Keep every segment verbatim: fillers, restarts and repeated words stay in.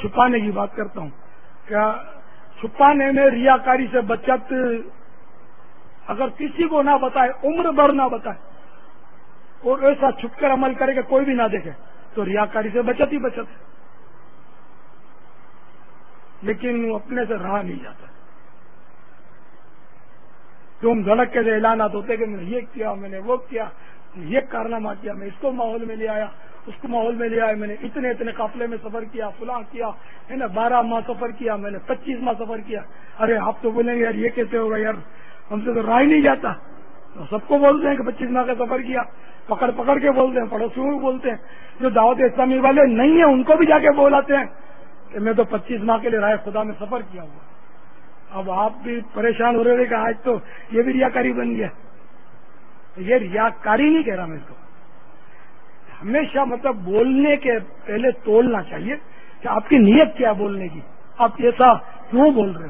چھپانے کی بات کرتا ہوں. کیا چھپانے میں ریاکاری سے بچت اگر کسی کو نہ بتائے، عمر بھر نہ بتائے، اور ایسا چھپ کر عمل کرے کہ کوئی بھی نہ دیکھے، تو ریاکاری سے بچت ہی بچت ہے. لیکن وہ اپنے سے رہا نہیں جاتا. تم دھڑک کے اعلانات ہوتے کہ میں نے یہ کیا، میں نے وہ کیا، یہ کارنامہ کیا، میں اس کو ماحول میں لے آیا، اس کو ماحول میں لے آیا، میں نے اتنے اتنے قافلے میں سفر کیا، فلاں کیا ہے نا، بارہ ماہ سفر کیا، میں نے پچیس ماہ سفر کیا. ارے آپ تو بولیں گے یار یہ کیسے ہوگا یار، ہم سے تو رہا ہی نہیں جاتا. تو سب کو بولتے ہیں کہ پچیس ماہ کا سفر کیا، پکڑ پکڑ کے بولتے ہیں، پڑوسیوں کو بولتے ہیں. جو دعوت اسلامی والے نہیں ہیں ان کو بھی جا کے بولاتے ہیں کہ میں تو پچیس ماہ کے لیے رائے خدا میں سفر کیا ہوا. اب آپ بھی پریشان ہو رہے ہیں کہ آج تو یہ بھی ریاکاری بن گیا. یہ ریاکاری نہیں کہہ رہا میں اس کو. ہمیشہ مطلب بولنے کے پہلے تولنا چاہیے کہ آپ کی نیت کیا بولنے کی، آپ ایسا کیوں بول رہے ہو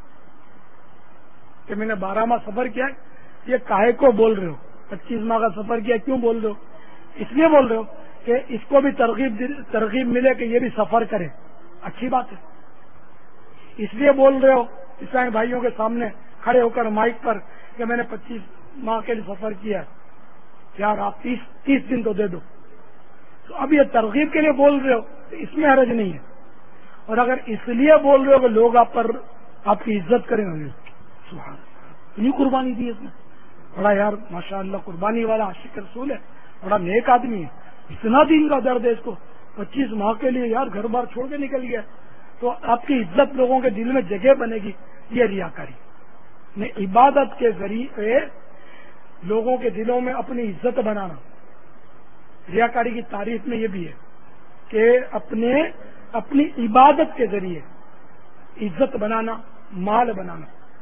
کہ میں نے بارہ ماہ سفر کیا، یہ کاہے کو بول رہے ہو، پچیس ماہ کا سفر کیا کیوں بول رہے ہو؟ اس لیے بول رہے ہو کہ اس کو بھی ترغیب ترغیب ملے کہ یہ بھی سفر کرے، اچھی بات ہے. اس لیے بول رہے ہو عیسائی بھائیوں کے سامنے کھڑے ہو کر مائک پر کہ میں نے پچیس ماہ کے لیے سفر کیا، یار آپ تیس تیس دن تو دے دو. تو اب یہ ترغیب کے لیے بول رہے ہو تو اس میں حرج نہیں ہے. اور اگر اس لیے بول رہے ہو کہ لوگ آپ پر آپ کی عزت کریں گے، سبحان اللہ، اتنی قربانی دی اس نے، بڑا یار ماشاء اللہ قربانی والا عاشق رسول ہے، بڑا نیک آدمی ہے، اتنا دین کا درد ہے اس کو، پچیس ماہ کے لیے یار گھر بار چھوڑ کے نکل گیا. تو آپ کی عزت لوگوں کے دل میں جگہ بنے گی. یہ ریاکاری نہیں، عبادت کے ذریعے لوگوں کے دلوں میں اپنی عزت بنانا. ریاکاری کی تعریف میں یہ بھی ہے کہ اپنے اپنی عبادت کے ذریعے عزت بنانا، مال بنانا،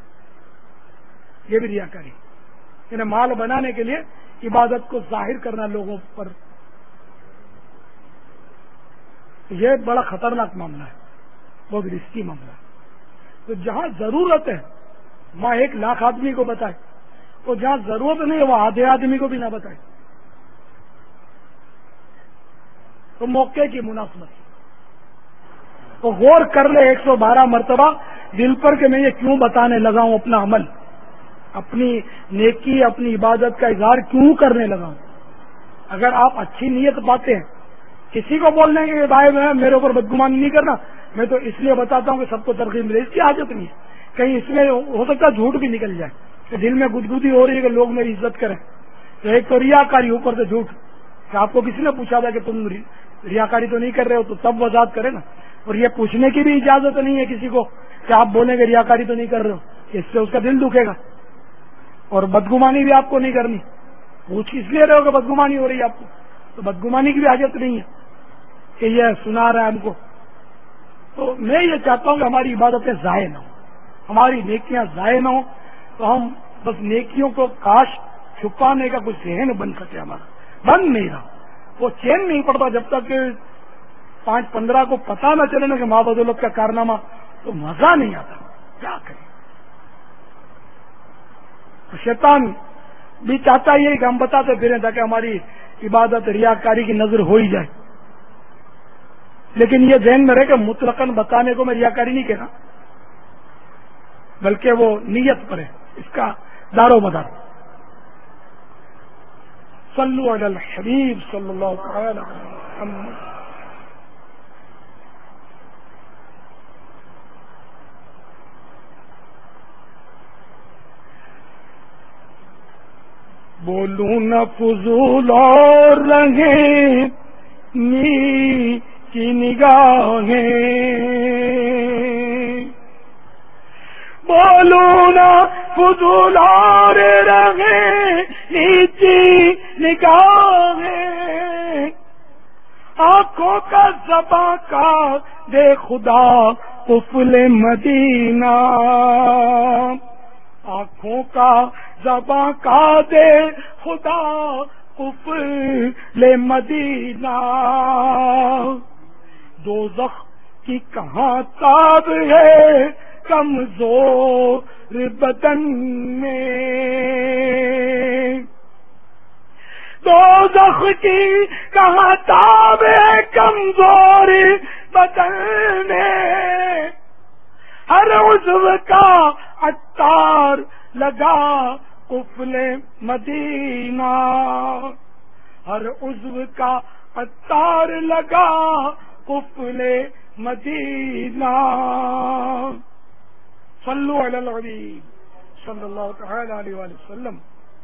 یہ بھی ریاکاری. یعنی مال بنانے کے لیے عبادت کو ظاہر کرنا لوگوں پر، یہ بڑا خطرناک معاملہ ہے، بہت رسکی معاملہ ہے. تو جہاں ضرورت ہے وہاں ایک لاکھ آدمی کو بتائے، اور جہاں ضرورت نہیں ہے وہ آدھے آدمی کو بھی نہ بتائے. تو موقع کی مناسبت تو غور کر لے ایک سو بارہ مرتبہ دل پر کہ میں یہ کیوں بتانے لگا ہوں، اپنا عمل، اپنی نیکی، اپنی عبادت کا اظہار کیوں کرنے لگا ہوں. اگر آپ اچھی نیت پاتے ہیں، کسی کو بولنے کے بھائی میں میرے اوپر بدگمانی نہیں کرنا، میں تو اس لیے بتاتا ہوں کہ سب کو ترغیب ملے، اس کی حاجت نہیں ہے. کہیں اس میں ہو سکتا ہے جھوٹ بھی نکل جائے کہ دل میں گدگدی ہو رہی ہے کہ لوگ میری عزت کریں. تو ایک تو ریاکاری، اوپر سے جھوٹ کہ آپ کو کسی نے پوچھا تھا کہ تم ریاکاری تو نہیں کر رہے ہو، تو تب وضاحت کرے نا. اور یہ پوچھنے کی بھی اجازت نہیں ہے کسی کو کہ آپ بولیں گے ریاکاری تو نہیں کر رہے ہو، اس سے اس کا دل دکھے گا. اور بدگمانی بھی آپ کو نہیں کرنی، پوچھ اس لیے رہے ہو کہ بدگمانی ہو رہی ہے آپ کو، تو بدگمانی کی بھی حاجت نہیں ہے کہ یہ سنا رہا ہے ہم کو. تو میں یہ چاہتا ہوں کہ ہماری عبادتیں ضائع نہ ہوں، ہماری نیکیاں ضائع نہ ہوں. تو ہم بس نیکیوں کو کاش چھپانے کا کچھ ذہن بن سکے، ہمارا بن نہیں رہا. وہ چین نہیں پڑتا جب تک کہ پانچ پندرہ کو پتہ نہ چلے نا کہ ماں بدولت کا کارنامہ، تو مزہ نہیں آتا. کیا کریں؟ شیطان بھی چاہتا ہی ہے کہ ہم بتاتے پھریں تاکہ ہماری عبادت ریاکاری کی نظر ہو ہی جائے. لیکن یہ ذہن میں رہے کہ مطلقاً بتانے کو میں ریاکاری نہیں کہہ رہا، بلکہ وہ نیت پر ہے اس کا دار و مدار. صلو علی الحبیب صلی اللہ تعالی وسلم. بولوں نہ فضول اور رہیں نی کی نگاہیں، بولوں نہ فضول اور رہیں نیچی نگاہیں، آنکھوں کا زباں کا دے خدا قفل مدینہ، آنکھوں کا زباں کا دے خدا قفل مدینہ. دوزخ کی کہاں تاب ہے کمزور بدن میں، دوزخ کی کہاں تاب ہے کمزور بدن میں ہر عضو کا عطار لگا قفل مدینہ، ہر عضو کا عطار لگا قفل مدینہ۔ صلو علی الحبیب صلی اللہ تعالی علیہ وآلہ وسلم۔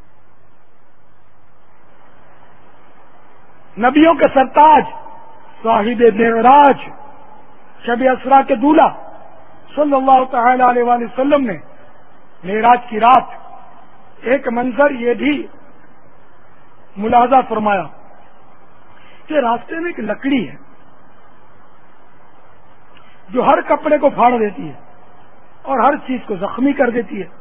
نبیوں کے سرتاج صاحب معراج شب اسرا کے دولہ صلی اللہ تعالی علیہ وآلہ وسلم نے معراج کی رات ایک منظر یہ بھی ملاحظہ فرمایا کہ راستے میں ایک لکڑی ہے جو ہر کپڑے کو پھاڑ دیتی ہے اور ہر چیز کو زخمی کر دیتی ہے۔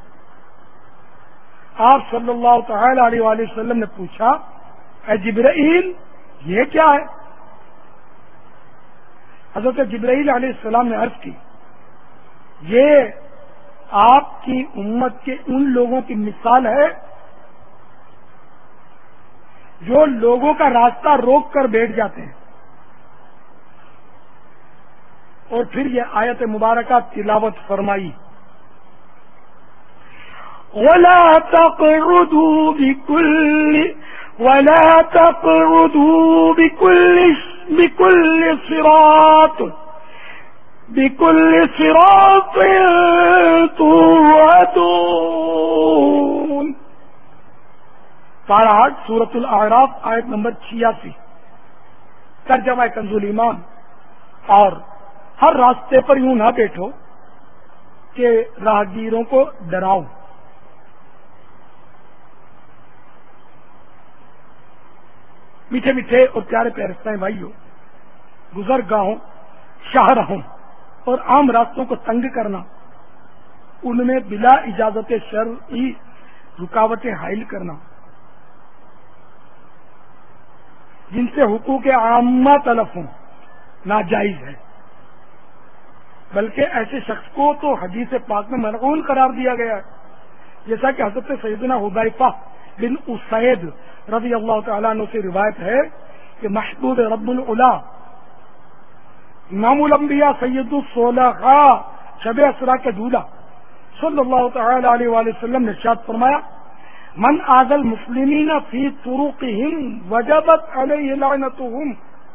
آپ صلی اللہ تعالی علیہ وآلہ وسلم نے پوچھا، اے جبرائیل یہ کیا ہے؟ حضرت جبرائیل علیہ السلام نے عرض کی، یہ آپ کی امت کے ان لوگوں کی مثال ہے جو لوگوں کا راستہ روک کر بیٹھ جاتے ہیں۔ اور پھر یہ آیت مبارکہ تلاوت فرمائی، وَلَا تَقْعُدُوا بِكُلِّ وَلَا تَقْعُدُوا بِكُلِّ بِكُلِّ صِرَاطٍ بِكُلِّ صِرَاطٍ تُوعَدُونَ۔ پارہ آٹھ سورۃ الاعراف آیت نمبر چھیاسی، ترجمہ کنز ایمان۔ اور ہر راستے پر یوں نہ بیٹھو کہ راہگیروں کو ڈراؤ۔ میٹھے میٹھے اور پیارے پیارے اسلامی بھائیوں، گزرگاہوں، شاہراہوں اور عام راستوں کو تنگ کرنا، ان میں بلا اجازت شرعی رکاوٹیں حائل کرنا، جن سے حقوق عامہ تلف ہوں، ناجائز ہے، بلکہ ایسے شخص کو تو حدیث پاک میں ملعون قرار دیا گیا ہے، جیسا کہ حضرت سیدنا حذیفہ بن اسید رضی اللہ تعالیٰ عنہ سے روایت ہے کہ محبوب رب العلا امام الانبیاء سید الصلحاء شب اسرا کے دولہ صلی اللہ تعالی علیہ وآلہ وسلم نے ارشاد فرمایا، من آذى المسلمین فی طرقهم وجبت علیہ لعنتهم،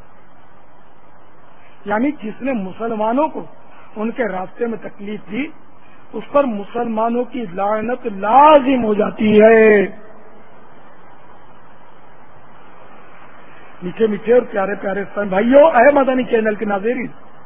یعنی جس نے مسلمانوں کو ان کے راستے میں تکلیف دی اس پر مسلمانوں کی لعنت لازم ہو جاتی ہے۔ میٹھے میٹھے اور پیارے پیارے بھائیوں، اے مدنی چینل کے ناظرین،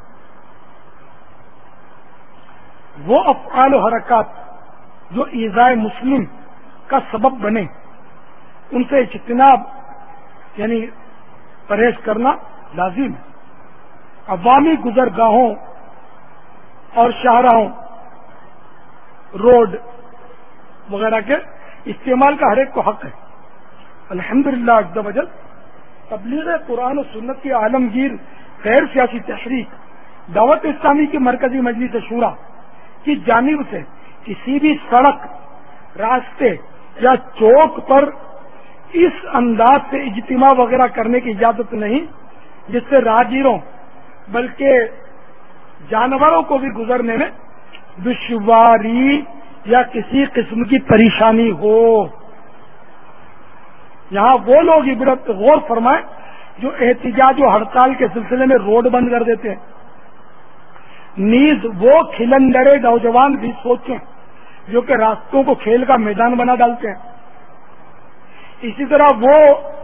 وہ افعال و حرکات جو ایذائے مسلم کا سبب بنے ان سے اجتناب یعنی پرہیز کرنا لازم ہے۔ عوامی گزرگاہوں اور شاہراہوں، روڈ وغیرہ کے استعمال کا ہر ایک کو حق ہے۔ الحمدللہ عز و جل تبلیغ قرآن و سنت کی عالمگیر غیر سیاسی تحریک دعوت اسلامی کی مرکزی مجلس شورا کی جانب سے کسی بھی سڑک، راستے یا چوک پر اس انداز سے اجتماع وغیرہ کرنے کی اجازت نہیں جس سے راہگیروں بلکہ جانوروں کو بھی گزرنے میں دشواری یا کسی قسم کی پریشانی ہو۔ یہاں وہ لوگ عبرت غور فرمائیں جو احتجاج و ہڑتال کے سلسلے میں روڈ بند کر دیتے ہیں، نیز وہ کھلندرے نوجوان بھی سوچیں جو کہ راستوں کو کھیل کا میدان بنا ڈالتے ہیں۔ اسی طرح وہ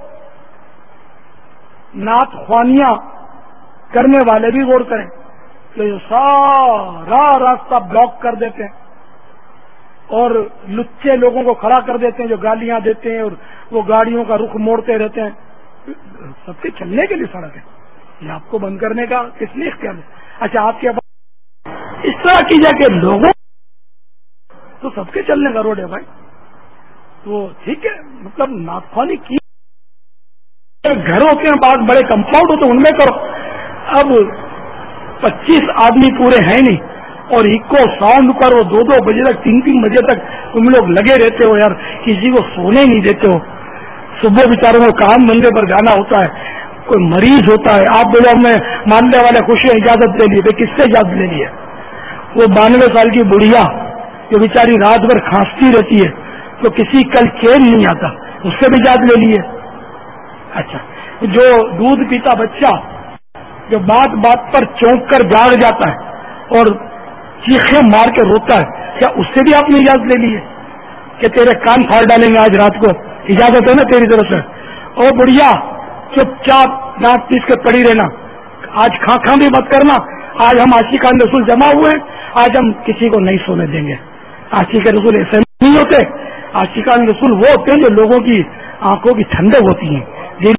نعت خوانیاں کرنے والے بھی غور کریں کہ سارا راستہ بلاک کر دیتے ہیں اور لچے لوگوں کو کھڑا کر دیتے ہیں جو گالیاں دیتے ہیں اور وہ گاڑیوں کا رخ موڑتے رہتے ہیں۔ سب کے چلنے کے لیے سڑک ہے، یہ آپ کو بند کرنے کا کس لیے اختیار ہے؟ اچھا آپ کے اس طرح کی جائے کہ لوگوں تو سب کے چلنے کا روڈ ہے بھائی، تو ٹھیک ہے، مطلب ناخوانی کی گھر ہوتے ہیں، بعض بڑے کمپاؤنڈ ہوتے ہیں ان میں کرو۔ اب پچیس آدمی پورے ہیں نہیں اور اکو ساؤنڈ پر وہ دو دو بجے تک تین تین بجے تک تم لوگ لگے رہتے ہو یار، کسی کو سونے نہیں دیتے ہو، صبح بیچاروں کو کام دھندے پر جانا ہوتا ہے کوئی مریض ہوتا ہے، آپ بولو میں ماننے والے خوش ہیں اجازت لے لیے، کس سے اجازت لے لی ہے؟ وہ بانوے سال کی بڑھیا جو بیچاری رات بھر کھانستی رہتی ہے تو کسی کل چین نہیں آتا، اس سے بھی اجازت لے لی ہے۔ اچھا، جو دودھ پیتا بچہ جو بات بات پر چونک کر جاگ جاتا ہے اور چیخیں مار کے روتا ہے، کیا اس سے بھی آپ نے اجازت لے لی ہے کہ تیرے کان پھاڑ ڈالیں گے آج رات کو؟ اجازت ہے نا تیری طرف سے؟ او بڑھیا چپ چاپ دانت پیس کے پڑی رہنا، آج کھاں کھاں بھی مت کرنا، آج ہم عاشقان رسول جمع ہوئے، آج ہم کسی کو نہیں سونے دیں گے۔ عاشق رسول ایسے نہیں ہوتے، عاشقان رسول وہ ہوتے ہیں جو لوگوں کی آنکھوں کی ٹھنڈک ہوتی ہیں۔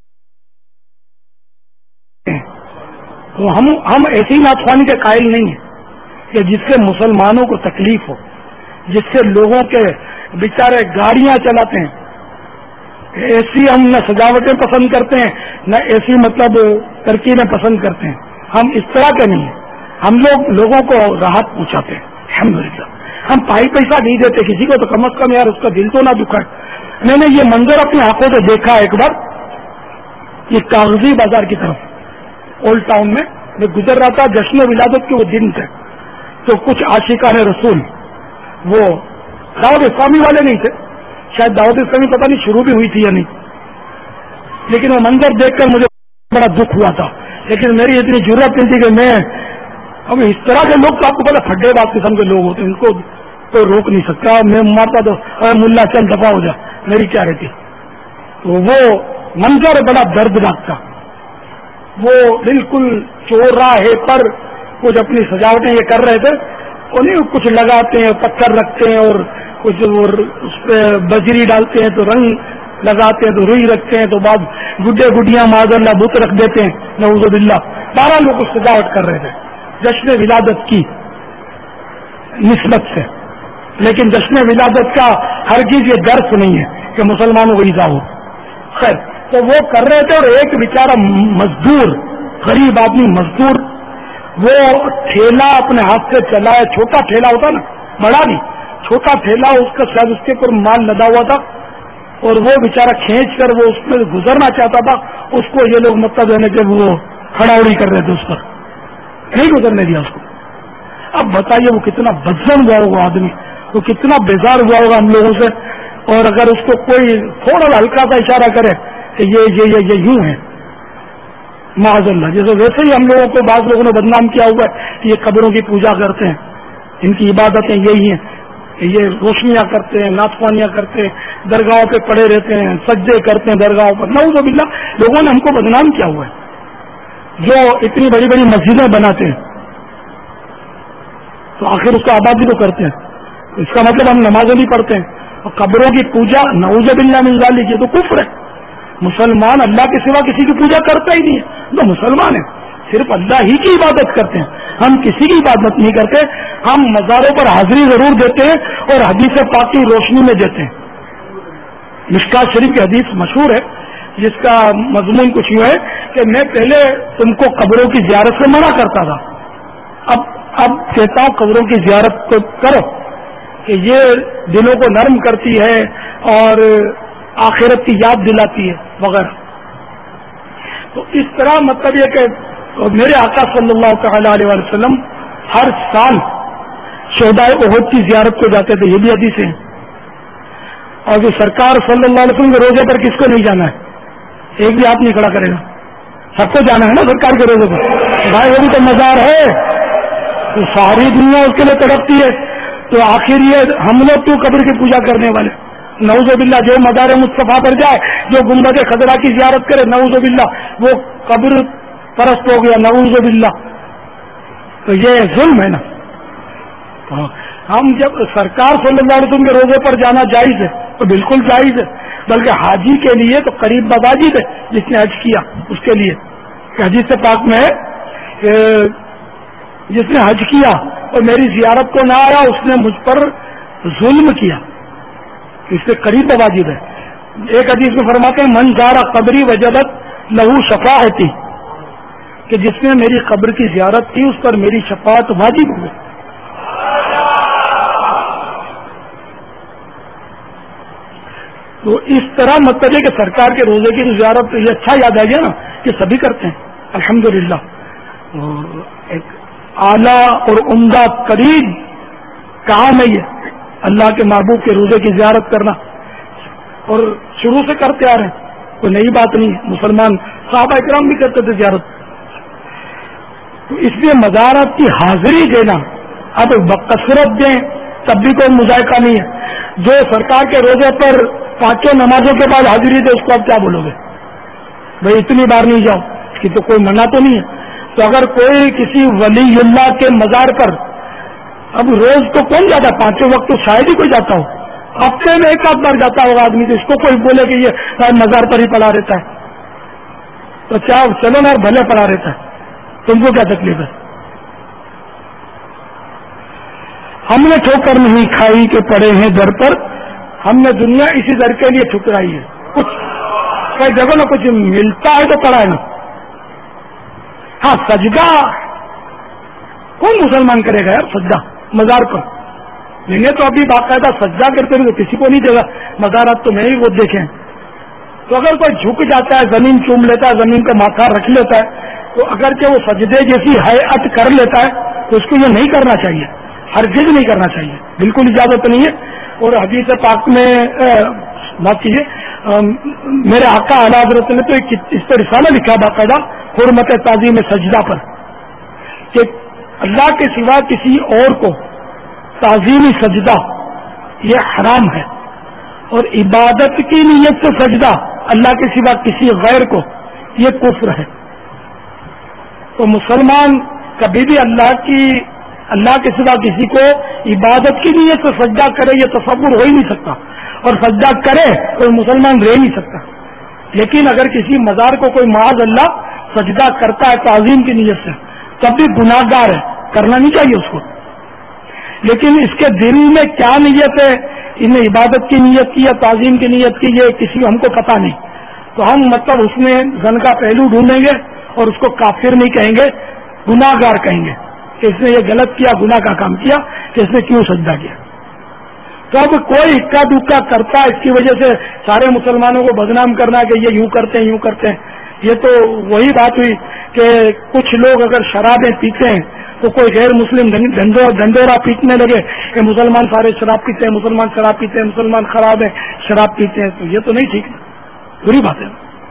تو ہم ہم ایسی ناتخوانی کے قائل نہیں ہیں کہ جس سے مسلمانوں کو تکلیف ہو، جس سے لوگوں کے بیچارے گاڑیاں چلاتے ہیں، ایسی ہم نہ سجاوٹیں پسند کرتے ہیں نہ ایسی مطلب ترکیبیں پسند کرتے ہیں، ہم اس طرح کے نہیں ہیں۔ ہم لوگ لوگوں کو راحت پہنچاتے ہیں الحمدللہ، ہم پائی پیسہ نہیں دیتے کسی کو، تو کم از کم یار اس کا دل تو نہ دکھائے۔ میں نے یہ منظر اپنی آنکھوں سے دیکھا ایک بار، یہ کاغذی بازار کی طرف اولڈ ٹاؤن میں میں گزر رہا تھا، جشن ولادت کے وہ دن تھے، تو کچھ عاشقان رسول وہ دعوت اسلامی والے نہیں تھے، شاید دعوت اسلامی پتہ نہیں شروع بھی ہوئی تھی یا نہیں، لیکن وہ منظر دیکھ کر مجھے بڑا دکھ ہوا تھا، لیکن میری اتنی ضرورت نہیں تھی کہ میں اب اس طرح کے لوگ تو آپ کو پتا پھڈے بات قسم کے لوگ ہوتے ہیں، ان کو کوئی روک نہیں سکتا، میں مارتا تو اے ملا چل دفاع ہو جا، میری کیا رہتی۔ تو وہ منظر بڑا دردناک تھا، وہ بالکل چوراہے پر کچھ اپنی سجاوٹیں یہ کر رہے تھے، انہیں کچھ لگاتے ہیں، پتھر رکھتے ہیں اور کچھ اس پہ بجری ڈالتے ہیں تو رنگ لگاتے ہیں، تو روئی رکھتے ہیں، تو بعد گڈے گڈیاں معاذ اللہ بت رکھ دیتے ہیں، نعوذ باللہ۔ بارہ لوگ سجاوٹ کر رہے تھے جشن ولادت کی نسبت سے، لیکن جشن ولادت کا ہرگز یہ درس نہیں ہے کہ مسلمانوں کو ایذا ہو۔ خیر، تو وہ کر رہے تھے، اور ایک بیچارہ مزدور، غریب آدمی مزدور، وہ ٹھیلا اپنے ہاتھ سے چلائے، چھوٹا ٹھیلا ہوتا نا، بڑا نہیں، چھوٹا ٹھیلا، اس کا شاید اس کے اوپر مال لدا ہوا تھا، اور وہ بیچارہ کھینچ کر وہ اس میں گزرنا چاہتا تھا، اس کو یہ لوگ مطلب ہے کہ وہ کھڑاوڑی کر رہے تھے، اس پر نہیں گزرنے دیا اس کو۔ اب بتائیے وہ کتنا بدظن ہوا ہوگا آدمی، وہ کتنا بیزار ہوا ہوگا ہم لوگوں سے، اور اگر اس کو کوئی تھوڑا ہلکا سا اشارہ کرے کہ یہ یہ یہ, یہ یوں ہے معاذ اللہ، جیسے ویسے ہی ہم لوگوں کو بعض لوگوں نے بدنام کیا ہوا ہے کہ یہ قبروں کی پوجا کرتے ہیں، ان کی عبادتیں یہی ہیں، یہ روشنیاں کرتے ہیں، ناتخوانیاں کرتے ہیں، درگاہوں پہ پڑے رہتے ہیں، سجدے کرتے ہیں درگاہوں پر، نعوذ باللہ۔ لوگوں نے ہم کو بدنام کیا ہوا ہے، جو اتنی بڑی بڑی مسجدیں بناتے ہیں تو آخر اس کو آبادی تو کرتے ہیں، اس کا مطلب ہم نمازیں نہیں پڑھتے ہیں، اور قبروں کی پوجا نعوذ باللہ من ذالک، یہ تو کفر ہے۔ مسلمان اللہ کے سوا کسی کی پوجا کرتا ہی نہیں ہے، تو مسلمان ہے، صرف اللہ ہی کی عبادت کرتے ہیں، ہم کسی کی عبادت نہیں کرتے۔ ہم مزاروں پر حاضری ضرور دیتے ہیں اور حدیث پاک کی روشنی میں دیتے ہیں۔ مشکات شریف کی حدیث مشہور ہے جس کا مضمون کچھ یوں ہے کہ میں پہلے تم کو قبروں کی زیارت سے منع کرتا تھا، اب اب کہتا ہوں قبروں کی زیارت کو کرو، کہ یہ دلوں کو نرم کرتی ہے اور آخرت کی یاد دلاتی ہے وغیرہ۔ تو اس طرح مطلب یہ کہ میرے آقا صلی اللہ تعالی علیہ وسلم ہر سال شہداء احد کی زیارت کو جاتے تھے، یہ بھی حدیث ہے۔ اور جو سرکار صلی اللہ علیہ وسلم کے روزے پر کس کو نہیں جانا ہے؟ ایک بھی ہاتھ نہیں کھڑا کرے گا، سب کو جانا ہے نا سرکار کے روزے پر، بھائی وہ بھی تو مزار ہے، تو ساری دنیا اس کے لیے تڑپتی ہے، تو آخر یہ ہم لوگ کیوں قبر کی پوجا کرنے والے؟ نعوذ باللہ، جو مزار مصطفیٰ پر جائے، جو گنبد خضرا کی زیارت کرے، نعوذ باللہ وہ قبر پرست ہو گیا، نعوذ باللہ۔ تو یہ ظلم ہے نا۔ ہم جب سرکار صلی اللہ علیہ وسلم کے روزے پر جانا جائز ہے تو بالکل جائز ہے، بلکہ حاجی کے لیے تو قریب واجب ہے، جس نے حج کیا اس کے لیے، حدیث پاک میں ہے کہ جس نے حج کیا اور میری زیارت کو نہ آیا اس نے مجھ پر ظلم کیا، اس سے قریب واجب ہے۔ ایک حدیث میں فرماتے ہیں من زارا قبری وجبت لہو شفاعتی، کہ جس نے میری قبر کی زیارت کی اس پر میری شفاعت واجب ہوئی۔ تو اس طرح مطلب ہے کہ سرکار کے روزے کی زیارت تو یہ اچھا یاد آ گیا نا کہ سبھی کرتے ہیں الحمدللہ. اور ایک اعلیٰ اور عمدہ ترین کام ہے یہ اللہ کے محبوب کے روزے کی زیارت کرنا, اور شروع سے کرتے آ رہے ہیں, کوئی نئی بات نہیں. مسلمان صحابہ اکرام بھی کرتے تھے زیارت. تو اس لیے مزارات کی حاضری دینا اب بکثرت دیں تب بھی کوئی مذائقہ نہیں ہے. جو سرکار کے روزے پر پانچوں نمازوں کے بعد حاضری دے اس کو آپ کیا بولو گے؟ بھائی اتنی بار نہیں جاؤ, اس کی تو کوئی منع تو نہیں ہے. تو اگر کوئی کسی ولی اللہ کے مزار پر, اب روز تو کون جاتا, پانچوں وقت تو شاید ہی کوئی جاتا ہو, ہفتے میں ایک آدھ بار جاتا ہوگا آدمی, تو اس کو کوئی بولے کہ یہ مزار پر ہی پڑا رہتا ہے, تو کیا چلو نا بھلے پڑا رہتا ہے, تم کو کیا تکلیف ہے؟ ہم نے ٹھوکر نہیں کھائی کہ پڑے ہیں در پر, ہم نے دنیا اسی در کے لیے ٹھکرائی ہے. کچھ کئی جگہ نا کچھ ملتا ہے تو پڑا ہے نا. ہاں سجدہ کون مسلمان کرے گا یار سجدہ مزار پر؟ میں نے تو ابھی باقاعدہ سجدہ کرتے ہوئے کسی کو نہیں دے گا مزارات تو میں ہی وہ دیکھیں. تو اگر کوئی جھک جاتا ہے, زمین چوم لیتا ہے, زمین کا ماتھا رکھ لیتا ہے, تو اگرچہ وہ سجدے جیسی ہیئت کر لیتا ہے تو اس کو یہ نہیں کرنا چاہیے, ہرگز نہیں کرنا چاہیے, بالکل اجازت نہیں ہے. اور حدیث پاک میں بات کیجیے, میرے آقا اعلیٰ حضرت نے تو اس پر رسالہ لکھا باقاعدہ حرمت تعظیم سجدہ پر, کہ اللہ کے سوا کسی اور کو تعظیمی سجدہ یہ حرام ہے, اور عبادت کی نیت سے سجدہ اللہ کے سوا کسی غیر کو یہ کفر ہے. تو مسلمان کبھی بھی اللہ کی اللہ کے سوا کسی کو عبادت کی نیت سے سجدہ کرے یہ تصور ہو ہی نہیں سکتا, اور سجدہ کرے تو مسلمان رہ نہیں سکتا. لیکن اگر کسی مزار کو کوئی معاذ اللہ سجدہ کرتا ہے تعظیم کی نیت سے, تب بھی گناہ گار ہے, کرنا نہیں چاہیے اس کو. لیکن اس کے دل میں کیا نیت ہے, انہیں عبادت کی نیت کی یا تعظیم کی نیت کی, یہ کسی ہم کو پتہ نہیں. تو ہم مطلب اس میں زن کا پہلو ڈھونڈیں گے اور اس کو کافر نہیں کہیں گے, گناہ گار کہیں گے کہ اس نے یہ غلط کیا, گناہ کا کام کیا, کہ اس نے کیوں سجدہ کیا. تو اب کوئی اکا دکا کرتا ہے, اس کی وجہ سے سارے مسلمانوں کو بدنام کرنا کہ یہ یوں کرتے ہیں یوں کرتے ہیں. یہ تو وہی بات ہوئی کہ کچھ لوگ اگر شرابیں پیتے ہیں تو کوئی غیر مسلم ڈنڈورا پیٹنے لگے کہ مسلمان سارے شراب پیتے ہیں, مسلمان شراب پیتے ہیں, مسلمان خراب ہیں, شراب پیتے ہیں. تو یہ تو نہیں ٹھیک, بری بات ہے.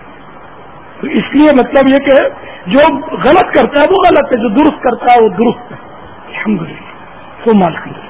تو اس لیے مطلب یہ کہ جو غلط کرتا ہے وہ غلط ہے, جو درست کرتا ہے وہ درست ہے. الحمدللہ تو الحمدللہ.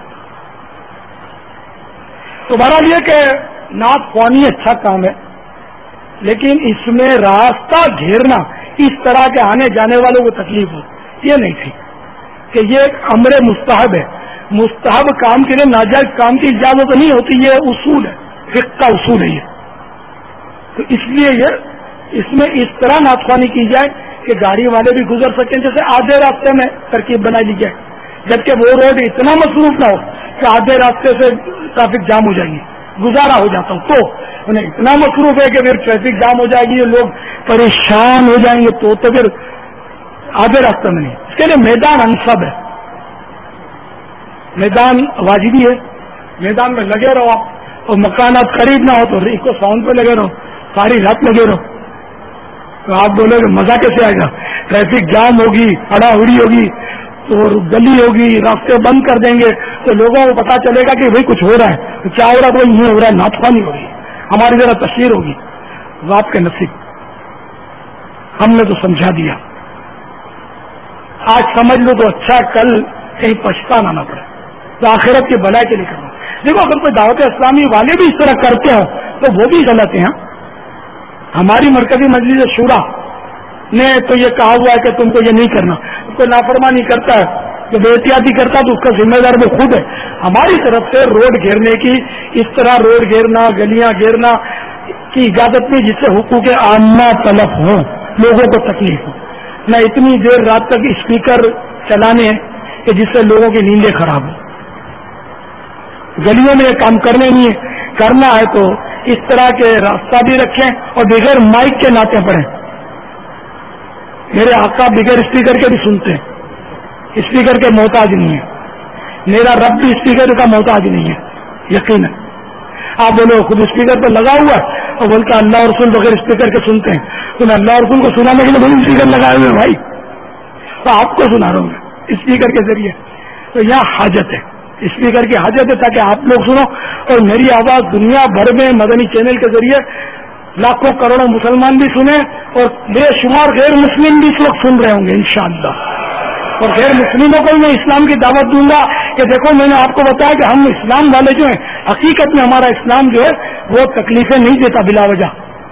تو بہرحال یہ کہ نعت خوانی اچھا کام ہے, لیکن اس میں راستہ گھیرنا, اس طرح کے آنے جانے والوں کو تکلیف ہو, یہ نہیں ٹھیک. کہ یہ ایک امر مستحب ہے, مستحب کام کے لیے ناجائز کام کی اجازت نہیں ہوتی, یہ اصول ہے, فقہ کا اصول ہے یہ. تو اس لیے یہ اس میں اس طرح نعتخوانی کی جائے کہ گاڑی والے بھی گزر سکیں, جیسے آدھے راستے میں ترکیب بنا لی جائے, جبکہ وہ روڈ اتنا مصروف نہ ہو کہ آدھے راستے سے ٹریفک جام ہو جائے گی, گزارا ہو جاتا ہوں, تو انہیں اتنا مصروف ہے کہ پھر ٹریفک جام ہو جائے گی, لوگ پریشان ہو جائیں گے, تو تو پھر آدھے راستے میں نہیں. اس کے لیے میدان انصب ہے, میدان واجبی ہے, میدان میں لگے رہو آپ, اور مکانات قریب نہ ہو تو ایک ساؤنڈ پہ لگے رہو, ساری رات لگے رہو. تو آپ بولے کہ مزہ کیسے آئے گا, ٹریفک جام ہوگی, اڑا اڑی ہوگی, تو گلی ہوگی, راستے بند کر دیں گے, تو لوگوں کو پتا چلے گا کہ بھائی کچھ ہو رہا ہے. تو کیا ہو رہا ہے؟ بھائی یہ ہو رہا ہے, نعتخوانی ہو رہی ہے, ہماری ذرا تشہیر ہوگی. وہ آپ کے نصیب, ہم نے تو سمجھا دیا. آج سمجھ لو تو اچھا, کل کہیں پچھتانا نہ پڑے, تو آخرت کی بھلائی کے لیے کرنا. دیکھو اگر کوئی دعوت اسلامی والے بھی اس طرح کرتے ہوں تو وہ بھی غلط ہیں. ہماری مرکزی مجلس شورا نے تو یہ کہا ہوا ہے کہ تم کو یہ نہیں کرنا. کوئی نافرمانی کرتا ہے, تو بے احتیاطی کرتا ہے تو اس کا ذمہ دار وہ خود ہے. ہماری طرف سے روڈ گھیرنے کی, اس طرح روڈ گھیرنا, گلیاں گھیرنا کی اجازت نہیں جس سے حقوق عامہ تلف ہوں, لوگوں کو تکلیف ہو. نہ اتنی دیر رات تک اسپیکر چلانے کہ جس سے لوگوں کی نیندیں خراب ہوں. گلیوں میں یہ کام کرنے نہیں ہے, کرنا ہے تو اس طرح کے راستہ بھی رکھیں اور بغیر مائک کے نعتیں پڑھیں. میرے آقا بغیر اسپیکر کے بھی سنتے ہیں, اسپیکر کے محتاج نہیں ہے. میرا رب بھی اسپیکر کا محتاج نہیں ہے, یقیناً. آپ بولو خود اسپیکر پہ لگا ہوا ہے اور بولتا اللہ اور رسول بغیر اسپیکر کے سنتے ہیں. تو میں اللہ اور رسول کو سنانے کے لیے بڑی اسپیکر لگائے ہوئے بھائی, تو آپ کو سنا رہا ہوں میں اسپیکر کے ذریعے. تو یہاں حاجت ہے, اسپیکر کی حاجت ہے تاکہ آپ لوگ سنو اور میری آواز دنیا بھر میں مدنی چینل کے ذریعے لاکھوں کروڑوں مسلمان بھی سنیں اور بے شمار غیر مسلم بھی اس وقت سن رہے ہوں گے انشاءاللہ. اور غیر مسلموں کو بھی میں اسلام کی دعوت دوں گا کہ دیکھو میں نے آپ کو بتایا کہ ہم اسلام والے جو ہیں حقیقت میں ہمارا اسلام جو ہے وہ تکلیفیں نہیں دیتا بلا وجہ.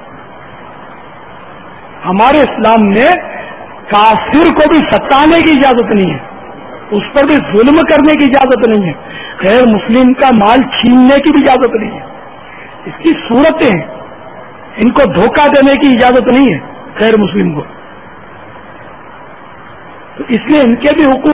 ہمارے اسلام میں کافر کو بھی ستانے کی اجازت نہیں ہے, اس پر بھی ظلم کرنے کی اجازت نہیں ہے, غیر مسلم کا مال چھیننے کی بھی اجازت نہیں ہے. اس کی صورتیں ہیں, ان کو دھوکہ دینے کی اجازت نہیں ہے غیر مسلم کو. تو اس لیے ان کے بھی حقوق.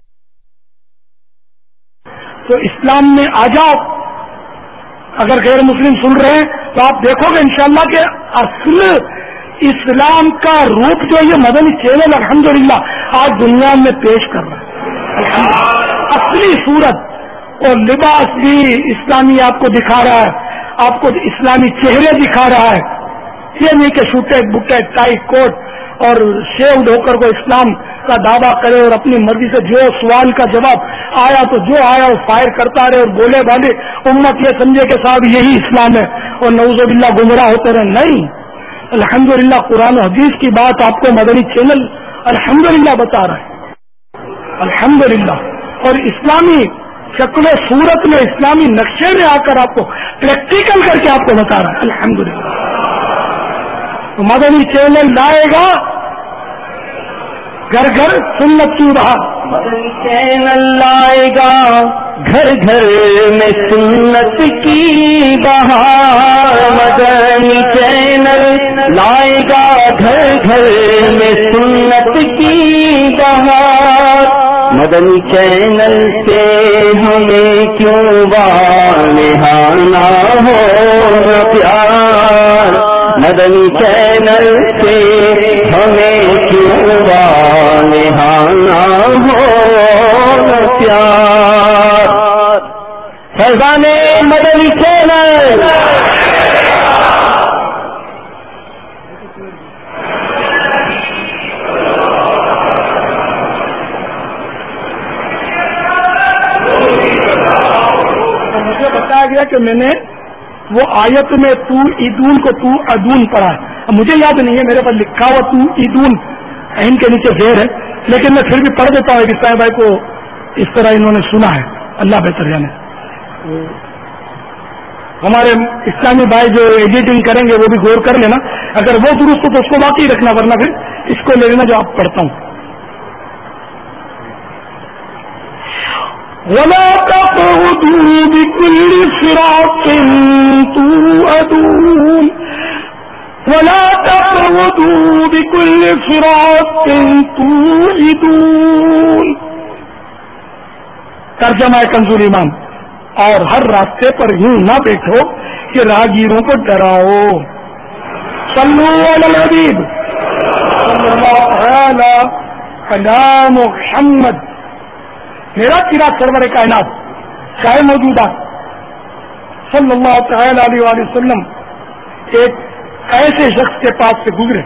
تو اسلام میں آ جاؤ. اگر غیر مسلم سن رہے ہیں تو آپ دیکھو گے انشاءاللہ کہ اصل اسلام کا روپ جو یہ مدنی چینل الحمدللہ آج دنیا میں پیش کر رہا ہے. اصلی صورت اور لباس بھی اسلامی آپ کو دکھا رہا ہے, آپ کو اسلامی چہرے دکھا رہا ہے. یہ نہیں کہ شوٹے بوٹے ٹائی کوٹ اور شیو ہو کر کو اسلام کا دعویٰ کرے اور اپنی مرضی سے جو سوال کا جواب آیا تو جو آیا وہ فائر کرتا رہے اور بولے والے امت یہ سمجھے کہ صاحب یہی اسلام ہے اور نعوذ باللہ گمراہ ہوتے رہے. نہیں, الحمدللہ قرآن و حدیث کی بات آپ کو مدنی چینل الحمدللہ بتا رہا ہے الحمدللہ. اور اسلامی شکل و صورت میں اسلامی نقشے میں آ کر آپ کو پریکٹیکل کر کے آپ کو بتا رہا ہے الحمدللہ. تو مدنی چینل لائے گا گھر گھر سنت کی بہار. مدنی چینل لائے گا گھر گھر میں سنت کی بہار. مدنی چینل لائے گا گھر گھر میں سنت کی بہار. مدنی چینل سے ہمیں کیوں والہانہ ہو پیار. مدنی چینل سے ہمیں کیوں والہانہ ہو پیار. فیضان مدنی چینل. مجھے بتایا گیا کہ میں نے وہ آیت میں تو عیدون کو تو ادون پڑھا ہے. اب مجھے یاد نہیں ہے, میرے پاس لکھا ہوا تو عیدون عین کے نیچے زیر ہے, لیکن میں پھر بھی پڑھ دیتا ہوں. عیسائی بھائی کو اس طرح انہوں نے سنا ہے, اللہ بہتر جانے. ہمارے اسلامی بھائی جو ایڈیٹنگ کریں گے وہ بھی غور کر لینا, اگر وہ درست ہو تو اس کو باقی رکھنا, ورنہ پھر اس کو لے لینا جو آپ پڑھتا ہوں. وَلَا تَقْعُدُوا بِكُلِّ صِرَاطٍ تُوعَدُونَ وَلَا تَقْعُدُوا بِكُلِّ صِرَاطٍ تُوعِدُونَ. ترجمہ کنز الایمان. اور ہر راستے پر یوں نہ بیٹھو کہ راہگیروں کو ڈراؤ. صلو علی الحبیب صلی اللہ علی کلام محمد. میرا چرا سرور کائنات شاہ موجودات صلی اللہ تعالی علیہ وآلہ وسلم ایک ایسے شخص کے پاس سے گزرے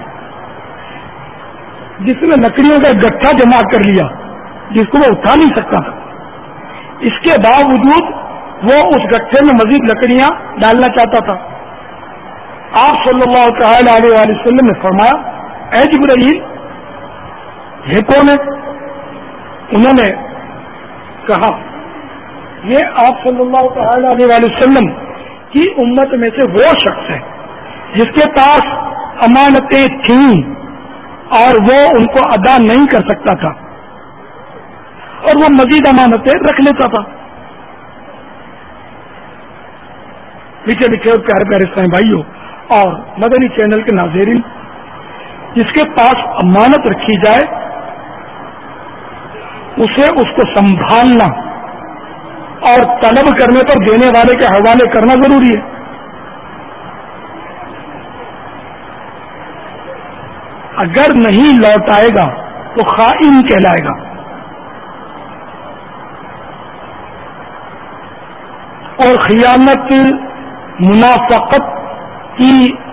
جس نے لکڑیوں کا گٹھا جمع کر لیا جس کو وہ اٹھا نہیں سکتا تھا. اس کے باوجود وہ اس گٹھے میں مزید لکڑیاں ڈالنا چاہتا تھا. آپ صلی اللہ تعالی علیہ وآلہ وسلم نے فرمایا, اے جبرائیل یہ کون ہے؟ انہوں نے کہا یہ آپ صلی اللہ تعالی علیہ وآلہ وسلم کی امت میں سے وہ شخص ہے جس کے پاس امانتیں تھیں اور وہ ان کو ادا نہیں کر سکتا تھا اور وہ مزید امانتیں رکھ لیتا تھا. پیچھے پیچھے اور پیارے پیارے اسلامی بھائیوں اور مدنی چینل کے ناظرین, جس کے پاس امانت رکھی جائے اسے اس کو سنبھالنا اور طلب کرنے پر دینے والے کے حوالے کرنا ضروری ہے. اگر نہیں لوٹائے گا تو خائن کہلائے گا. اور خیانت منافقت کی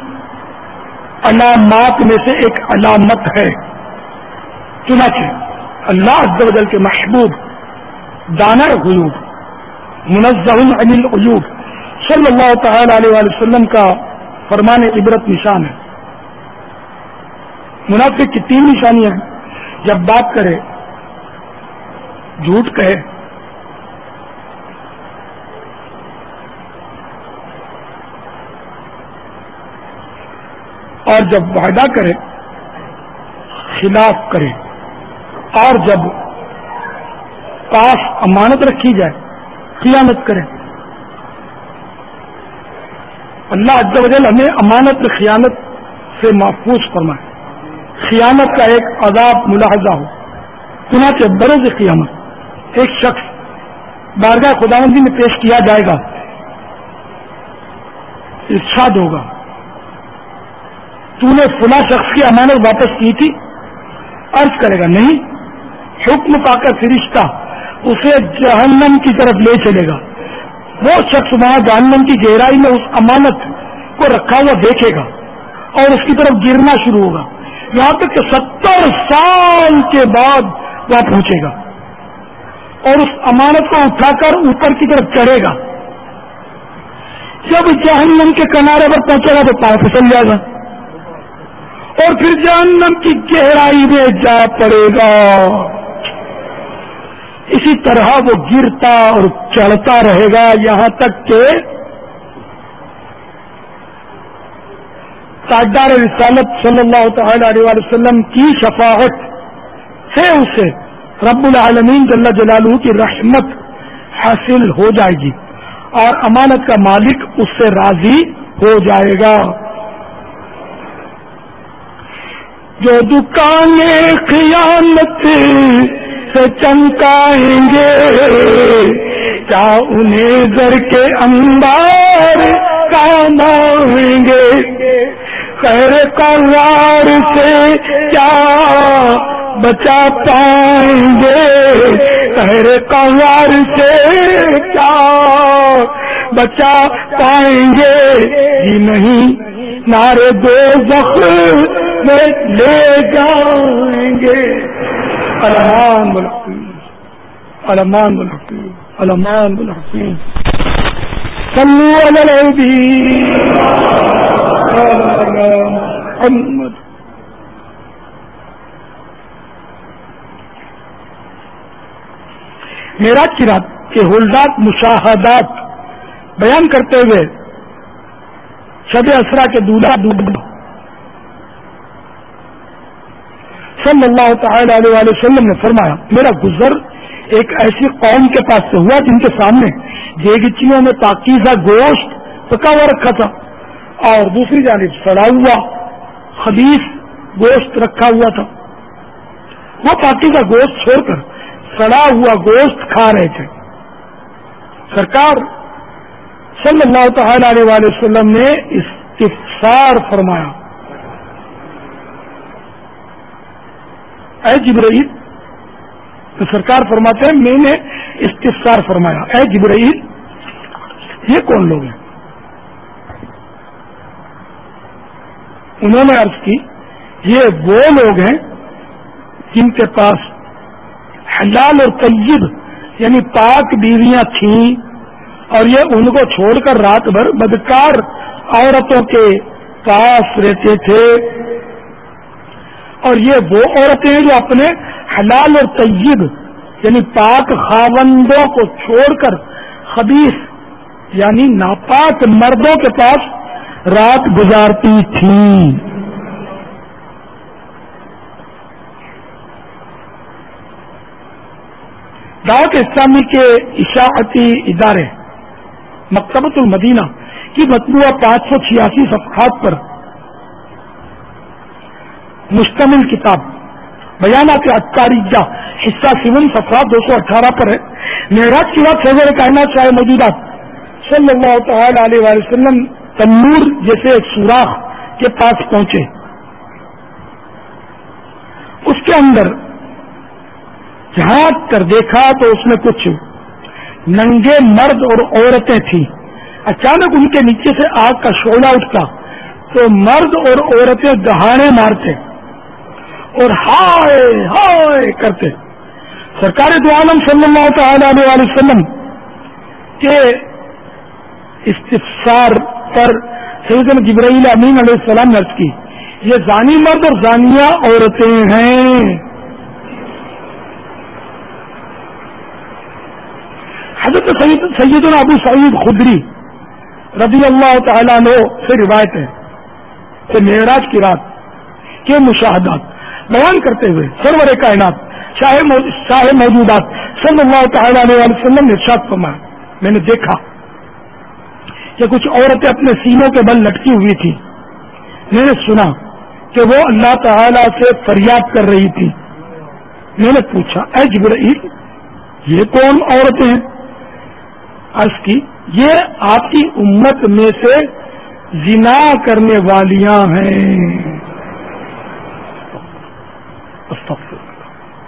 علامات میں سے ایک علامت ہے. چنانچہ اللہ عز و جل کے محبوب دانا غیوب منزہ عن العیوب صلی اللہ تعالی علیہ وآلہ وسلم کا فرمان عبرت نشان ہے. منافق کی تین نشانیاں ہیں. جب بات کرے جھوٹ کہے, اور جب وعدہ کرے خلاف کرے, اور جب پاس امانت رکھی جائے خیانت کرے. اللہ عز و جل ہمیں امانت خیانت سے محفوظ فرمائے. خیانت کا ایک عذاب ملاحظہ ہو. چنانچہ بروز قیامت ایک شخص بارگاہ خداوندی میں پیش کیا جائے گا, ارشاد ہوگا تو نے فلاں شخص کی امانت واپس کی تھی؟ عرض کرے گا نہیں. حکم پا کر فرشتہ اسے جہنم کی طرف لے چلے گا. وہ شخص وہاں جہنم کی گہرائی میں اس امانت کو رکھا ہوا دیکھے گا اور اس کی طرف گرنا شروع ہوگا, یہاں تک کہ ستر سال کے بعد وہاں پہنچے گا اور اس امانت کو اٹھا کر اوپر کی طرف چڑھے گا. جب جہنم کے کنارے پر پہنچے گا تو پاؤں پھسل جائے گا اور پھر جہنم کی گہرائی میں جا پڑے گا. اسی طرح وہ گرتا اور چڑھتا رہے گا یہاں تک کہ تاجدار رسالت صلی اللہ تعالی علیہ وسلم کی شفاعت سے اسے رب العالمین جل جلالہ کی رحمت حاصل ہو جائے گی اور امانت کا مالک اس سے راضی ہو جائے گا. جو دکانیں خیانت سے چمکائیں گے کیا انہیں زر کے انبار کام آئیں گے. خیر قوار سے کیا بچا پائیں گے, خیر قوار سے کیا بچا پائیں گے ہی نہیں نارے دوزخ میں لے جائیں گے. الامان بالحسین الامان بالحسین الامان بالحسین صلو علی النبی محمد. معراج کی رات کے ہولڈات مشاہدات بیان کرتے ہوئے شب اسرا کے دولہا دولہا صلی اللہ تعالی علیہ وآلہ وسلم نے فرمایا میرا گزر ایک ایسی قوم کے پاس سے ہوا جن کے سامنے دیگچیوں میں پاکیزہ گوشت پکا ہوا رکھا تھا اور دوسری جانب سڑا ہوا خبیث گوشت رکھا ہوا تھا. وہ پاکیزہ گوشت چھوڑ کر سڑا ہوا گوشت کھا رہے تھے. سرکار صلی اللہ تعالی علیہ وآلہ وسلم نے استفسار فرمایا, اے جبرائیل. تو سرکار فرماتے ہیں میں نے استفسار فرمایا, اے جبرائیل یہ کون لوگ ہیں؟ انہوں نے عرض کی یہ وہ لوگ ہیں جن کے پاس حلال اور طیب یعنی پاک بیویاں تھیں اور یہ ان کو چھوڑ کر رات بھر بدکار عورتوں کے پاس رہتے تھے. اور یہ وہ عورتیں ہیں جو اپنے حلال اور طیب یعنی پاک خاوندوں کو چھوڑ کر خبیث یعنی ناپاک مردوں کے پاس رات گزارتی تھیں. دعوت اسلامی کے اشاعتی ادارے مکتبۃ المدینہ کی مطبوعہ پانچ سو چھیاسی صفحات پر مشتمل کتاب بیانات عطاریہ حصہ سیون صفحات دو سو اٹھارہ پر ہے. معراج کی رات سرور کائنات شاہ موجودات صلی اللہ تعالی علیہ وآلہ وسلم تنور جیسے ایک سوراخ کے پاس پہنچے. اس کے اندر جھانک کر دیکھا تو اس میں کچھ ننگے مرد اور عورتیں تھیں. اچانک ان کے نیچے سے آگ کا شعلہ اٹھتا تو مرد اور عورتیں دہاڑے مارتے اور ہائے ہائے کرتے. سرکار دو عالم صلی اللہ تعالی علیہ وسلم کے استفسار پر سیدنا جبرائیل امین علیہ السلام نے عرض کی یہ زانی مرد اور زانیہ عورتیں ہیں. حضرت سید سیدنا ابو سعید خدری رضی اللہ تعالیٰ عنہ سے روایت ہے کہ معراج کی رات کے مشاہدات بیان کرتے ہوئے سرور کائنات شاہ موجودات صلی اللہ تعالیٰ علیہ وسلم نے ارشاد فرمایا میں نے دیکھا کہ کچھ عورتیں اپنے سینوں کے بل لٹکی ہوئی تھی. میں نے سنا کہ وہ اللہ تعالی سے فریاد کر رہی تھی. میں نے پوچھا اے جبرائیل یہ کون عورتیں ہیں؟ عرض کی یہ آپ کی امت میں سے زنا کرنے والیاں ہیں. استغفر اللہ.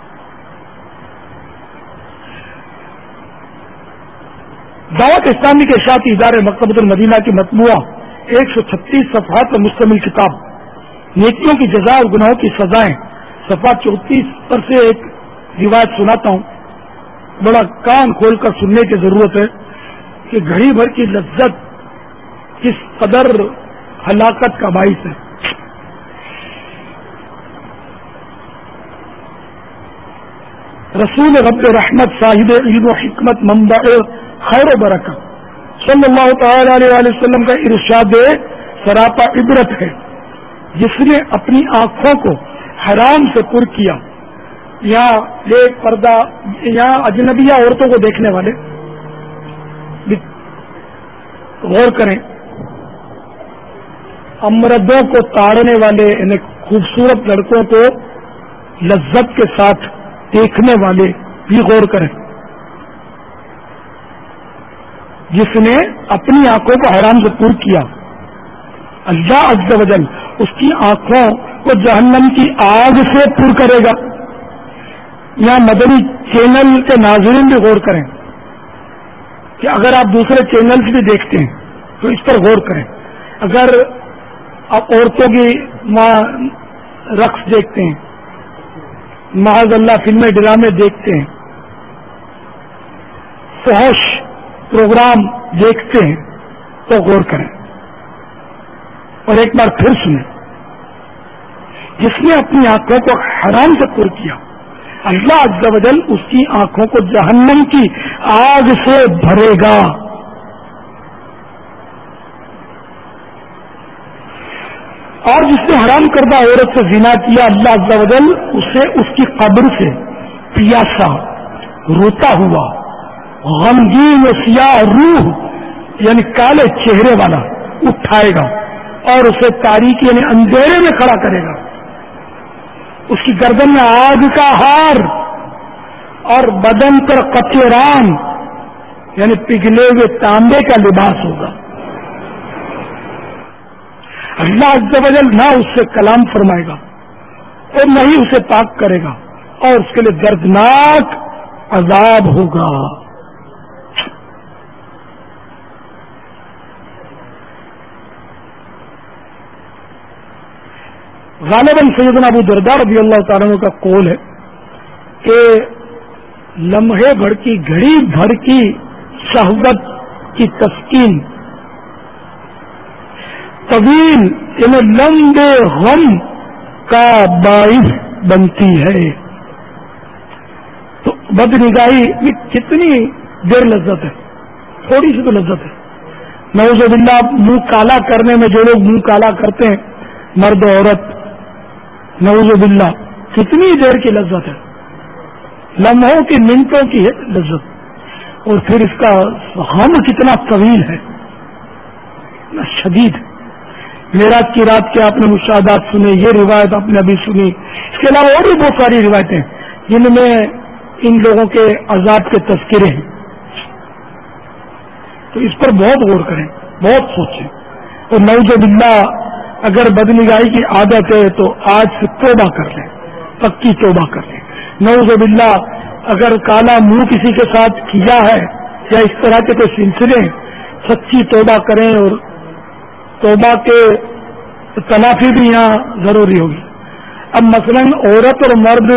دعوت اسلامی کے ارشاد ادارے مکتبۃ المدینہ کی مطبوعہ ایک سو چھتیس صفحات پر مشتمل کتاب نیکیوں کی جزا اور گناہوں کی سزائیں صفحہ چونتیس پر سے ایک روایت سناتا ہوں. بڑا کان کھول کر سننے کی ضرورت ہے کہ گھڑی بھر کی لذت کس قدر ہلاکت کا باعث ہے. رسول رب رحمت صاحب علم و حکمت منبع خیر و برکت صلی اللہ تعالی علیہ وسلم کا ارشاد سراپا عبرت ہے جس نے اپنی آنکھوں کو حرام سے پر کیا. یہاں ایک پردہ یہاں اجنبیہ عورتوں کو دیکھنے والے غور کریں. امردوں کو تاڑنے والے یعنی خوبصورت لڑکوں کو لذت کے ساتھ دیکھنے والے بھی غور کریں. جس نے اپنی آنکھوں کو حرام سے پر کیا اللہ عز و جل اس کی آنکھوں کو جہنم کی آگ سے پر کرے گا. یہاں مدنی چینل کے ناظرین بھی غور کریں کہ اگر آپ دوسرے چینلز بھی دیکھتے ہیں تو اس پر غور کریں. اگر آپ عورتوں کی رقص دیکھتے ہیں معاذ اللہ فلمیں ڈرامے دیکھتے ہیں فحش پروگرام دیکھتے ہیں تو غور کریں اور ایک بار پھر سنیں. جس نے اپنی آنکھوں کو حرام سے پر کیا اللہ عز و جل اس کی آنکھوں کو جہنم کی آگ سے بھرے گا. اور جس نے حرام کردہ عورت سے زنا کیا اللہ عز و جل اسے اس کی قبر سے پیاسا روتا ہوا غمگین و سیاہ روح یعنی کالے چہرے والا اٹھائے گا اور اسے تاریکی یعنی اندھیرے میں کھڑا کرے گا. اس کی گردن میں آگ کا ہار اور بدن پر قطران یعنی پگھلے ہوئے تانبے کا لباس ہوگا. اللہ عز و جل نہ اس سے کلام فرمائے گا اور نہ ہی اسے پاک کرے گا اور اس کے لیے دردناک عذاب ہوگا. غالباً سیدنا ابو درداء رضی اللہ تعالیٰ عنہ کا قول ہے کہ لمحے بھر کی گھڑی بھر کی شہوت کی تسکین طویل یعنی لمبے غم کا باعث بنتی ہے. تو بد نگاہی میں کتنی دیر لذت ہے, تھوڑی سی تو لذت ہے. نعوذ باللہ منہ کالا کرنے میں جو لوگ منہ کالا کرتے ہیں مرد و عورت, نعوذ باللہ کتنی دیر کی لذت ہے, لمحوں کی منٹوں کی ہے لذت, اور پھر اس کا غم کتنا طویل ہے, اتنا شدید. معراج کی رات کے آپ نے مشاہدات سنے, یہ روایت آپ نے ابھی سنی, اس کے علاوہ اور بھی بہت ساری روایتیں جن میں ان لوگوں کے عذاب کے تذکرے ہیں. تو اس پر بہت غور کریں, بہت سوچیں. اور نعوذ باللہ اگر بدنگاہی کی عادت ہے تو آج سے توبہ کر لیں, پکی توبہ کر لیں. نعوذ باللہ اگر کالا منہ کسی کے ساتھ کیا ہے یا اس طرح کے کوئی سلسلے سچی توبہ کریں اور توبہ کے تلافی بھی یہاں ضروری ہوگی. اب مثلا عورت اور مرد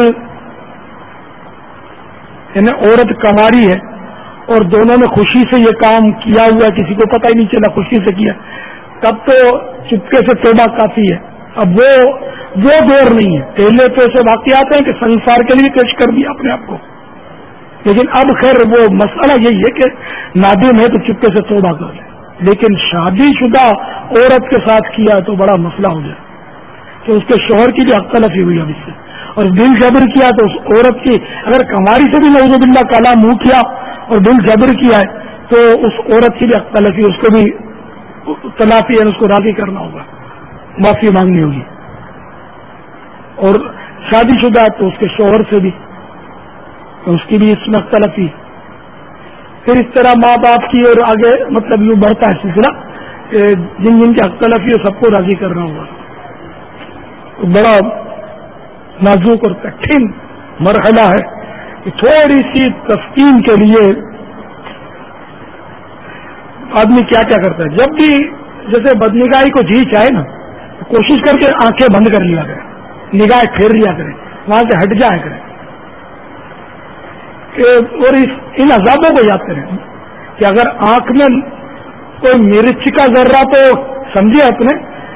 یعنی عورت کماری ہے اور دونوں نے خوشی سے یہ کام کیا ہوا ہے, کسی کو پتہ ہی نہیں چلا خوشی سے کیا, تب تو چپکے سے توبہ کافی ہے. اب وہ وہ دور نہیں ہے. پہلے تو ایسے واقعات ہیں کہ سنسار کے لیے پیش کر دیا اپنے آپ کو, لیکن اب خیر وہ مسئلہ یہی ہے کہ نادم ہے تو چپکے سے توبہ کر لیں. لیکن شادی شدہ عورت کے ساتھ کیا تو بڑا مسئلہ ہو جائے کہ اس کے شوہر کی بھی حق تلفی ہوئی اب اس سے, اور دل جبر کیا تو اس عورت کی اگر کماری سے بھی نعوذ باللہ کالا منہ کیا اور دل جبر کیا ہے تو اس عورت کی بھی حق تلفی, اس کو بھی تلافی ہے, اس کو راضی کرنا ہوگا, معافی مانگنی ہوگی. اور شادی شدہ تو اس کے شوہر سے بھی اس کی بھی اس میں حق تلفی. پھر اس طرح ماں باپ کی اور آگے مطلب یوں بڑھتا ہے سلسلہ, جن جن کی حق تلفی ہے سب کو راضی کرنا ہوگا. بڑا نازک اور کٹھن مرحلہ ہے کہ تھوڑی سی تسکین کے لیے آدمی کیا کیا کرتا ہے. جب بھی جیسے بدنگاہی کو جی چاہے نا تو کوشش کر کے آنکھیں بند کر لیا کرے, نگاہ پھیر لیا کرے, وہاں سے ہٹ جایا کرے اور اس ان عذابوں کو یاد کریں کہ اگر آنکھ میں کوئی مرچ کا ذرہ تو سمجھے اپنے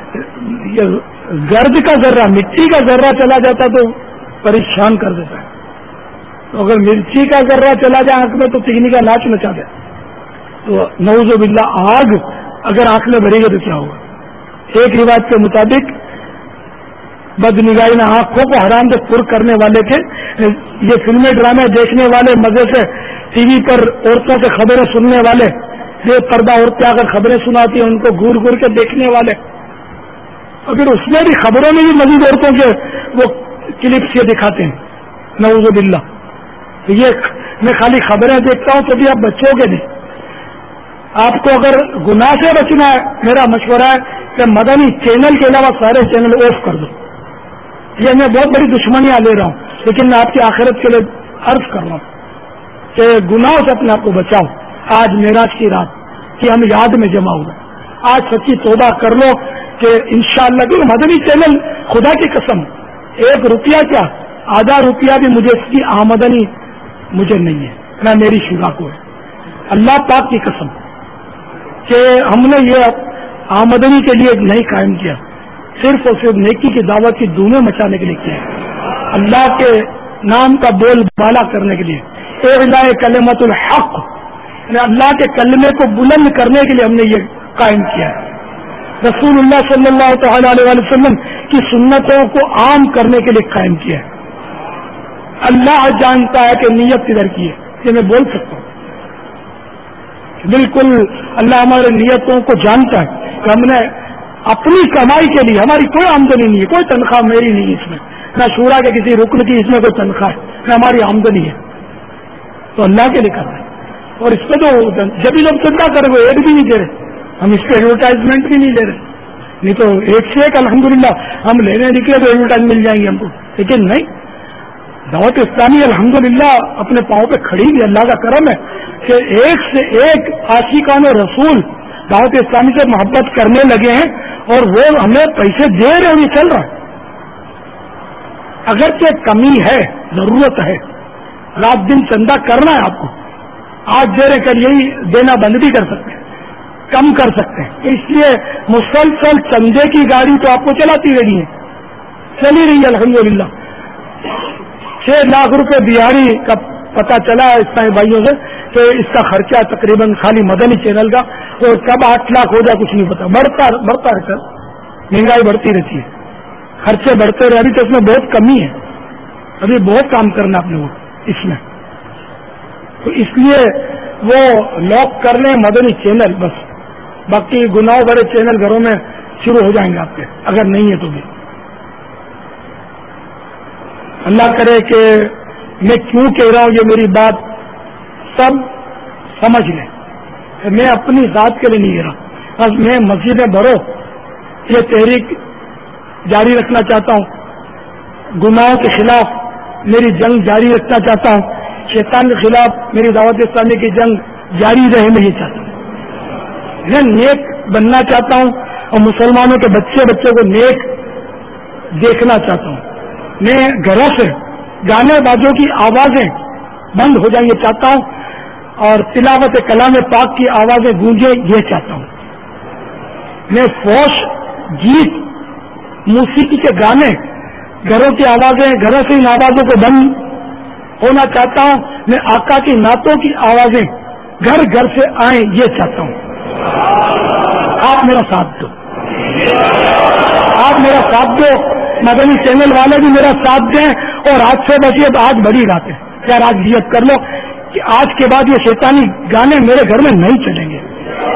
گرد کا ذرہ, مٹی کا ذرہ چلا جاتا تو پریشان کر دیتا ہے. تو اگر مرچی کا ذرہ چلا جائے آنکھ میں تو تکنی کا ناچ نچا دے. تو نعوذ باللہ آگ اگر آنکھ میں بھری گئی تو کیا ہوگا. ایک روایت کے مطابق بد نگاہی نے آنکھوں کو حرام سے پر کرنے والے کے یہ فلمیں ڈرامے دیکھنے والے, مزے سے ٹی وی پر عورتوں سے خبریں سننے والے, بے پردہ عورتیں اگر خبریں سناتی ہیں ان کو گور گور کے دیکھنے والے, اور پھر اس میں بھی خبروں میں بھی مزید عورتوں کے وہ کلپس یہ دکھاتے ہیں نعوذ باللہ. تو یہ میں خالی خبریں دیکھتا ہوں تو بھی آپ بچو گے نہیں. آپ کو اگر گناہ سے بچنا ہے میرا مشورہ ہے کہ مدنی چینل کے علاوہ سارے چینل آف کر دو. یہ میں بہت بڑی دشمنیاں لے رہا ہوں, لیکن میں آپ کی آخرت کے لیے عرض کر رہا ہوں کہ گناہوں سے اپنے آپ کو بچاؤ. آج معراج کی رات کہ ہم یاد میں جمع ہوئے, آج سچی توبہ کر لو کہ انشاءاللہ کہ مدنی چینل خدا کی قسم ایک روپیہ کیا آدھا روپیہ بھی مجھے اس کی آمدنی مجھے نہیں ہے, نہ میری شورا کو ہے. اللہ پاک کی قسم کہ ہم نے یہ آمدنی کے لیے نہیں قائم کیا, صرف اور صرف نیکی کی دعوت کی دھومیں مچانے کے لیے کیا, اللہ کے نام کا بول بالا کرنے کے لیے, اعلاء کلمۃ الحق یعنی اللہ کے کلمے کو بلند کرنے کے لیے ہم نے یہ قائم کیا ہے. رسول اللہ صلی اللہ تعالی علیہ وسلم کی سنتوں کو عام کرنے کے لیے قائم کیا ہے. اللہ جانتا ہے کہ نیت کدھر کی ہے, یہ میں بول سکتا ہوں بالکل. اللہ ہمارے نیتوں کو جانتا ہے کہ ہم نے اپنی کمائی کے لیے, ہماری کوئی آمدنی نہیں ہے, کوئی تنخواہ میری نہیں ہے اس میں, نہ شورا کے کسی رکن کی اس میں کوئی تنخواہ ہے, نہ ہماری آمدنی ہے, تو اللہ کے لیے کر رہے ہیں. اور اس پہ تو جب بھی لوگ چندہ کریں وہ ایڈ بھی نہیں دے رہے, ہم اس پہ ایڈورٹائزمنٹ بھی نہیں لے رہے, نہیں تو ایک سے ایک الحمدللہ ہم لینے نکلے تو ایڈورٹائز مل جائیں گے ہم کو, لیکن نہیں. دعوت اسلامی الحمدللہ اپنے پاؤں پہ کھڑی بھی, اللہ کا کرم ہے کہ ایک سے ایک عاشقان رسول دعوت اسلامی سے محبت کرنے لگے ہیں اور وہ ہمیں پیسے دے رہے ہیں, چل رہا ہے. اگرچہ کمی ہے, ضرورت ہے, رات دن چندہ کرنا ہے آپ کو, آج دے رہے کل یہی دینا بند بھی کر سکتے ہیں, کم کر سکتے ہیں. اس لیے مسلسل چندے کی گاڑی تو آپ کو چلاتی رہی ہے, چلی رہی ہے الحمدللہ. چھ لاکھ روپے بہاری کا پتہ چلا اسلامی بھائیوں سے کہ اس کا خرچہ تقریباً خالی مدنی چینل کا, اور کب آٹھ لاکھ ہو جائے کچھ نہیں پتا, بڑھتا بڑھتا رہتا, مہنگائی بڑھتی رہتی ہے, خرچے بڑھتے رہے. ابھی تو اس میں بہت کمی ہے, ابھی بہت کام کرنا اپنے کو اس میں. تو اس لیے وہ لاک کر لیں مدنی چینل بس, باقی گناہ بھرے چینل گھروں میں شروع ہو جائیں گے آپ کے, اگر نہیں ہے تو بھی. اللہ کرے کہ میں کیوں کہہ رہا ہوں یہ میری بات سب سمجھ لیں کہ میں اپنی ذات کے لیے نہیں کہہ رہا, بس میں مسجد میں بھرو یہ تحریک جاری رکھنا چاہتا ہوں, گناہوں کے خلاف میری جنگ جاری رکھنا چاہتا ہوں, شیطان کے خلاف میری دعوت اسلامی کی جنگ جاری رہے میں یہ چاہتا ہوں. میں نیک بننا چاہتا ہوں اور مسلمانوں کے بچے بچوں کو نیک دیکھنا چاہتا ہوں. میں گھروں سے گانے بازوں کی آوازیں بند ہو جائیں یہ چاہتا ہوں, اور تلاوت کلام پاک کی آوازیں گونجے یہ چاہتا ہوں. میں فوش گیت موسیقی کے گانے گھروں کی آوازیں گھروں سے ان آوازوں کو بند ہونا چاہتا ہوں. میں آقا کی نعتوں کی آوازیں گھر گھر سے آئیں یہ چاہتا ہوں. آپ میرا ساتھ دو, آپ میرا ساتھ دو. مدنی چینل والے بھی میرا ساتھ دیں. اور آج سے بچیے تو آج بڑی رات ہے, کیا آج نیت کر لو کہ آج کے بعد یہ شیطانی گانے میرے گھر میں نہیں چلیں گے.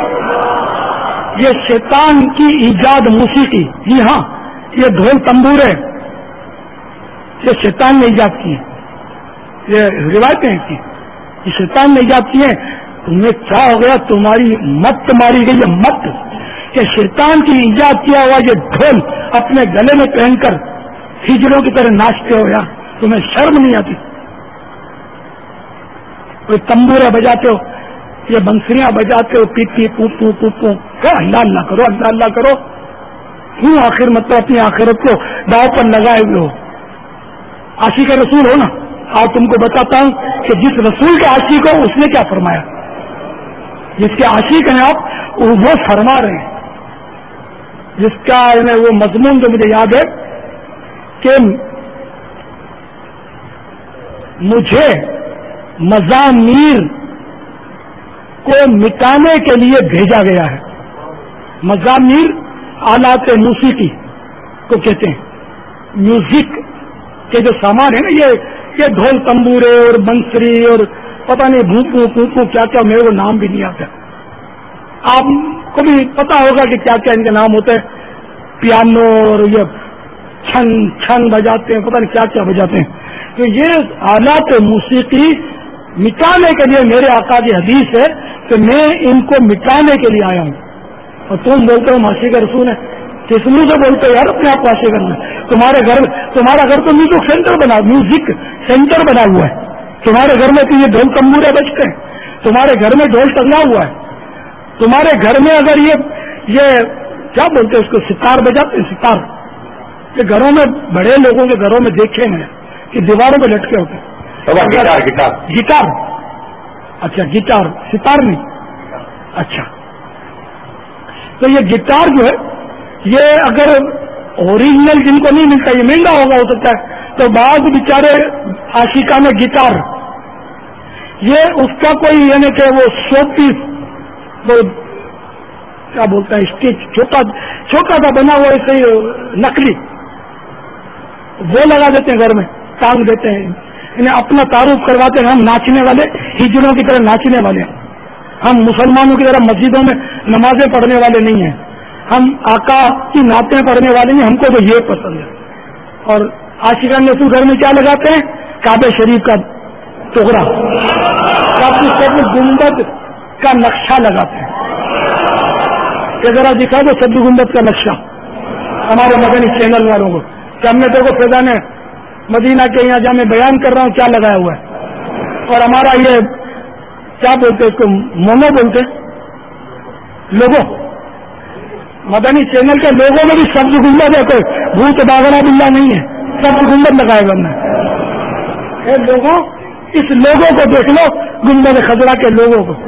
یہ شیطان کی ایجاد موسیقی, جی ہاں یہ ڈھول تمبورے یہ شیطان نے ایجاد کی, یہ روایتیں کی یہ شیطان نے ایجاد کی ہیں. تمہیں کیا ہو گیا, تمہاری مت ماری گئی ہے مت, کہ شیطان کی ایجاد کیا ہوا یہ ڈھول اپنے گلے میں پہن کر ہجڑوں کی طرح ناچتے ہو یار, تمہیں شرم نہیں آتی؟ کوئی تمبورے بجاتے ہو, یہ بنسریاں بجاتے ہو, پی پی پو پو پو پو, اللہ اللہ کرو اللہ اللہ کرو. کیوں آخر مطلب اپنی آخرت کو داؤ پر لگائے ہوئے ہو؟ عاشق رسول ہو نا. اور تم کو بتاتا ہوں کہ جس رسول کے عاشق ہو اس نے کیا فرمایا. جس کے عاشق ہیں آپ وہ فرما رہے ہیں, جس کا وہ مضمون جو مجھے یاد ہے کہ مجھے مزامیر کو مٹانے کے لیے بھیجا گیا ہے. مزامیر آلات موسیقی کو کہتے ہیں. میوزک کے جو سامان ہے نا, یہ یہ ڈھول تمبورے اور بنسری اور پتہ نہیں بھوپو پوپو کیا کیا, میرے کو نام بھی نہیں آتا. آپ کو بھی پتا ہوگا کہ کیا کیا ان کے نام ہوتے ہیں. پیانو اور یہ چھن چھن بجاتے ہیں, پتہ نہیں کیا کیا بجاتے ہیں. تو یہ آلات موسیقی مٹانے کے لیے میرے آقا کی حدیث ہے کہ میں ان کو مٹانے کے لیے آیا ہوں. اور تم بولتے ہو عاشق رسول ہے, کس منہ سے بولتے ہو یار اپنے آپ کو عاشق رسول؟ تمہارے گھر تمہارا گھر تو میوزک سینٹر بنا میوزک سینٹر بنا ہوا ہے. تمہارے گھر میں تو یہ ڈھول تمبورے بجتے ہیں, تمہارے گھر میں ڈھول ٹنگا ہوا ہے, تمہارے گھر میں اگر یہ یہ کیا بولتے ہیں اس کو, ستار بجاتے ہیں ستار. یہ گھروں میں بڑے لوگوں کے گھروں میں دیکھے ہیں کہ دیواروں پہ لٹکے ہوتے ہیں. گٹار گٹار گٹار اچھا گٹار, ستار نہیں. اچھا تو یہ گٹار جو ہے یہ اگر اوریجنل جن کو نہیں ملتا, یہ مہنگا ہوگا ہو سکتا ہے, تو بعض بیچارے عاشقان گٹار یہ اس کا کوئی یعنی کہ وہ سو پیس وہ کیا بولتا ہے اسٹیچ چھوٹا چھوٹا سا بنا ہوا ایسے نکلی وہ لگا دیتے ہیں گھر میں, ٹانگ دیتے ہیں, انہیں اپنا تعارف کرواتے ہیں. ہم ناچنے والے ہجڑوں کی طرح ناچنے والے ہیں, ہم مسلمانوں کی طرح مسجدوں میں نمازیں پڑھنے والے نہیں ہیں, ہم آقا کی نعتیں پڑھنے والے نہیں, ہم کو تو یہ پسند ہے. اور عاشقان رسول گھر میں کیا لگاتے ہیں, کعبہ شریف کا ٹکڑا, سب گنبد کا نقشہ لگاتے ہیں. کہ ذرا دکھا دو سب گنبد کا نقشہ ہمارے مدنی چینل والوں کو, کہ ہم نے دیکھو فیضان مدینہ کے یہاں جہاں میں بیان کر رہا ہوں کیا لگایا ہوا ہے. اور ہمارا یہ کیا بولتے ہیں اس کو, مونو بولتے ہیں لوگوں, مدنی چینل کے لوگوں میں بھی سبز گنبد ہے, کوئی بھوت باغڑا بلا نہیں ہے, سبز گنبد لگائے گا. ہم نے لوگوں اس لوگوں کو دیکھ لو, گنبد خضرا کے لوگوں کو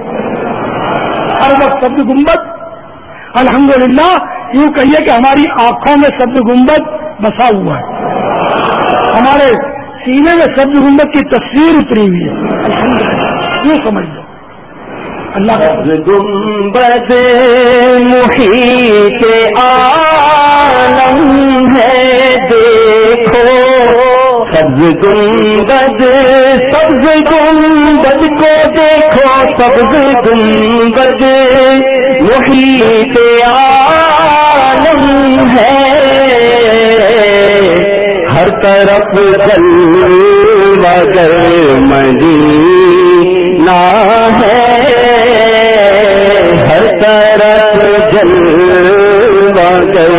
ہر وقت سبز گنبد. الحمدللہ یوں کہیے کہ ہماری آنکھوں میں سبز گنبد بسا ہوا ہے, ہمارے سینے میں سبز گنبد کی تصویر اتری ہوئی ہے. الحمدللہ یوں سمجھ لو. اللہ گنبد محیط عالم ہے دیکھو, سبز گنبد سبز گنبد کو دیکھو, سبز گنبد محیط عالم ہے, ہر طرف جلوہ گر مدینہ ہے, ہر طرف جلوہ گر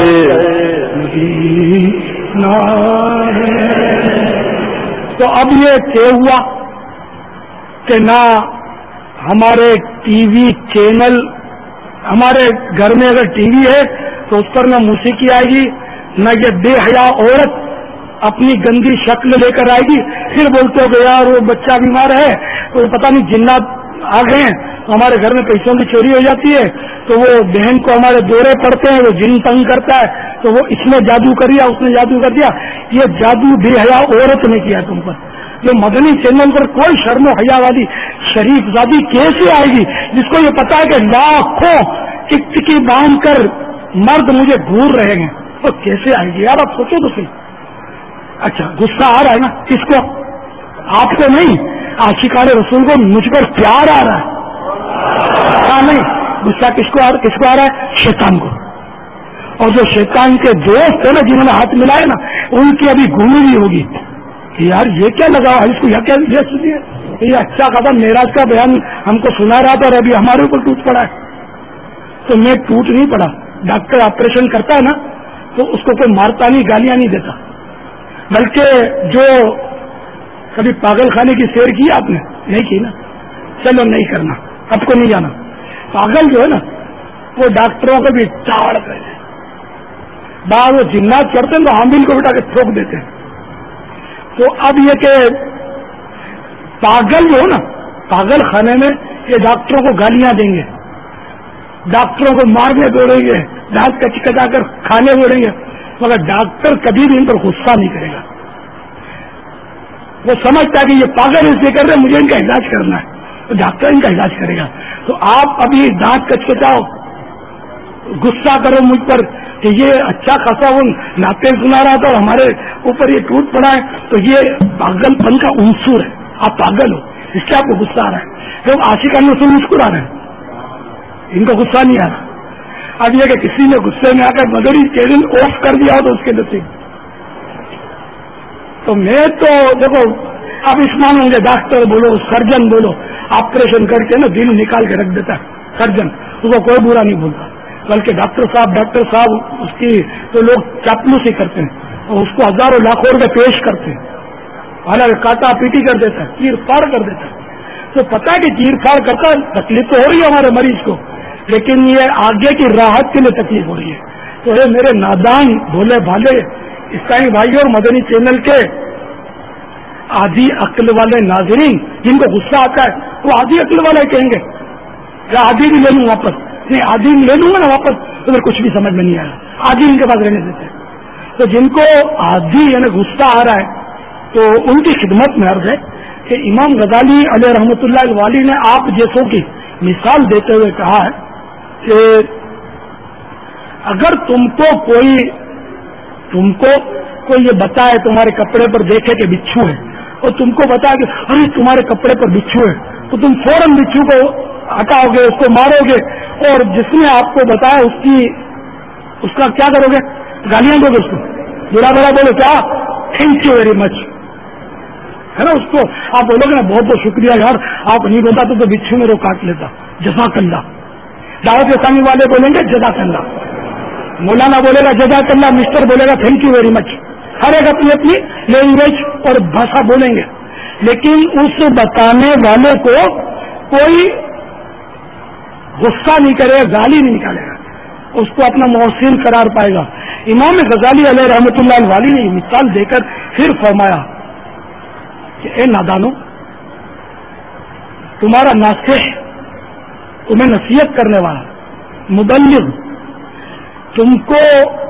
مدینہ ہے. تو اب یہ طے ہوا کہ نہ ہمارے ٹی وی چینل ہمارے گھر میں اگر ٹی وی ہے تو اس پر نہ موسیقی آئے گی، نہ یہ بے حیا عورت اپنی گندی شکل لے کر آئے گی. پھر بولتے ہو کہ یار وہ بچہ بیمار ہے تو پتہ نہیں جنات آ گئے ہیں، تو ہمارے گھر میں پیسوں کی چوری ہو جاتی ہے، تو وہ بہن کو ہمارے دورے پڑتے ہیں، وہ جن تنگ کرتا ہے تو وہ اس نے جادو کر دیا، اس نے جادو کر دیا. یہ جادو بے حیا عورت نے کیا تم پر. جو مدنی چینل پر کوئی شرم و حیا والی شریف زادی کیسے آئے گی جس کو یہ پتا ہے کہ لاکھوں ٹکٹکی باندھ کر مرد مجھے گھور رہے ہیں، وہ کیسے آئے گی یار؟ آپ سوچو تو صحیح. اچھا غصہ آ رہا ہے نا کس کو؟ آپ کو نہیں، عاشقان رسول کو مجھ پر پیار آ رہا ہے. ہاں نہیں، غصہ کس کو کس کو آ رہا ہے؟ شیطان کو. اور جو شیطان کے دوست ہیں نا جنہوں نے ہاتھ ملائے نا، ان کی ابھی گھومی نہیں ہوگی کہ یار یہ کیا لگا ہے اس کو، یہ کیا یہ سنیے یہ اچھا خبر معراج کا بیان ہم کو سنا رہا تھا اور ابھی ہمارے اوپر ٹوٹ پڑا ہے. تو میں ٹوٹ نہیں پڑا. ڈاکٹر آپریشن کرتا ہے نا تو اس کو کوئی مارتا نہیں، گالیاں نہیں دیتا، بلکہ جو کبھی پاگل خانے کی سیر کی آپ نے؟ نہیں کی نا، چلو نہیں کرنا، اب کو نہیں جانا. پاگل جو ہے نا وہ ڈاکٹروں کو بھی چاڑ کرتے ہیں، بعض وہ جنات کرتے ہیں تو حامل کو بٹا کے ٹھوک دیتے ہیں. تو اب یہ کہ پاگل جو ہے نا، پاگل خانے میں یہ ڈاکٹروں کو گالیاں دیں گے، ڈاکٹروں کو مارنے دوڑیں گے، دانت کچ کچا کر کھانے دوڑیں گے، مگر ڈاکٹر کبھی بھی ان پر غصہ نہیں کرے گا. وہ سمجھتا ہے کہ یہ پاگل اس لیے کر رہے ہیں، مجھے ان کا علاج کرنا ہے، تو ڈاکٹر ان کا علاج کرے گا. تو آپ ابھی دانت کچ کچاؤ، غصہ کرو مجھ پر کہ یہ اچھا خاصا وہ ناطے سنا رہا تھا اور ہمارے اوپر یہ ٹوٹ پڑا ہے، تو یہ پاگل پن کا عنصر ہے. آپ پاگل ہو، اس سے آپ کو غصہ آ رہا ہے. لوگ عاشقان رسول مسکرا رہے ہیں، ان کو غصہ نہیں آ رہا. اب یہ کہ کسی نے غصے میں آ کر مدری چینل آف کر دیا ہو تو اس کے نصیب. تو میں تو دیکھو اب اس مانوں گے ڈاکٹر بولو، سرجن بولو، آپریشن کر کے نا دل نکال کے رکھ دیتا ہے سرجن، اس کو کوئی برا نہیں بولتا، بلکہ ڈاکٹر صاحب ڈاکٹر صاحب اس کی تو لوگ چاپلوسی کرتے ہیں اور اس کو ہزاروں لاکھوں روپے پیش کرتے ہیں، حالانکہ کاٹا پیٹی کر دیتا ہے، چیر پھاڑ کر دیتا ہے. تو پتا ہے کہ چیر پھاڑ کرتا ہے، تکلیف تو ہو رہی ہے ہمارے مریض کو، لیکن یہ آگے کی راحت کے لیے تکلیف ہو رہی ہے. تو یہ میرے نادان بھولے بھالے اسلامی بھائی اور مدنی چینل کے آدھی عقل والے ناظرین جن کو غصہ آتا ہے وہ آدھی عقل والے کہیں گے یا آدھی بھی لے لوں واپس، نہیں آدھی لے لوں گا نا واپس تو پھر کچھ بھی سمجھ میں نہیں آ رہا، آدھی ان کے پاس رہنے دیتے ہیں. تو جن کو آدھی یعنی غصہ آ رہا ہے تو ان کی خدمت میں عرض ہے کہ امام غزالی علیہ رحمۃ اللہ الوالی نے آپ جیسوں کی مثال دیتے ہوئے کہا ہے کہ اگر تم کو کوئی تم کو کوئی یہ بتائے تمہارے کپڑے پر دیکھے کہ بچھو ہے اور تم کو بتایا کہ ارے تمہارے کپڑے پر بچھو ہے، تو تم فوراً بچھو کو ہٹاؤ گے، اس کو مارو گے، اور جس نے آپ کو بتایا اس کی اس کا کیا کرو گے؟ گالیاں دو گے، اس کو برا برا بولو، کیا تھینک یو ویری مچ ہے نا. اس کو آپ بولو گے نا بہت بہت شکریہ یار، آپ نہیں بتاتے تو بچھو میرے کو کاٹ لیتا، جزاک اللہ. دعوت اسلامی والے بولیں گے جزاک اللہ، مولانا بولے گا جزاک اللہ، مسٹر بولے گا تھینک یو ویری مچ. ہر ایک اپنی اپنی لینگویج اور بھاشا بولیں گے، لیکن اس بتانے والے کو کوئی غصہ نہیں کرے گا، گالی نہیں نکالے گا، اس کو اپنا محسن قرار پائے گا. امام غزالی علیہ رحمۃ اللہ الوالی نے یہ مثال دے کر پھر فرمایا کہ اے نادانو، تمہارا ناصح، تمہیں نصیحت کرنے والا مبلغ تم کو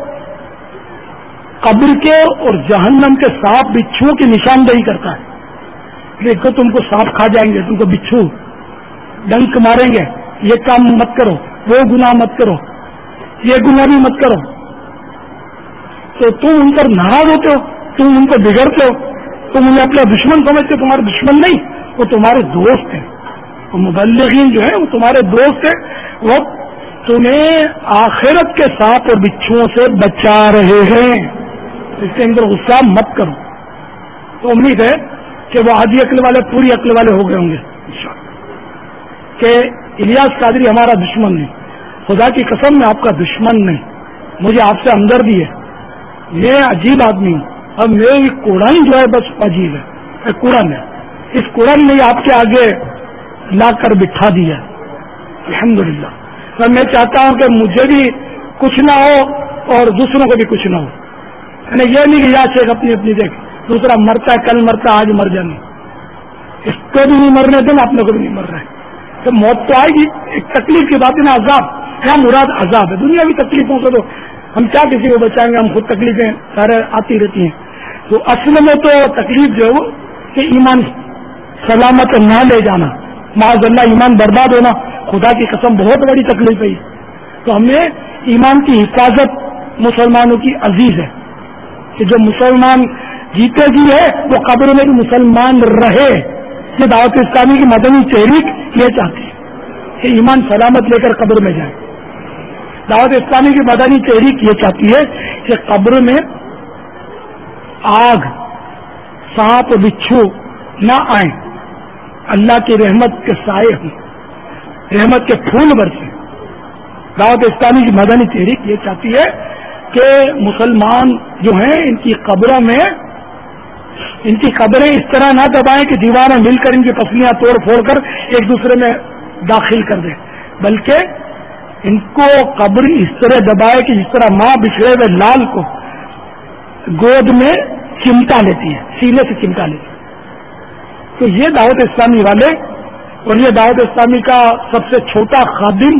قبر کے اور جہنم کے سانپ بچھو کی نشاندہی کرتا ہے. دیکھو تم کو سانپ کھا جائیں گے، تم کو بچھو ڈنک ماریں گے، یہ کام مت کرو، وہ گناہ مت کرو، یہ گناہ بھی مت کرو، تو تم ان پر ناراض ہوتے ہو، تم ان کو بگڑتے ہو، تم انہیں اپنا دشمن سمجھتے ہو. تمہارے دشمن نہیں، وہ تمہارے دوست ہیں. وہ مبلغین جو ہیں وہ تمہارے دوست ہیں، وہ تمہیں آخرت کے سانپ اور بچھوؤں سے بچا رہے ہیں، اس کے اندر غصہ مت کرو. تو امید ہے کہ وہ آدھی عقل والے پوری عقل والے ہو گئے ہوں گے انشاءاللہ کہ الیاس قادری ہمارا دشمن نہیں، خدا کی قسم میں آپ کا دشمن نہیں، مجھے آپ سے ہمدردی ہے. میں عجیب آدمی ہوں، اب میری قرآن جو ہے بس عجیب ہے، قرآن ہے، اس قرآن نے آپ کے آگے لا کر بٹھا دیا الحمدللہ. تو میں چاہتا ہوں کہ مجھے بھی کچھ نہ ہو اور دوسروں کو بھی کچھ نہ ہو. یعنی یہ نہیں کہ یاد سے اپنی اپنی دیکھ دوسرا مرتا ہے کل مرتا آج مر جانا, اس کو بھی نہیں مرنے دینا اپنے کو بھی نہیں مر رہا ہے. تو موت تو آئے گی, ایک تکلیف کی بات ہے نا, عذاب. کیا مراد عذاب ہے؟ دنیا کی تکلیفوں سے تو ہم کیا کسی کو بچائیں گے, ہم خود تکلیفیں سارے آتی رہتی ہیں. تو اصل میں تو تکلیف جو ہے وہ کہ ایمان سلامت نہ لے جانا, معاذ اللہ ایمان برباد ہونا, خدا کی قسم بہت بڑی تکلیف ہے. تو ہمیں ایمان کی حفاظت مسلمانوں کی عزیز ہے کہ جو مسلمان جیتے جی ہے وہ قبر میں بھی مسلمان رہے. یہ دعوت اسلامی کی مدنی تحریک یہ چاہتی ہے کہ ایمان سلامت لے کر قبر میں جائے. دعوت اسلامی کی مدنی تحریک یہ چاہتی ہے کہ قبر میں آگ سانپ بچھو نہ آئیں, اللہ کی رحمت کے سائے ہوں, رحمت کے پھول برسیں. دعوت اسلامی کی مدنی تحریک یہ چاہتی ہے کہ مسلمان جو ہیں ان کی قبروں میں ان کی قبریں اس طرح نہ دبائیں کہ دیواریں مل کر ان کی پسلیاں توڑ پھوڑ کر ایک دوسرے میں داخل کر دیں, بلکہ ان کو قبر اس طرح دبائے کہ جس طرح ماں بچھڑے ہوئے لال کو گود میں چمٹا لیتی ہے, سینے سے چمٹا لیتی ہے. تو یہ دعوت اسلامی والے اور یہ دعوت اسلامی کا سب سے چھوٹا خادم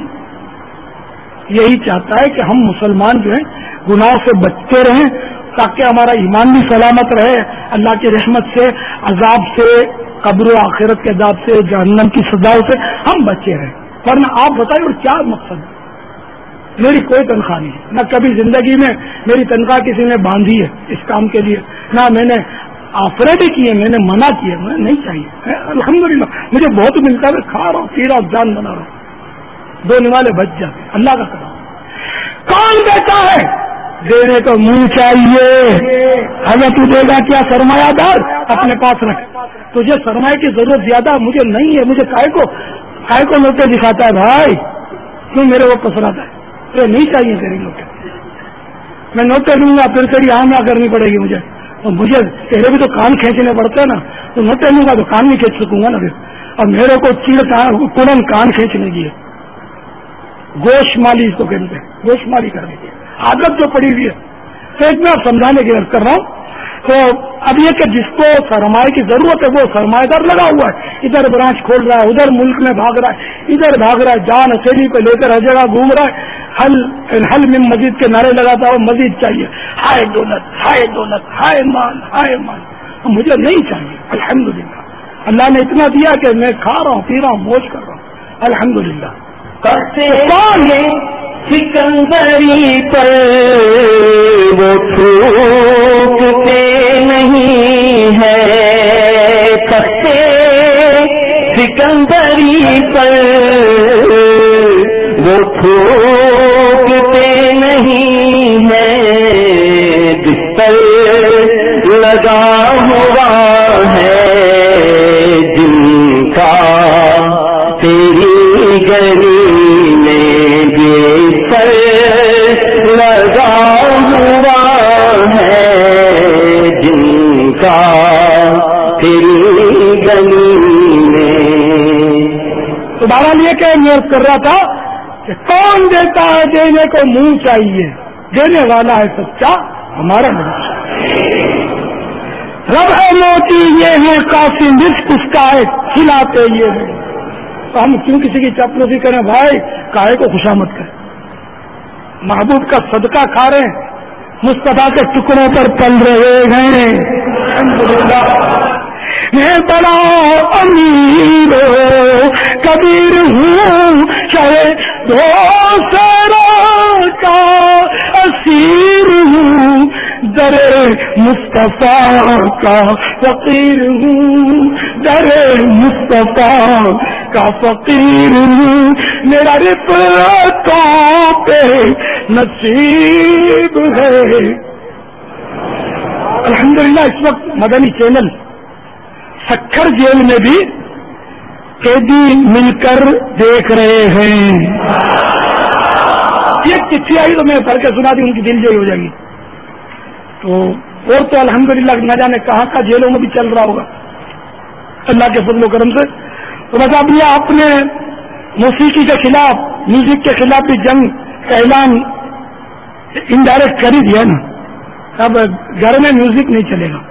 یہی چاہتا ہے کہ ہم مسلمان جو ہیں گناہوں سے بچتے رہیں تاکہ ہمارا ایمان بھی سلامت رہے, اللہ کی رحمت سے, عذاب سے, قبر و آخرت کے عذاب سے, جہنم کی سزاؤں سے ہم بچے رہیں. ورنہ آپ بتائیں اور کیا مقصد ہے؟ میری کوئی تنخواہ نہیں ہے, نہ کبھی زندگی میں میری تنخواہ کسی نے باندھی ہے اس کام کے لیے, نہ میں نے آفریں بھی کیے, میں نے منع کیے, مجھے نہیں چاہیے. الحمدللہ مجھے بہت ملتا ہے, کھا رہا ہوں پی رہا ہوں جان بنا رہا ہوں, دو نوالے بچ جاتے, اللہ کا کرم. کون دیتا ہے؟ دینے کو منہ چاہیے. اگر تو دے گا کیا سرمایہ دار اپنے پاس رکھ, تجھے سرمایہ کی ضرورت زیادہ مجھے نہیں ہے, مجھے کائے کو کائے کو نوٹیں دکھاتا ہے بھائی, کیوں میرے وہ پسراتا ہے؟ تو نہیں چاہیے تیری نوٹیں, میں نوٹیں لوں گا پھر تیری آمنا کرنی پڑے گی مجھے, اور مجھے تیرے بھی تو کان کھینچنے پڑتے ہیں نا, تو نوٹیں لوں گا تو کان نہیں کھینچ سکوں گا نا پھر, اور میرے کو چیڑ کڑن کان کھینچنے کی ہے. گوشت مالی اس کو کہتے ہیں, گوشت مالی کرنے کی عادت جو پڑی ہوئی ہے. تو ایک میں آپ سمجھانے کی عرض کر رہا ہوں. تو اب یہ کہ جس کو سرمایہ کی ضرورت ہے وہ سرمایہ دار لگا ہوا ہے, ادھر برانچ کھول رہا ہے, ادھر ملک میں بھاگ رہا ہے, ادھر بھاگ رہا ہے, جان ہتھیلی پہ لے کر ہر جگہ گھوم رہا ہے, حل حل میں مزید کے نعرے لگاتا ہے, مزید چاہیے, ہائے دولت ہائے دولت ہائے مال ہائے مال. مجھے نہیں چاہیے, الحمدللہ اللہ نے اتنا دیا کہ میں کھا رہا ہوں, پی رہا ہوں, موج کر رہا ہوں, الحمدللہ. سکندری پر وہ ٹوٹتے نہیں ہے, تختے سکندری پر وہ ٹوٹتے نہیں ہے, بستر لگا ہوا ہے جن کا تیری گلی میں بستر لگا ہوا ہے جن کا تیری گلی میں. تو بہرحال یہ کہ میں کر رہا تھا کہ کون دیتا ہے دینے کو منہ چاہیے, دینے والا ہے سچا ہمارا نبی. رب ہے موتی یہ ہے قاسم رزق اس کا ہے کھلاتے یہ ہے. تو ہم کیوں کسی کی چپلوسی کریں بھائی, کائے کو خوشامد کریں. محبوب کا صدقہ کھا رہے ہیں, مصطفیٰ کے ٹکڑوں پر پل رہے ہیں. الحمدللہ میں بڑا امیر کبیر ہوں, چاہے دوسرا کا اسیر ہوں, در مصطفیٰ کا فقیر ہوں, در مصطفیٰ کا فقیر ہوں. میرا رفعتوں پہ نصیب ہے. الحمدللہ اس وقت مدنی چینل سکھر جیل میں بھی قیدی مل کر دیکھ رہے ہیں. یہ چٹھی آئی تو میں پڑھ کے سنا دی, ان کی دل جوئی ہو جائے گی. تو اور تو الحمدللہ نہ جانے کہاں کا جیلوں میں بھی چل رہا ہوگا اللہ کے فضل و کرم سے. تو بس اب یہ اپنے موسیقی کے خلاف، میوزک کے خلاف بھی جنگ کا اعلان انڈائریکٹ کر ہی دیا نا. اب گھر میں میوزک نہیں چلے گا.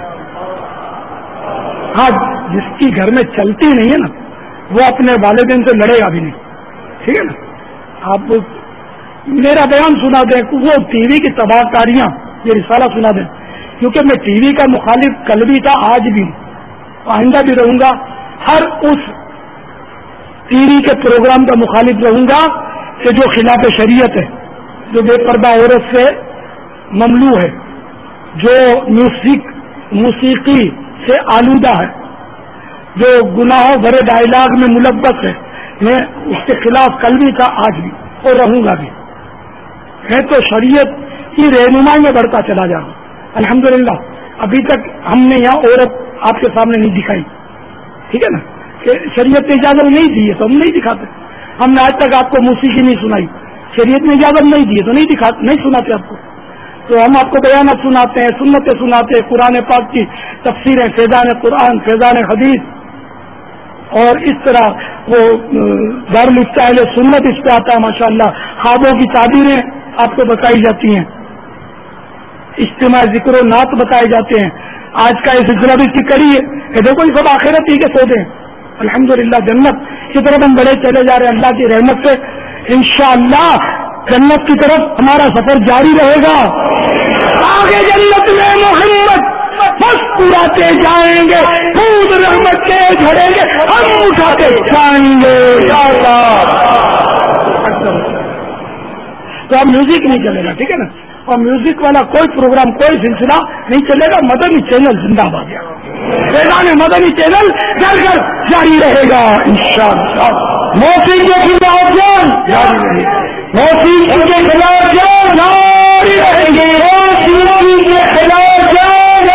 ہاں جس کی گھر میں چلتی نہیں ہے نا وہ اپنے والدین سے لڑے گا بھی نہیں. ٹھیک ہے نا. آپ میرا بیان سنا دیں، وہ ٹی وی کی تباہ کاریاں، یہ رسالہ سنا دیں، کیونکہ میں ٹی وی کا مخالف کل بھی تھا، آج بھی آئندہ بھی رہوں گا. ہر اس ٹی وی کے پروگرام کا مخالف رہوں گا کہ جو خلاف شریعت ہے، جو بے پردہ عورت سے مملو ہے، جو میوزک موسیقی سے آلودہ ہے، جو گناہوں بھرے ڈائلاگ میں ملوث ہے. میں اس کے خلاف کل بھی تھا، آج بھی اور رہوں گا بھی. میں تو شریعت کی رہنمائی میں بڑھتا چلا جا رہا ہوں. الحمدللہ ابھی تک ہم نے یہاں عورت آپ کے سامنے نہیں دکھائی. ٹھیک ہے نا، کہ شریعت نے اجازت نہیں دی ہے تو ہم نہیں دکھاتے. ہم نے آج تک آپ کو موسیقی نہیں سنائی، شریعت نے اجازت نہیں دی ہے تو نہیں دکھاتے، نہیں سناتے آپ کو. تو ہم آپ کو بیانات سناتے ہیں، سنتیں سناتے ہیں، قرآن پاک کی تفسیریں، فیضان قرآن، فیضان حدیث، اور اس طرح وہ دارالفتہ اہل سنت اس پہ آتا ہے ماشاءاللہ. خوابوں کی تعبیریں آپ کو بتائی جاتی ہیں، اجتماع ذکر و نعت بتائے جاتے ہیں. آج کا یہ سلسلہ بھی اس کی کڑی ہے کہ دیکھو یہ سب آخرت ہی کے سودے ہیں. الحمدللہ جنت کی طرف ہم بڑھے چلے جا رہے ہیں اللہ کی رحمت سے. انشاءاللہ جنت کی طرف ہمارا سفر جاری رہے گا. آگے جنت میں محمد مسکراتے جائیں گے، خود رحمت کے جھڑیں گے، ہم اٹھاتے جائیں گے. تو اب میوزک نہیں چلے گا. ٹھیک ہے نا. اور میوزک والا کوئی پروگرام، کوئی سلسلہ نہیں چلے گا. مدنی چینل زندہ باد، فیضان مدنی چینل گھر گھر جاری رہے گا انشاءاللہ. موسیقی کے خلاف جنگ جاری رہے گی، موسیقی کے خلاف جنگ جاری رہے گی، موسیقی کے خلاف جنگ،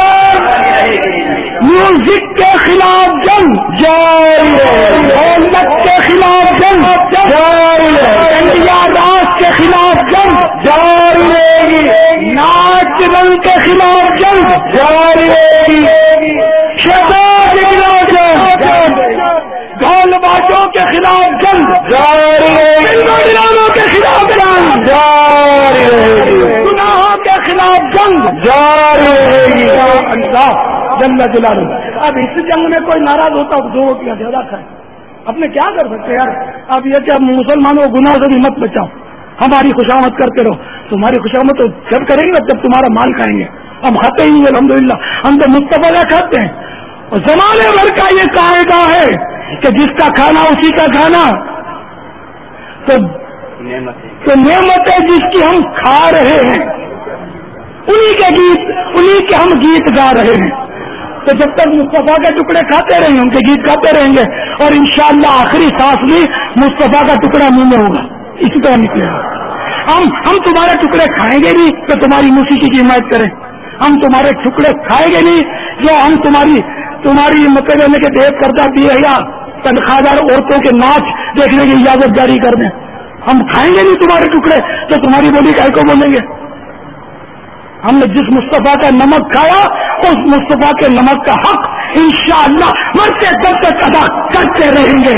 میوزک کے خلاف جنگ جاری رہے گی، دولت کے خلاف جنگ جاری رہے گی، انڈیا راج کے خلاف جنگ جاری رہے گی، ناچ رنگ کے خلاف جنگ جاری رہے گی، شہباز کے خلاف جنگ، ڈھول بازوں کے خلاف جنگ جاری رہے گی، کے خلاف جنگ جاری رہے گی، گناہوں کے خلاف جنگ جاری رہے گی. اللہ جل جلالہ. اب اس جنگ میں کوئی ناراض ہوتا دو روٹیاں زیادہ کھائے، اپنے کیا کر سکتے یار. اب یہ کہ اب مسلمانوں کو گناہ سے بھی مت بچاؤ، ہماری خوشامد کرتے رہو. تمہاری خوشامد تو جب کریں گے جب تمہارا مال کھائیں گے. ہم کھاتے ہی نہیں الحمدللہ، ہم تو مصطفیٰ کا کھاتے ہیں. اور زمانے بھر کا یہ قاعدہ ہے کہ جس کا کھانا اسی کا کھانا. تو تو نعمتیں جس کی ہم کھا رہے ہیں انہی کے گیت، انہی کے ہم گیت گا رہے ہیں. تو جب تک مصطفیٰ کے ٹکڑے کھاتے رہیں گے ان کے گیت گاتے رہیں گے، اور انشاءاللہ آخری سانس بھی مصطفیٰ کا ٹکڑا منہ میں ہوگا، اسی طرح نکلے گا. ہم ہم تمہارے ٹکڑے کھائیں گے نہیں تو تمہاری موسیقی کی حمایت کریں. ہم تمہارے ٹکڑے کھائیں گے نہیں جو ہم تمہاری تمہاری مطلب لینے کے دیکھ کرتا دیے یا تنخواہ دار عورتوں کے ناچ دیکھنے کی اجازت جاری کر دیں. ہم کھائیں گے نہیں تمہارے ٹکڑے تو تمہاری بولی کاہے کو بولیں گے. ہم نے جس مصطفیٰ کا نمک کھایا اس مصطفیٰ کے نمک کا حق انشاءاللہ مرتے دب تک ادا کرتے رہیں گے.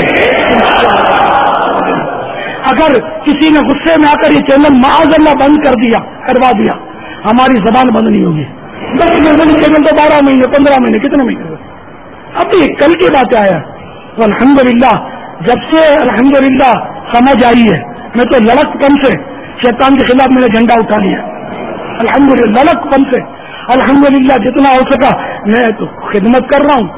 اگر کسی نے غصے میں آ کر یہ چینل معاذ اللہ بند کر دیا کروا دیا، ہماری زبان بند نہیں ہوگی. دس مہینے چینل تو بارہ مہینے پندرہ مہینے کتنے مہینے ابھی کل کی بات آیا. تو الحمدللہ جب سے الحمدللہ سمجھ آئی ہے، میں تو لڑک پن سے شیطان کے خلاف میں نے جھنڈا اٹھا لیا الحمدللہ. لڑک پن سے الحمدللہ جتنا ہو سکا میں تو خدمت کر رہا ہوں.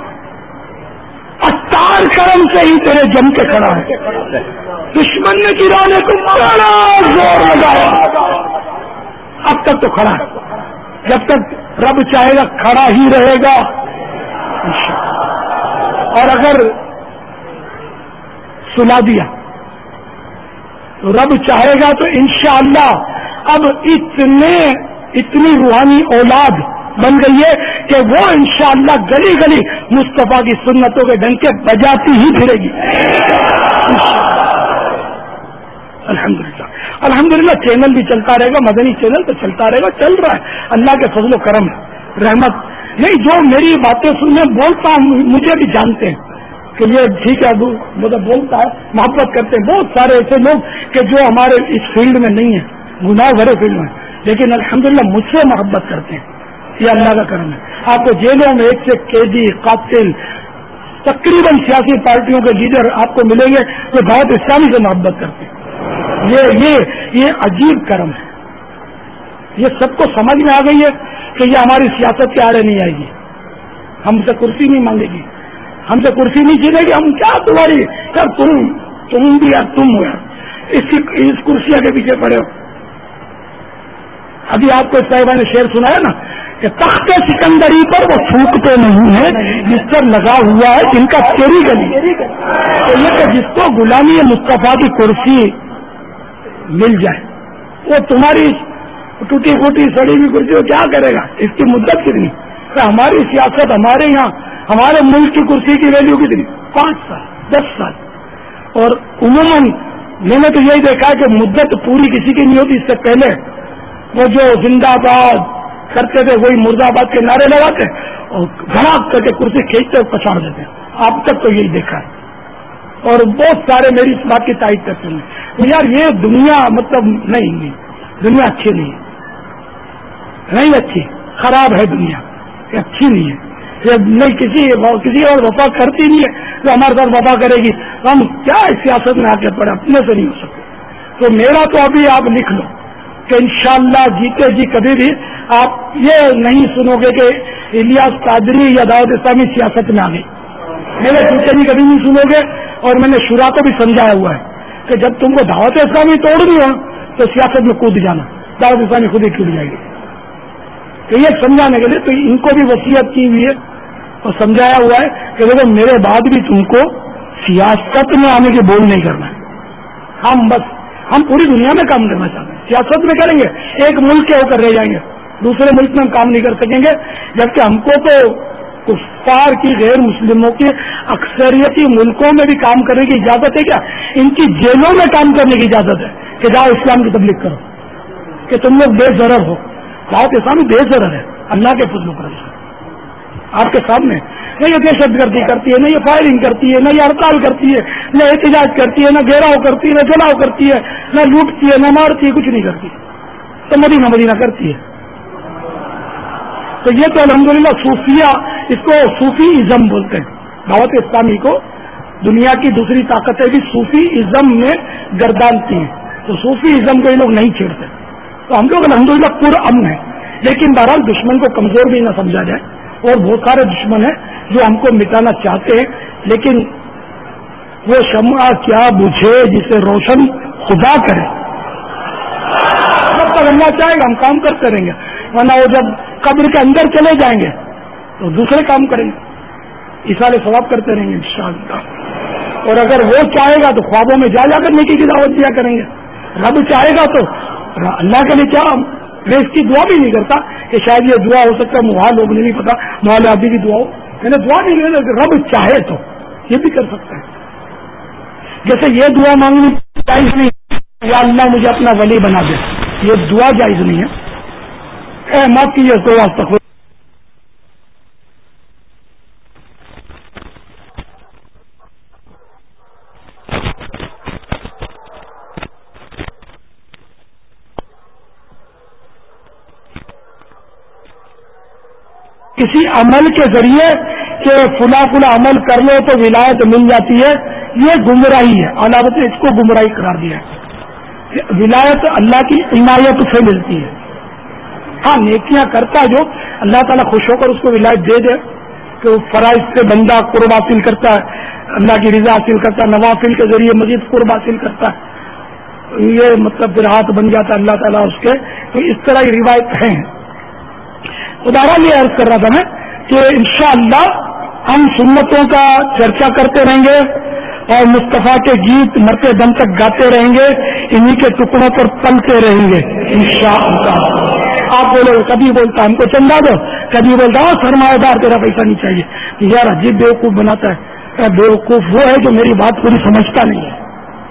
اتار کرم سے ہی تیرے جم کے کھڑا ہے. دشمن نے گرانے کو بڑا زور لگایا، اب تک تو کھڑا ہے. جب تک رب چاہے گا کھڑا ہی رہے گا. اور اگر سلا دیا تو رب چاہے گا تو انشاءاللہ اب اتنے اتنی روحانی اولاد بن گئی ہے کہ وہ انشاءاللہ گلی گلی مصطفیٰ کی سنتوں کے ڈنکے بجاتی ہی پھرے گی الحمدللہ. الحمدللہ چینل بھی چلتا رہے گا، مدنی چینل تو چلتا رہے گا، چل رہا ہے. اللہ کے فضل و کرم رحمت نہیں. جو میری باتیں سننے بولتا ہوں مجھے بھی جانتے ہیں کہ یہ ٹھیک ہے مطلب بولتا ہے محبت کرتے ہیں. بہت سارے ایسے لوگ کہ جو ہمارے اس فیلڈ میں نہیں ہیں, گناہ بھرے فیلڈ میں, لیکن الحمدللہ مجھ سے محبت کرتے ہیں. یہ اللہ کا کرم ہے. آپ کو جیلوں میں ایک سے قیدی, قاتل, تقریباً سیاسی پارٹیوں کے لیڈر آپ کو ملیں گے جو دعوت اسلامی سے محبت کرتے ہیں. یہ یہ یہ عجیب کرم ہے. یہ سب کو سمجھ میں آ گئی ہے کہ یہ ہماری سیاست کے آڑے نہیں آئے گی, ہم سے کرسی نہیں مانگے گی, ہم سے کرسی نہیں چھینے گی. ہم کیا تمہاری سر تم تم بھی یار تم ہو یار اس کی اس کرسیاں کے پیچھے پڑے ہو. ابھی آپ کو صاحبہ نے شعر سنایا نا کہ تخت سکندری پر وہ تھوکتے نہیں ہے جس پر لگا ہوا ہے جن کا تیری گلی. تو یہ کہ جس کو غلامی مصطفیٰ کی کرسی مل جائے وہ تمہاری ٹوٹی پھوٹی سڑی ہوئی کرسی کو کیا کرے گا, اس کی مدت کتنی. ہماری سیاست ہمارے یہاں ہمارے ملک کی کرسی کی ویلیو کتنی, پانچ سال دس سال. اور عموماً میں نے تو یہی دیکھا کہ مدت پوری کسی کی نہیں ہوتی. اس سے پہلے وہ جو زندہ باد کرتے تھے وہی مرد آباد کے نعرے لگاتے اور دھڑاک کر کے کرسی کھینچتے اور پچھاڑ دیتے. اب تک تو یہی دیکھا ہے اور بہت سارے میری اس بات کی تائید کرتے ہیں یار یہ دنیا مطلب نہیں نہیں دنیا اچھی نہیں ہے, نہیں اچھی, خراب ہے دنیا, یہ اچھی نہیں ہے. یہ نہیں کسی کسی اور وفا کرتی نہیں ہے جو ہمارے ساتھ وفا کرے گی. ہم کیا اس سیاست میں آ کے پڑے, اپنے سے نہیں ہو سکتے. تو میرا تو ابھی آپ لکھ لو کہ انشاءاللہ جیتے جی کبھی بھی آپ یہ نہیں سنو گے کہ الیاس قادری یا دعوت اسلامی سیاست میں آ گئی. میرے جیتے جی کبھی نہیں سنو گے. اور میں نے شورا کو بھی سمجھایا ہوا ہے کہ جب تم کو دعوت اسلامی توڑنی ہو تو سیاست میں کود جانا, دعوت اسلامی خود ہی ٹوٹ جائے گی. تو یہ سمجھانے کے لیے تو ان کو بھی وصیت کی ہوئی ہے اور سمجھایا ہوا ہے کہ دیکھو میرے بعد بھی تم کو سیاست میں آنے کی بول نہیں کرنا ہے. ہم بس ہم پوری دنیا میں کام کرنا چاہتے ہیں, سیاست میں کریں گے ایک ملک کے ہو کر رہ جائیں گے, دوسرے ملک میں ہم کام نہیں کر سکیں گے. جبکہ ہم کو تو کفار کی غیر مسلموں کی اکثریتی ملکوں میں بھی کام کرنے کی اجازت ہے. کیا ان کی جیلوں میں کام کرنے کی اجازت ہے کہ جاؤ اسلام کی تبلیغ کرو کہ تم لوگ بے ضرر ہو. دعوت اسلامی بے ضرر ہے اللہ کے فضل و کرم سے آپ کے سامنے. نہ یہ دہشت گردی کرتی ہے, نہ یہ فائرنگ کرتی ہے, نہ یہ ہڑتال کرتی ہے, نہ احتجاج کرتی ہے, نہ گھیراؤ کرتی ہے, نہ جلاؤ کرتی ہے, نہ لوٹتی ہے, نہ مارتی ہے, کچھ نہیں کرتی. تو مدینہ مدینہ کرتی ہے. تو یہ تو الحمدللہ صوفیہ, اس کو صوفی ازم بولتے ہیں. دعوت اسلامی کو دنیا کی دوسری طاقتیں بھی صوفی ازم میں گردانتی ہیں. تو صوفی ازم کو یہ لوگ نہیں چھیڑتے. تو ہم لوگ الحمدللہ پر امن ہیں. لیکن بہرحال دشمن کو کمزور بھی نہ سمجھا جائے. اور بہت سارے دشمن ہیں جو ہم کو مٹانا چاہتے ہیں, لیکن وہ شمع کیا بجھے جسے روشن خدا کرے. جب تک اللہ چاہے گا ہم کام کرتے رہیں گے, ورنہ وہ جب قبر کے اندر چلے جائیں گے تو دوسرے کام کریں گے, اصالہ ثواب کرتے رہیں گے انشاءاللہ. اور اگر وہ چاہے گا تو خوابوں میں جا جا کر نیکی کی دعوت دیا کریں گے. رب چاہے گا تو اللہ کے لیے کیا, میں اس کی دعا بھی نہیں کرتا کہ شاید یہ دعا ہو سکتا ہے وہاں لوگ نہیں پتا مولا آبی کی دعا ہو, میں نے دعا نہیں کی. رب چاہے تو یہ بھی کر سکتا ہے. جیسے یہ دعا مانگنی جائز نہیں, یا اللہ مجھے اپنا ولی بنا دے, یہ دعا جائز نہیں ہے. اے معاف کیجیے تو تک کسی عمل کے ذریعے کہ فلاں فلاں عمل کر لو تو ولایت مل جاتی ہے, یہ گمراہی ہے. علامت نے اس کو گمراہی قرار دیا ہے. ولایت اللہ کی عنایت سے ملتی ہے. ہاں نیکیاں کرتا جو اللہ تعالیٰ خوش ہو کر اس کو ولایت دے دے کہ وہ فرائض سے بندہ قرب حاصل کرتا ہے, اللہ کی رضا حاصل کرتا ہے, نوافل کے ذریعے مزید قرب حاصل کرتا ہے, یہ مطلب پھر ہاتھ بن جاتا ہے اللہ تعالیٰ اس کے. تو اس طرح کی روایت ہیں. بہرحال یہ عرض کر رہا تھا میں کہ انشاءاللہ ہم سنتوں کا چرچا کرتے رہیں گے اور مصطفیٰ کے گیت مرتے دم تک گاتے رہیں گے, انہی کے ٹکڑوں پر پلتے رہیں گے انشاءاللہ. آپ بولو, کبھی بولتا ہم کو چندہ دو, کبھی بولتا ہوں سرمایہ دار تیرا پیسہ نہیں چاہیے. یار عجیب بیوقوف بناتا ہے. بیوقوف وہ ہے جو میری بات پوری سمجھتا نہیں ہے.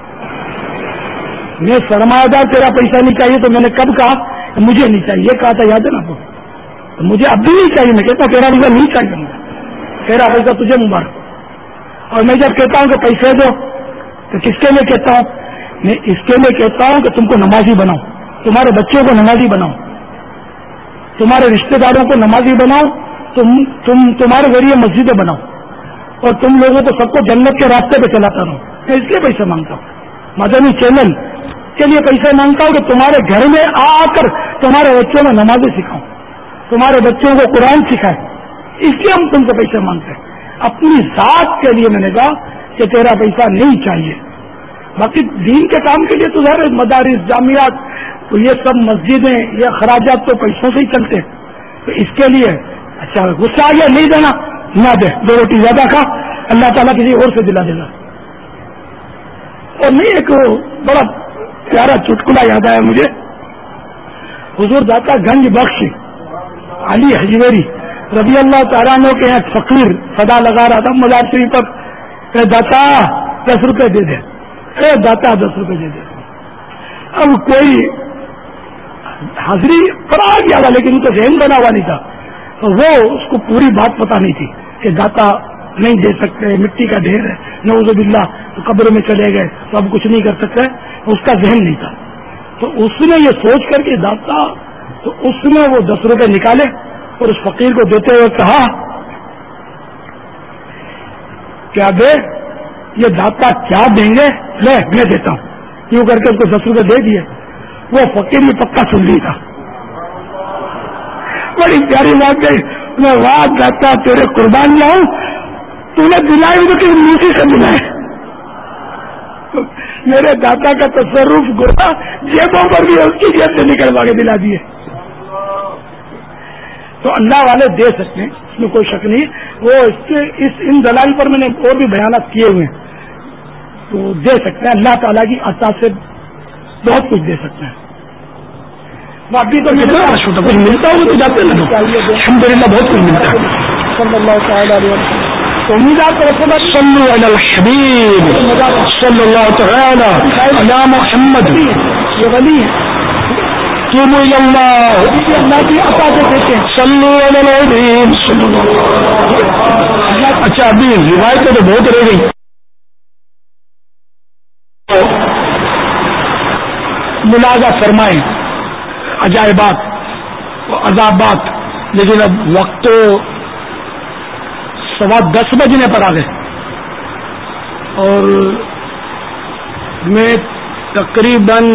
میں سرمایہ دار تیرا پیسہ نہیں چاہیے تو میں نے کب کہا مجھے نہیں چاہیے, یہ کہا تھا یاد ہے نا آپ کو. مجھے اب بھی نہیں چاہیے, میں کہتا تیرا پیسہ نہیں چاہیے, مجھے تیرا پیسہ تجھے مبارک. اور میں جب کہتا ہوں کہ پیسے دو تو کس کے لیے کہتا ہوں؟ میں اس کے لیے کہتا ہوں کہ تم کو نمازی بناؤ، تمہارے بچوں کو نمازی بناؤ، تمہارے رشتہ داروں کو نمازی بناؤ، تم تم تمہارے ذریعے مسجدیں بناؤ اور تم لوگوں کو سب کو جنت کے راستے پہ چلاتا رہو. میں اس لیے پیسے مانگتا ہوں، مدنی چینل کے لیے پیسے مانگتا ہوں کہ تمہارے گھر میں آ کر تمہارے بچوں میں نمازیں سکھاؤں، تمہارے بچوں کو قرآن سکھائے. اس لیے ہم تم سے پیسے مانگتے ہیں. اپنی ذات کے لیے میں نے کہا کہ تیرا پیسہ نہیں چاہیے. باقی دین کے کام کے لیے تو ظاہر ہے مدارس، جامعات، تو یہ سب مسجدیں، یہ اخراجات تو پیسوں سے ہی چلتے ہیں. تو اس کے لیے اچھا غصہ آ گیا نہیں دینا، نہ دے، دو روٹی زیادہ کھا، اللہ تعالیٰ کسی اور سے دلا دے گا. اور نہیں، ایک بڑا پیارا چٹکلا یاد آیا مجھے. حضور داتا گنج بخش علی حجویری رضی اللہ تعالیٰ عنہ کے یہاں فقیر صدا لگا رہا تھا مزار شریف پر کہ داتا دس روپے دے دے، اے داتا دس روپے دے دے. اب کوئی حاضری پر آ گیا تھا لیکن ان کا ذہن بنا ہوا نہیں تھا، تو وہ اس کو پوری بات پتا نہیں تھی کہ داتا نہیں دے سکتے، مٹی کا ڈھیر ہے، نعوذ باللہ، تو قبر میں چلے گئے تو اب کچھ نہیں کر سکتے. اس کا ذہن نہیں تھا. تو اس نے یہ سوچ کر کے داتا، تو اس نے وہ دس روپے نکالے اور اس فقیر کو دیتے ہوئے کہا کیا دے، یہ داتا کیا دیں گے، لے میں دیتا ہوں. کیوں کر کے اس کو دس روپے دے دیے. وہ فقیر بھی پکا سن لی تھا. بڑی پیاری بات گئی. میں واہ داتا تیرے قربان جاؤں، تو نے دلائی تو کس موسی سے دلائے. میرے داتا کا تصرف گویا جیبوں پر بھی اس کی جیب سے نکلوا کے دلا دیے. تو اللہ والے دے سکتے ہیں، اس میں کوئی شک نہیں. وہ اس کے اس ان دلائل پر میں نے اور بھی بیانات کیے ہوئے ہیں، تو دے سکتے ہیں. اللہ تعالیٰ کی عطا سے بہت کچھ دے سکتے ہیں. باقی تو کچھ ملتا ہوگا تو جاتے ہیں الحمد للہ بہت کچھ ملتا ہے. صلی اللہ تعالیٰ علیہ وسلم. تو امید آپ کو صلو علی الحبیب صلی اللہ تعالیٰ علی محمد. یہ ولی ہے توبوا الی اللہ، اللہ کی عطا سے دیتے ہیں. صلو علی الحبیب صلی اللہ. اچھا ابھی روایتیں تو بہت رہ گئی، ملاحظہ فرمائیں عجائبات عذابات. لیکن اب وقت تو سوا دس بجنے پر آ گئے اور میں تقریباً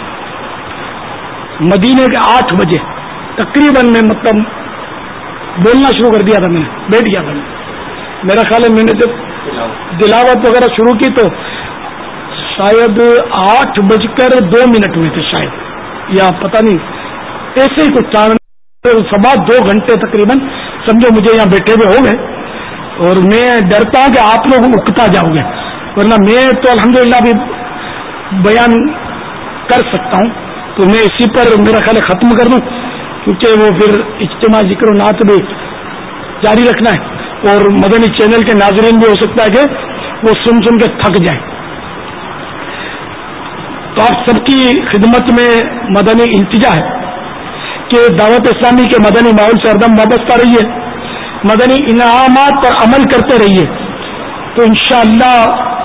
مدینے کے آٹھ بجے تقریباً میں مطلب بولنا شروع کر دیا تھا. میں نے بیٹھ گیا تھا. میرا خیال ہے میں نے جب تلاوت وغیرہ شروع کی تو شاید آٹھ بج کر دو منٹ ہوئے تھے شاید، یا پتہ نہیں، ایسے ہی کچھ چار سوا دو گھنٹے تقریباً سمجھو مجھے یہاں بیٹھے ہوئے ہو گئے. اور میں ڈرتا ہوں کہ آپ لوگ اکتا جاؤ گے، ورنہ میں تو الحمدللہ بھی بیان کر سکتا ہوں. تو میں اسی پر میرا خیال ختم کر دوں، کیونکہ وہ پھر اجتماع ذکر و نعت بھی جاری رکھنا ہے اور مدنی چینل کے ناظرین بھی ہو سکتا ہے کہ وہ سن سن کے تھک جائیں. تو آپ سب کی خدمت میں مدنی التجا ہے کہ دعوت اسلامی کے مدنی ماحول سے ہردم وابستہ رہیے، مدنی انعامات پر عمل کرتے رہیے، تو انشاءاللہ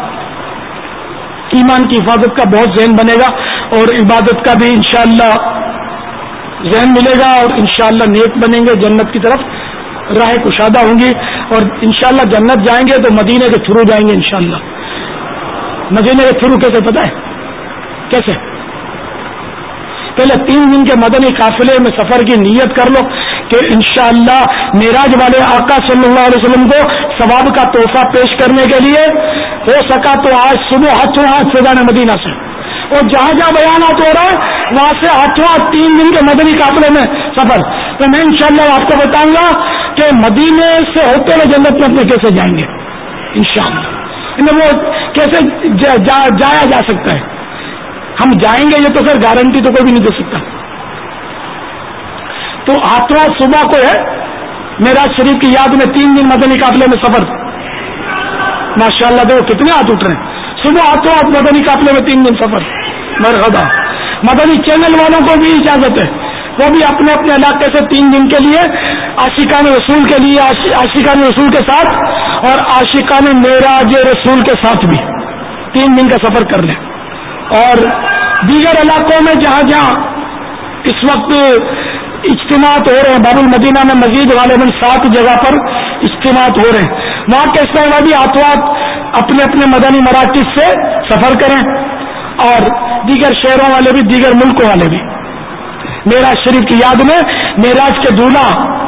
ایمان کی حفاظت کا بہت ذہن بنے گا اور عبادت کا بھی انشاءاللہ ذہن ملے گا اور انشاءاللہ نیک بنیں گے، جنت کی طرف راہ کشادہ ہوں گی اور انشاءاللہ جنت جائیں گے تو مدینے کے تھرو جائیں گے انشاءاللہ. مدینے کے تھرو کیسے پتہ ہے کیسے؟ پہلے تین دن کے مدنی قافلے میں سفر کی نیت کر لو کہ انشاءاللہ معراج والے آقا صلی اللہ علیہ وسلم کو ثواب کا تحفہ پیش کرنے کے لیے ہو سکا تو آج صبح ہاتھوں ہاتھ فیضان مدینہ سے اور جہاں جہاں بیانات ہو رہا ہے وہاں سے ہاتھوں ہاتھ تین دن کے مدنی قافلے میں سفر. تو میں انشاءاللہ آپ کو بتاؤں گا کہ مدینے سے ہوتے ہوئے جنت میں اپنے کیسے جائیں گے انشاءاللہ. وہ کیسے جا, جا, جایا جا سکتا ہے؟ ہم جائیں گے یہ تو پھر گارنٹی تو کوئی بھی نہیں دے سکتا. تو ہاتھوں صبح کو ہے معراج شریف کی یاد میں تین دن مدنی قافلے میں سفر. ماشاءاللہ دیکھو کتنے ہاتھ اٹھ رہے ہیں. صبح ہاتھوں ہاتھ مدنی قافلے میں تین دن سفر. مرحبا. مدنی چینل والوں کو بھی اجازت ہے، وہ بھی اپنے اپنے علاقے سے تین دن کے لیے عاشقان رسول کے لیے عاشقان رسول کے ساتھ اور عاشقان معراج رسول کے ساتھ بھی تین دن کا سفر کر لیں. اور دیگر علاقوں میں جہاں جہاں اس وقت اجتماعات ہو رہے ہیں، باب المدینہ میں مزید غالباً سات جگہ پر اجتماعات ہو رہے ہیں، وہاں کے اسلامی آتوات اپنے اپنے مدنی مراکز سے سفر کریں، اور دیگر شہروں والے بھی دیگر ملکوں والے بھی معراج شریف کی یاد میں معراج کے دولہا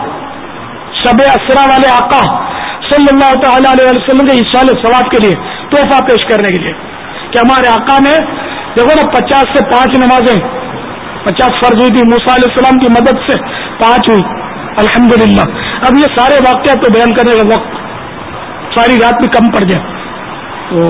شب اسرا والے آقا صلی اللہ تعالی علیہ وسلم کے ایصال ثواب کے لیے تحفہ پیش کرنے کے لیے کہ ہمارے آقا نے دیکھو نا پچاس سے پانچ نمازیں پچاس فرض ہوئی تھی، موسیٰ علیہ السلام کی مدد سے پانچ ہوئی الحمدللہ. اب یہ سارے واقعات تو بیان کرنے کا وقت ساری رات بھی کم پڑ جائے، تو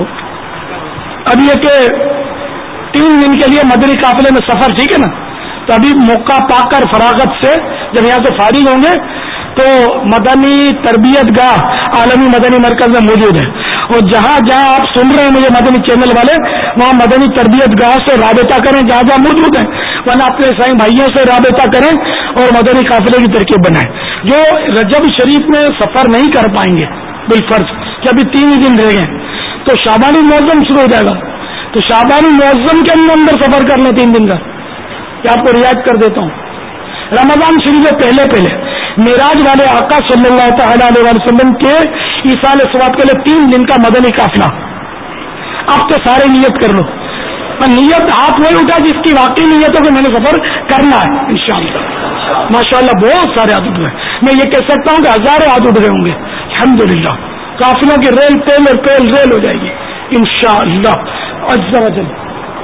اب یہ کہ تین دن کے لیے مدنی قافلے میں سفر، ٹھیک ہے نا، تو ابھی موقع پا کر فراغت سے جب یہاں سے فارغ ہوں گے تو مدنی تربیت گاہ عالمی مدنی مرکز میں موجود ہے، اور جہاں جہاں آپ سن رہے ہیں مجھے مدنی چینل والے، وہاں مدنی تربیت گاہ سے رابطہ کریں جہاں جہاں موجود ہیں، ورنہ اپنے عیسائی بھائیوں سے رابطہ کریں اور مدنی قافلے کی ترکیب بنائیں. جو رجب شریف میں سفر نہیں کر پائیں گے بالفرض کہ ابھی تین ہی دن رہ گئے تو شعبانی معظم شروع ہو جائے گا، تو شعبانی معظم کے اندر سفر کر لیں تین دن کا. یہ آپ کو رعایت کر دیتا ہوں، رمضان شریف سے پہلے پہلے معراج والے آقا صلی اللہ تعالی علیہ وسلم کے ایصال ثواب کے لیے تین دن کا مدنی قافلہ. اب تو سارے نیت کر لو، نیت ہاتھ وہی اٹھا جس کی واقعی نیت ہو کہ میں نے سفر کرنا ہے انشاءاللہ. ماشاءاللہ بہت سارے ہاتھ اٹھ گئے، میں یہ کہہ سکتا ہوں کہ ہزاروں ہاتھ اٹھ گئے ہوں گے الحمدللہ. قافلوں کی ریل تیل اور پیل ریل ہو جائے گی انشاءاللہ عز و جل.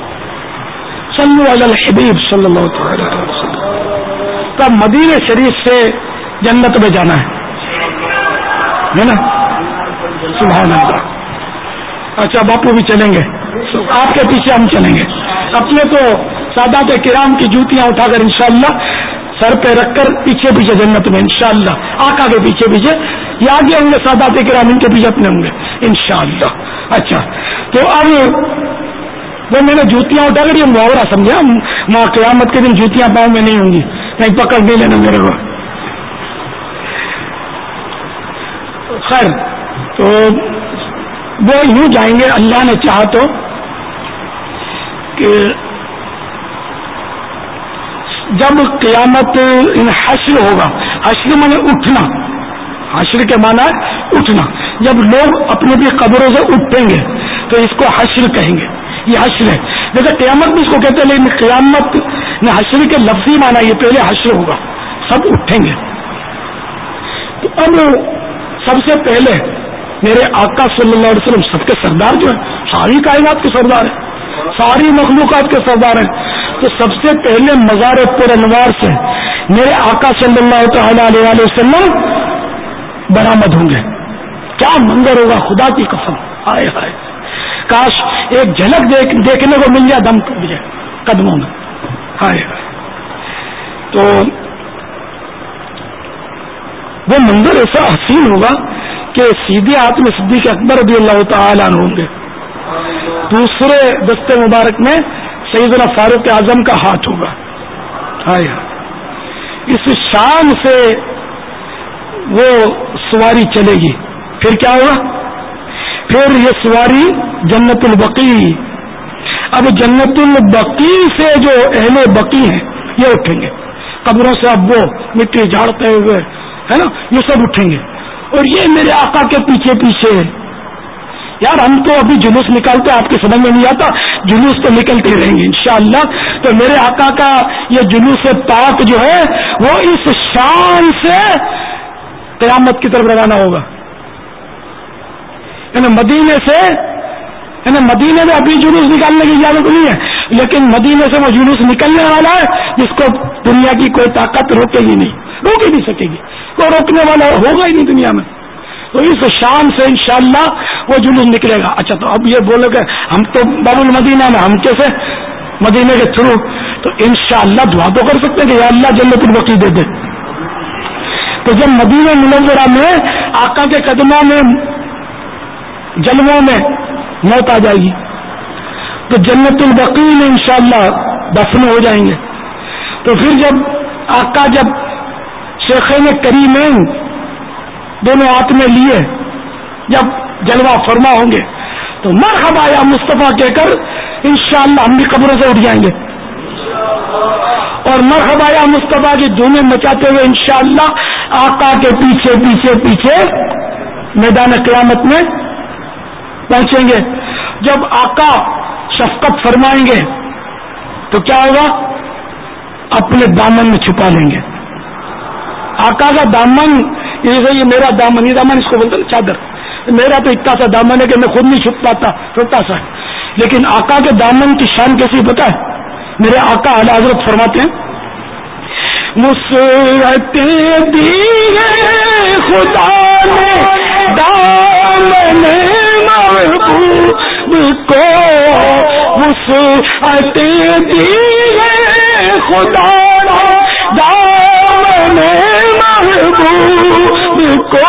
صلو علی الحبیب صلی اللہ تعالی علیہ وسلم. تب مدینہ شریف سے جنت میں جانا ہے نا، سبحان اللہ. اچھا باپو بھی چلیں گے، آپ کے پیچھے ہم چلیں گے. اپنے تو سادات کرام کی جوتیاں اٹھا کر انشاءاللہ سر پہ رکھ کر پیچھے پیچھے جنت میں انشاءاللہ، آقا کے پیچھے پیچھے، یہ آگے ہوں گے سادات کرام، ان کے پیچھے اپنے ہوں گے انشاءاللہ. اچھا تو اب وہ میں نے جوتیاں اٹھا کر یہ محاورہ سمجھا، ماں قیامت کے دن جوتیاں پاؤں میں نہیں ہوں گی، کہیں پکڑ نہیں لینا میرے کو. خیر تو وہ یوں جائیں گے اللہ نے چاہا تو کہ جب قیامت حشر ہوگا، حشر مانے اٹھنا، حشر کے معنی اٹھنا، جب لوگ اپنے بھی قبروں سے اٹھیں گے تو اس کو حشر کہیں گے. یہ حشر ہے، جیسے قیامت بھی اس کو کہتے ہیں، لیکن قیامت نے حشر کے لفظی معنی یہ پہلے حشر ہوگا، سب اٹھیں گے. تو اب سب سے پہلے میرے آقا صلی اللہ علیہ وسلم سب کے سردار جو ہیں، ساری کائنات کے سردار ہیں، ساری مخلوقات کے سردار ہیں، تو سب سے پہلے مزار پر انوار سے میرے آقا صلی اللہ تعالی علیہ وسلم برآمد ہوں گے. کیا منظر ہوگا خدا کی قسم، آئے ہائے کاش ایک جھلک دیکھ دیکھنے کو مل جائے، دم ٹوٹ جائے قدموں میں. ہائے تو وہ منظر ایسا حسین ہوگا کہ سیدھے ہاتھ میں صدیق اکبر رضی اللہ تعالی عنہ ہوں گے، دوسرے دستے مبارک میں سیدنا فاروق اعظم کا ہاتھ ہوگا. ہائے اس شان سے وہ سواری چلے گی. پھر کیا ہوگا؟ پھر یہ سواری جنت البقیع. اب جنت البقیع سے جو اہل بقیع ہیں یہ اٹھیں گے قبروں سے، اب وہ مٹی جھاڑتے ہوئے ہے نا، یہ سب اٹھیں گے، اور یہ میرے آقا کے پیچھے پیچھے. یار ہم تو ابھی جلوس نکالتے، آپ کے سمجھ میں نہیں آتا، جلوس تو نکلتے رہیں گے انشاءاللہ. تو میرے آقا کا یہ جلوس پاک جو ہے وہ اس شان سے قیامت کی طرف روانہ ہوگا. یعنی مدینے سے، یعنی مدینے میں ابھی جلوس نکالنے کی اجازت نہیں ہے، لیکن مدینے سے وہ جلوس نکلنے والا ہے جس کو دنیا کی کوئی طاقت روکے گی نہیں، روک ہی نہیں سکے گی، کوئی روکنے والا ہوگا ہی نہیں دنیا میں. تو اس شان سے انشاءاللہ وہ جلوس نکلے گا. اچھا تو اب یہ بولو کہ ہم تو باب المدینہ میں، ہم کیسے مدینے کے تھرو؟ تو انشاءاللہ دعا تو کر سکتے ہیں کہ یا اللہ جنت البقیع دے دے. تو جب مدینہ منورہ میں آقا کے قدموں میں جلووں میں موت آ جائے گی تو جنت البقیع میں انشاءاللہ دفن ہو جائیں گے. تو پھر جب آقا جب شیخین کریمین دونوں ہاتھ میں لیے جب جلوہ فرما ہوں گے تو مرحبا یا مصطفیٰ کہہ کر انشاءاللہ ہم بھی قبروں سے اٹھ جائیں گے اور مرحبا یا مصطفیٰ کی دھومیں مچاتے ہوئے انشاءاللہ آقا کے پیچھے پیچھے پیچھے میدان قیامت میں پہنچیں گے. جب آقا شفقت فرمائیں گے تو کیا ہوگا؟ اپنے دامن میں چھپا لیں گے. آقا کا دامن یہ میرا دامن، یہ دامن اس کو بولتے ہیں چادر، میرا تو اتنا سا دامن ہے کہ میں خود نہیں چھپ پاتا، چھوٹا سا ہے. لیکن آقا کے دامن کی شان کیسی پتہ ہے؟ میرے آقا اعلی حضرت فرماتے ہیں وسعت دی ہے خدا نے دامن محبوب کو، وسعت دی ہے خدا نے دامن محبوب کو،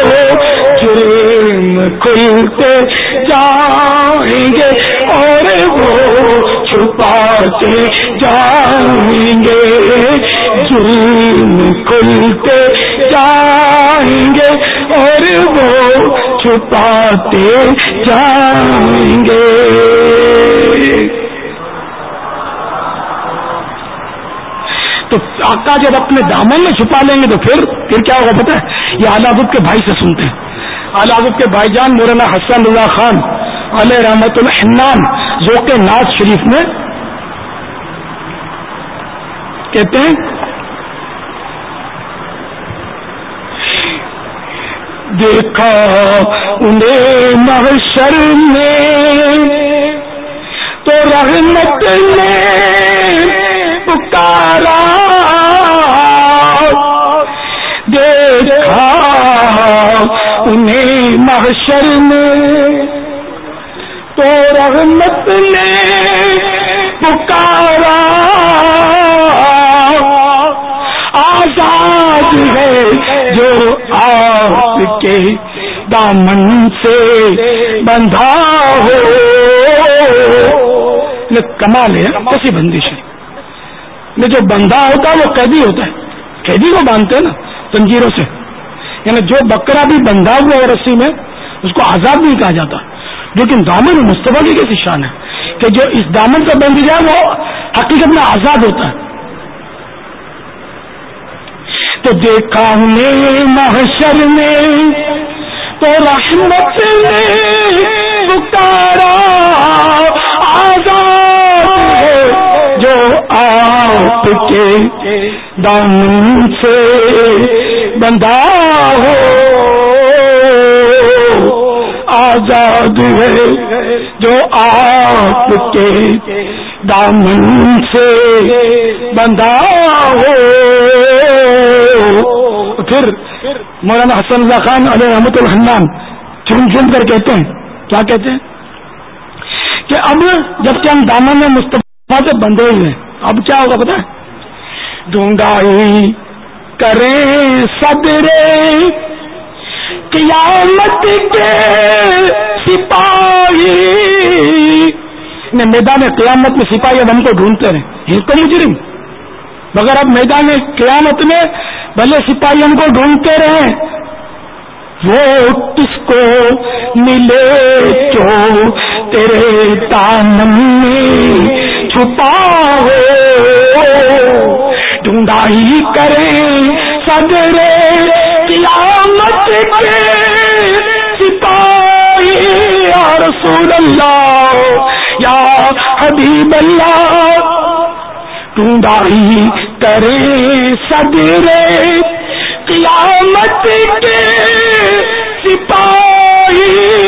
جرم کھلتے جائیں گے اور وہ چھپاتے جائیں گے، جرم کھلتے جائیں گے اور وہ چھپاتے جائیں گے. تو آقا جب اپنے دامن میں چھپا لیں گے تو پھر پھر کیا ہوگا پتہ ہے؟ یہ اعلی حضرت کے بھائی سے سنتے ہیں. اعلی حضرت کے بھائی جان مولانا حسن اللہ خان علیہ رحمت الحنان ذوق ناز شریف میں کہتے ہیں دیکھا انہیں محشر میں تو رحمت نے پکارا، دیکھا انہیں محشر میں تو رحمت نے پکارا، آزاد ہے جو آپ کے دامن سے بندھا ہو. کمال ہے کیسی بندش ہے. جو بندھا ہوتا ہے وہ قیدی ہوتا ہے، قیدی کو باندھتے ہیں نا زنجیروں سے، یعنی جو بکرا بھی بندھا ہوا ہے رسی میں اس کو آزاد نہیں کہا جاتا. لیکن دامن مصطفیٰ کی کیسی شان ہے کہ جو اس دامن سے بندھ جائے وہ حقیقت میں آزاد ہوتا ہے. تو دیکھا انہیں محشر میں تو رحمت نے پکارا، آزاد ہے جو آپ کے دامن سے بندھا ہو، آزاد ہے جو آپ کے دامن سے بندھا ہو. پھر مولانا حسن اللہ خان علیہ رحمت الحنان چن چن کر کہتے ہیں، کیا کہتے ہیں کہ اب جب کہ ہم دامن میں مصطفیٰ سے بندھے ہوئے ہیں، اب کیا ہوگا پتہ ہے؟ ڈھونڈائی کریں صدرے قیامت کے سپاہی، نے میدان قیامت میں سپاہی اب ہم کو ڈھونڈتے رہے، یہ تو مجرم. مگر اب میدان قیامت میں بھلے سپاہی ہم کو ڈھونڈتے رہے، وہ کس کو ملے جو تیرے دامن میں چھپا ہو، ڈھونڈائی کریں صدرے قیامت کے سپاہی، یا رسول اللہ یا حبیب اللہ، ڈھونڈائی کریں صدرے قیامت کے سپاہی،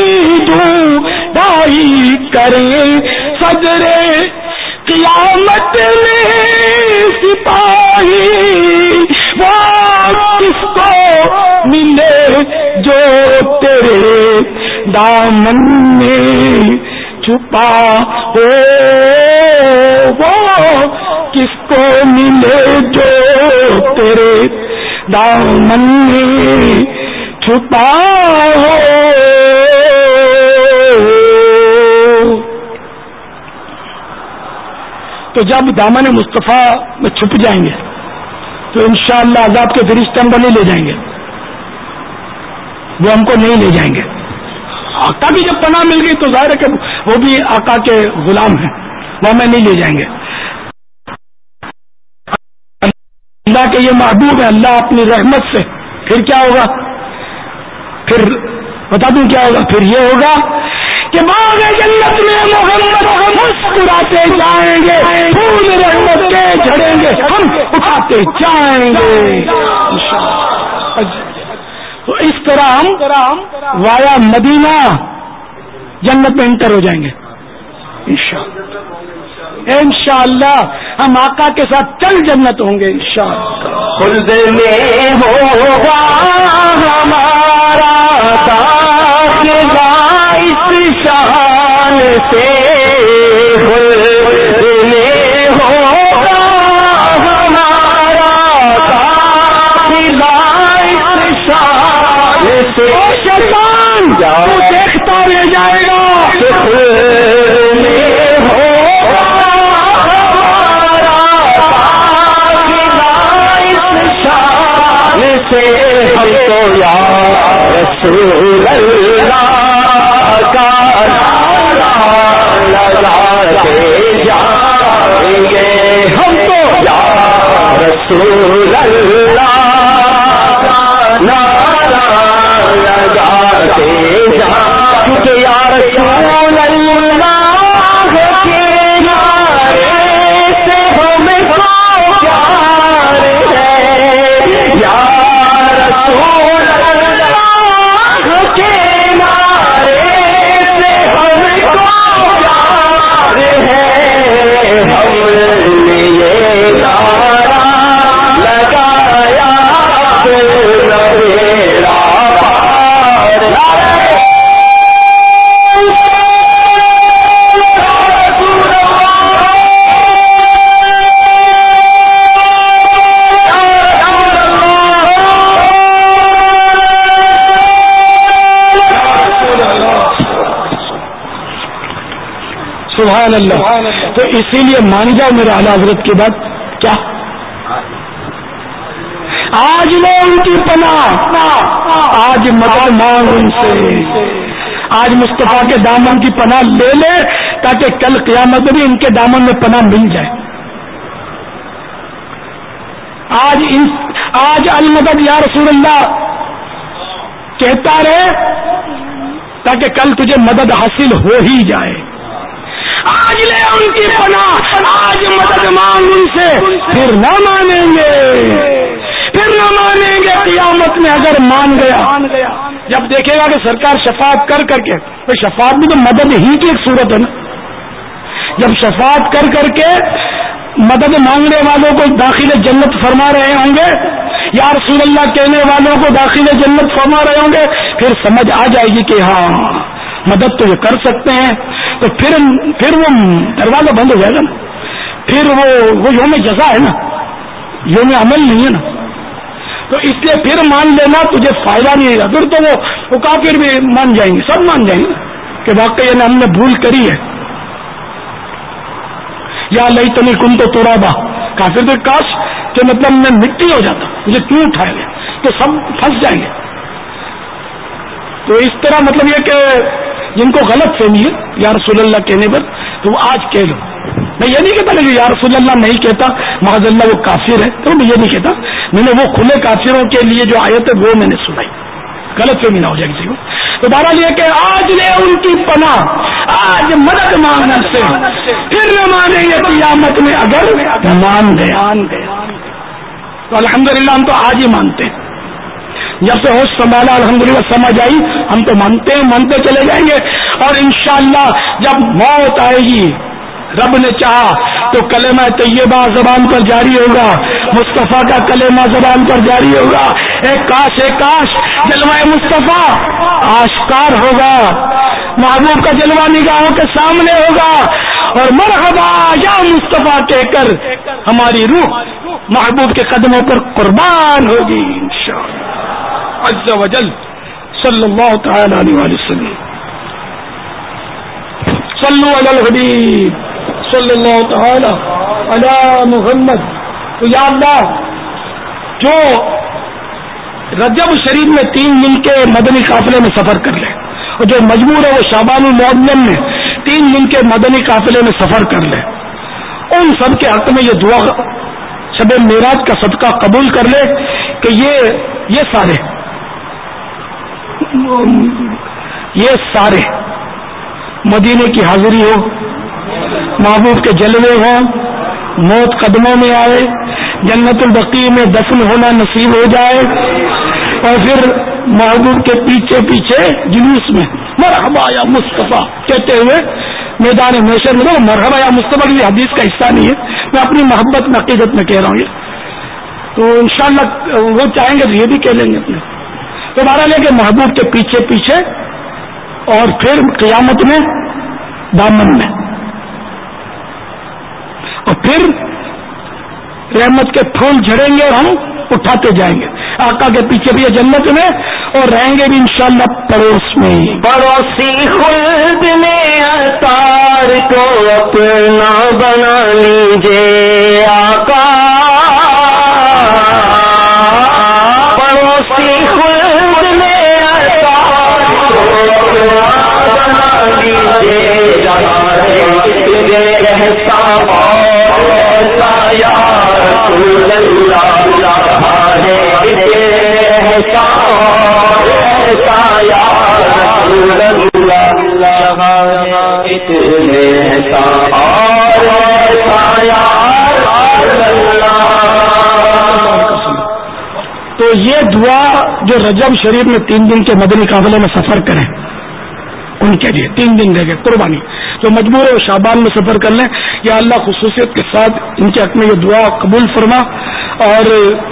ڈھونڈائی کریں صدرے قیامت میں سپاہی، وہ کس کو ملے جو تیرے دامن میں چھپا ہو، وہ کس کو ملے جو تیرے دامن میں چھپا ہو. تو جب دامن مصطفیٰ میں چھپ جائیں گے تو انشاءاللہ عذاب کے فرشتے ہم کو نہیں لے جائیں گے، وہ ہم کو نہیں لے جائیں گے. آقا کی جب پناہ مل گئی تو ظاہر ہے کہ وہ بھی آقا کے غلام ہیں، وہ ہمیں نہیں لے جائیں گے. اللہ کے یہ محبوب ہے، اللہ اپنی رحمت سے پھر کیا ہوگا؟ پھر بتا دوں کیا ہوگا؟ پھر یہ ہوگا کہ باغ جنت میں محمد مسکراتے جائیں گے، پھول رحمت کے جھڑیں گے، ہم اٹھاتے جائیں گے. تو اس طرح ہم وایا مدینہ جنت میں انٹر ہو جائیں گے انشاءاللہ. انشاءاللہ ہم آقا کے ساتھ چل جنت ہوں گے انشاءاللہ. خلد میں ہوگا ہمارا داخلہ اس شان سے، خلد میں ہوگا ہمارا داخلہ اس شان سے. شیطان تو دیکھتا رہ جائے گا. خلد میں ہوگا سے ہم تو یا رسول اللہ کا نعرہ لگاتے جائیں گے، ہم تو یا رسول اللہ کا نعرہ لگاتے جائیں گے. یا رسول اللہ کے نعرے سے ہم کو پیار ہے، یا رسول اللہ کے نعرے سے ہم کو پیار ہے. ہم نے یہ نعرہ لگایا میرا سبحان اللہ. تو اسی لیے مان جاؤ میرے اعلیٰ حضرت کی بات. کیا آج لو ان کی پناہ، آج مدد مانگ ان سے، آج مصطفیٰ کے دامن کی پناہ لے لے تاکہ کل قیامت میں بھی ان کے دامن میں پناہ مل جائے. آج ان آج المدد یا رسول اللہ کہتا رہے تاکہ کل تجھے مدد حاصل ہو ہی جائے. آج لے ان کی پناہ، آج مدد مانگ ان سے، پھر نہ مانیں گے، پھر نہ مانیں گے قیامت میں اگر مان گیا. جب دیکھے گا کہ سرکار شفاعت کر کر کے، تو شفاعت بھی تو مدد ہی کی ایک صورت ہے نا. جب شفاعت کر کر کے مدد مانگنے والوں کو داخل جنت فرما رہے ہوں گے، یا رسول اللہ کہنے والوں کو داخل جنت فرما رہے ہوں گے، پھر سمجھ آ جائے گی کہ ہاں مدد تو یہ کر سکتے ہیں. تو پھر پھر وہ دروازہ بند ہو جائے گا نا. پھر وہ وہ یوم جزا ہے نا، یوم عمل نہیں ہے نا. تو اس لیے پھر مان لینا تجھے فائدہ نہیں ہے. پھر تو وہ وہ کافر بھی مان جائیں گے، سب مان جائیں گے کہ واقعی ہم نے بھول کری ہے. یا لیتنی کنت ترابا، کافر تو کاش کہ مطلب میں مٹی ہو جاتا، مجھے کیوں اٹھایا گیا. تو سب پھنس جائیں گے. تو اس طرح مطلب یہ کہ جن کو غلط فہمی ہے یا رسول اللہ کہنے پر، تو وہ آج کہہ لو. میں یہ نہیں کہتا کہ یا رسول اللہ نہیں کہتا معاذ اللہ وہ کافر ہے، تو میں یہ نہیں کہتا. میں نے وہ کھلے کافروں کے لیے جو آیت ہے وہ میں نے سنائی، غلط فہمی نہ ہو جائے کسی کو. تو بہرحال یہ کہ آج لے ان کی پناہ، آج مدد مانگنے سے، پھر نہ مانیں گے قیامت میں اگر مان گئے. تو الحمدللہ ہم تو آج ہی مانتے ہیں. جب سے ہوش سنبھالا الحمدللہ سمجھ آئی، ہم تو مانتے ہیں، مانتے چلے جائیں گے. اور انشاءاللہ جب موت آئے گی، رب نے چاہا تو کلمہ طیبہ زبان پر جاری ہوگا، مصطفیٰ کا کلمہ زبان پر جاری ہوگا. ایک کاش ایک کاش جلوہ مصطفیٰ آشکار ہوگا، محبوب کا جلوہ نگاہوں کے سامنے ہوگا، اور مرحبا یا مصطفیٰ کہہ کر ہماری روح محبوب کے قدموں پر قربان ہوگی انشاءاللہ عز و جل. صلی اللہ تعالی علیہ وآلہ وسلم. صلو علی الحبیب صلی اللہ تعالی علی محمد. تو یا اللہ، جو رجب شریف میں تین دن کے مدنی قافلے میں سفر کر لے اور جو مجبور ہے وہ شعبان المعظم میں تین دن کے مدنی قافلے میں سفر کر لے. ان سب کے حق میں یہ دعا شب معراج کا صدقہ قبول کر لے کہ یہ یہ سارے یہ سارے مدینے کی حاضری ہو، محبوب کے جلوے ہوں، موت قدموں میں آئے، جنت البقیع میں دفن ہونا نصیب ہو جائے، اور پھر محبوب کے پیچھے پیچھے جلوس میں مرحبا یا مصطفیٰ کہتے ہوئے میدان محشر میں. مرحبا یا مصطفیٰ کی حدیث کا حصہ نہیں ہے، میں اپنی محبت میں عقیدت میں کہہ رہا ہوں یہ. تو انشاءاللہ وہ چاہیں گے تو یہ بھی کہہ لیں گے اپنے. تو بہرحال ہے کہ محبوب کے پیچھے پیچھے اور پھر قیامت میں دامن میں، اور پھر رحمت کے پھول جھڑیں گے اور ہم اٹھاتے جائیں گے آقا کے پیچھے بھی جنت میں، اور رہیں گے بھی انشاءاللہ پڑوس میں. پڑوسی خلد میں اتار کو اپنا بنا لیجیے آقا، پڑوسی خلد میں اتار کو اپنا بنا لیجیے، احسان ایسا یا رسول اللہ، تو یہ دعا جو رجب شریف میں تین دن کے مدنی قافلے میں سفر کریں ان کے لیے تین دن رہ گئے قربانی، جو مجبور ہے وہ شعبان میں سفر کر لیں. یا اللہ خصوصیت کے ساتھ ان کے حق میں یہ دعا قبول فرما. اور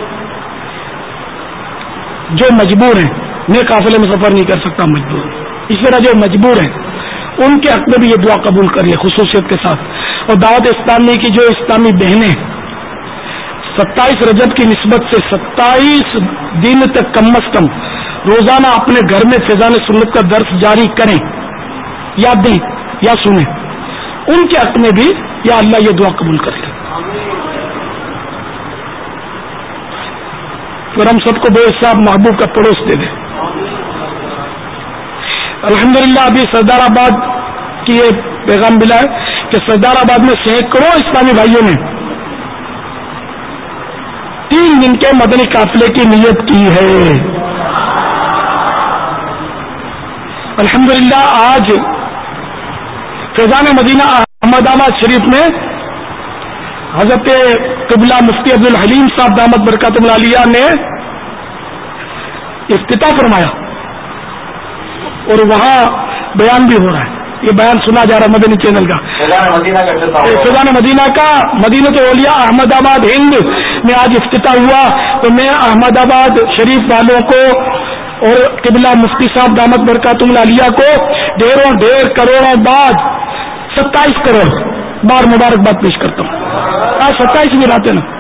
جو مجبور ہیں میں قافلے میں سفر نہیں کر سکتا مجبور، اس طرح جو مجبور ہیں ان کے حق میں بھی یہ دعا قبول کریے خصوصیت کے ساتھ. اور دعوت اسلامی کی جو اسلامی بہنیں ستائیس رجب کی نسبت سے ستائیس دن تک کم از کم روزانہ اپنے گھر میں فیضان سنت کا درس جاری کریں یا دیں یا سنیں، ان کے حق میں بھی یا اللہ یہ دعا قبول کر لے. پھر ہم سب کو بے حساب محبوب کا پڑوس دے دیں. الحمدللہ ابھی سردار آباد کی یہ پیغام ملا ہے کہ سردار آباد میں سینکڑوں اسلامی بھائیوں نے تین دن کے مدنی قافلے کی نیت کی ہے. الحمدللہ آج فیضان مدینہ احمد آباد شریف میں حضرت قبلہ مفتی عبد الحلیم صاحب دامت برکات العالیہ نے افتتاح فرمایا اور وہاں بیان بھی ہو رہا ہے. یہ بیان سنا جا رہا ہے مدنی چینل کا. فیضان مدینہ کا مدینہ اولیاء احمد آباد ہند میں آج افتتاح ہوا. تو میں احمد آباد شریف والوں کو اور قبلہ مفتی صاحب دامت برکات العالیہ کو ڈھیروں ڈھیر کروڑوں بعد ستائیس کروڑ بار مبارکباد پیش کرتا ہوں. آج ستائیس بھی لاتے نا.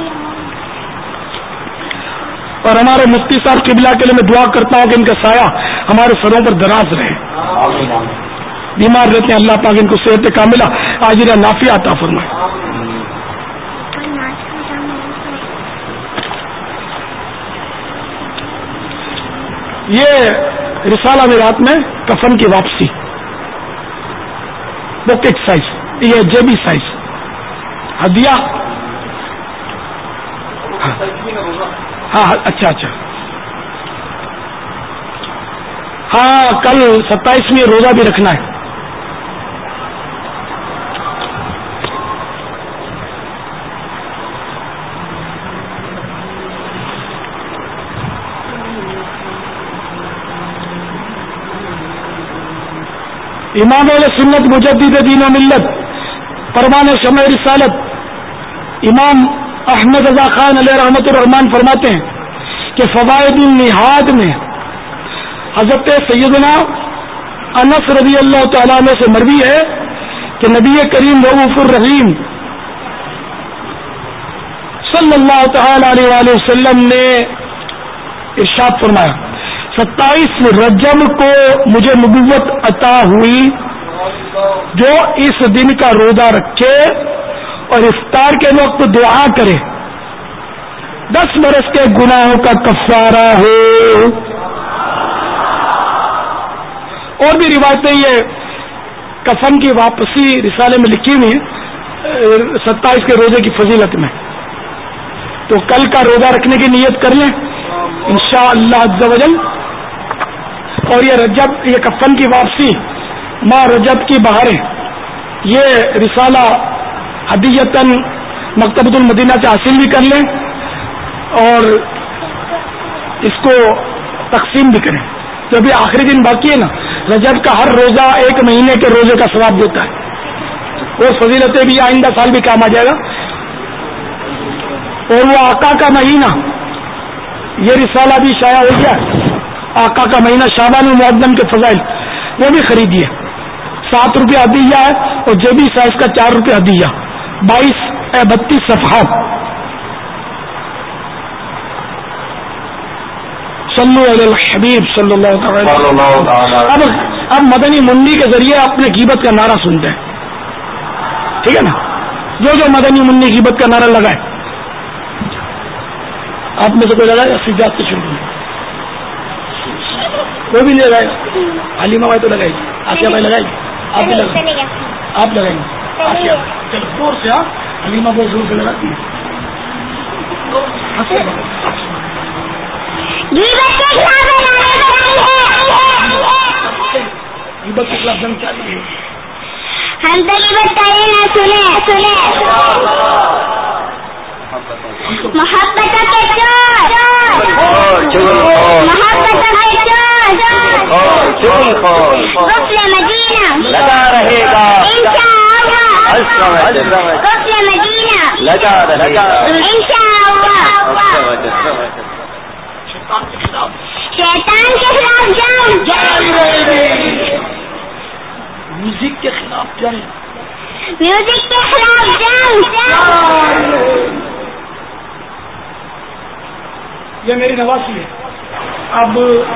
اور ہمارے مفتی صاحب قبلہ کے لیے میں دعا کرتا ہوں کہ ان کا سایہ ہمارے سروں پر دراز رہے. بیمار رہتے ہیں اللہ پاک ان کو صحت کاملہ عاجلہ نافعہ عطا فرمائے. یہ رسالہ میرات میں کفن کی واپسی پاکٹ سائز، یہ جیبی سائز ہدیہ. ہاں اچھا اچھا ہاں کل ستائیسویں روزہ بھی رکھنا ہے. امام علیہ سنت مجدد دین و ملت پروان شمع رسالت امام احمد رضا خان علیہ رحمت الرحمان فرماتے ہیں کہ فوائد النہاد میں حضرت سیدنا انس رضی اللہ تعالیٰ عنہ سے مروی ہے کہ نبی کریم رؤوف الرحیم صلی اللہ تعالی علیہ وآلہ وسلم نے ارشاد فرمایا ستائیس رجب کو مجھے نبوت عطا ہوئی، جو اس دن کا روزہ رکھے اور افطار کے وقت دعا کرے دس برس کے گناہوں کا کفارہ ہو. اور بھی روایتیں یہ کفن کی واپسی رسالے میں لکھی ہوئی ہیں ستائیس کے روزے کی فضیلت میں. تو کل کا روزہ رکھنے کی نیت کر لیں انشاءاللہ عز و جل. اور یہ رجب یہ کفن کی واپسی ماہ رجب کی بہاریں یہ رسالہ ہدیتاً مکتبۃ المدینہ سے حاصل بھی کر لیں اور اس کو تقسیم بھی کریں. جو ابھی آخری دن باقی ہے نا رجب کا ہر روزہ ایک مہینے کے روزے کا ثواب دیتا ہے اور فضیلتیں بھی آئندہ سال بھی کام آ جائے گا. اور وہ آقا کا مہینہ یہ رسالہ بھی شائع ہو گیا. آقا کا مہینہ شعبان المعظم کے فضائل وہ بھی خریدیے. سات روپے ہدیہ ہے اور جیبی سائز کا چار روپے ہدیہ. بائیس بتیس صفحات. صلو علی الحبیب صلی اللہ تعالی. اب اب مدنی منڈی کے ذریعے اپنے غیبت کا نعرہ سنتے ہیں. ٹھیک ہے نا. جو جو مدنی منڈی غیبت کا نعرہ لگائے آپ میں سے کوئی لگائے سجاد سے شروع کریں. کوئی بھی نہیں لگائے. حلیمہ بھائی تو لگائے گی. آسیہ بھائی لگائے گی. آپ بھی لگائیں آپ لگائیں گے. آسیہ چلو زور سے. ہاں حلیمہ بہت زور سے لگاتی ہے. غیبت کے خلاف جنگ چاہیے. ہم تو غیبت کریں نہ سنے سنے محبت کے چور محبت کے چور غسل مدینہ لگا رہے گا غسل مدینہ لگا رہے گا انشاءاللہ. شیطان کے خلاف جنگ میوزک کے خلاف جنگ میوزک کے خلاف جنگ. یہ میری نواسی ہے. اب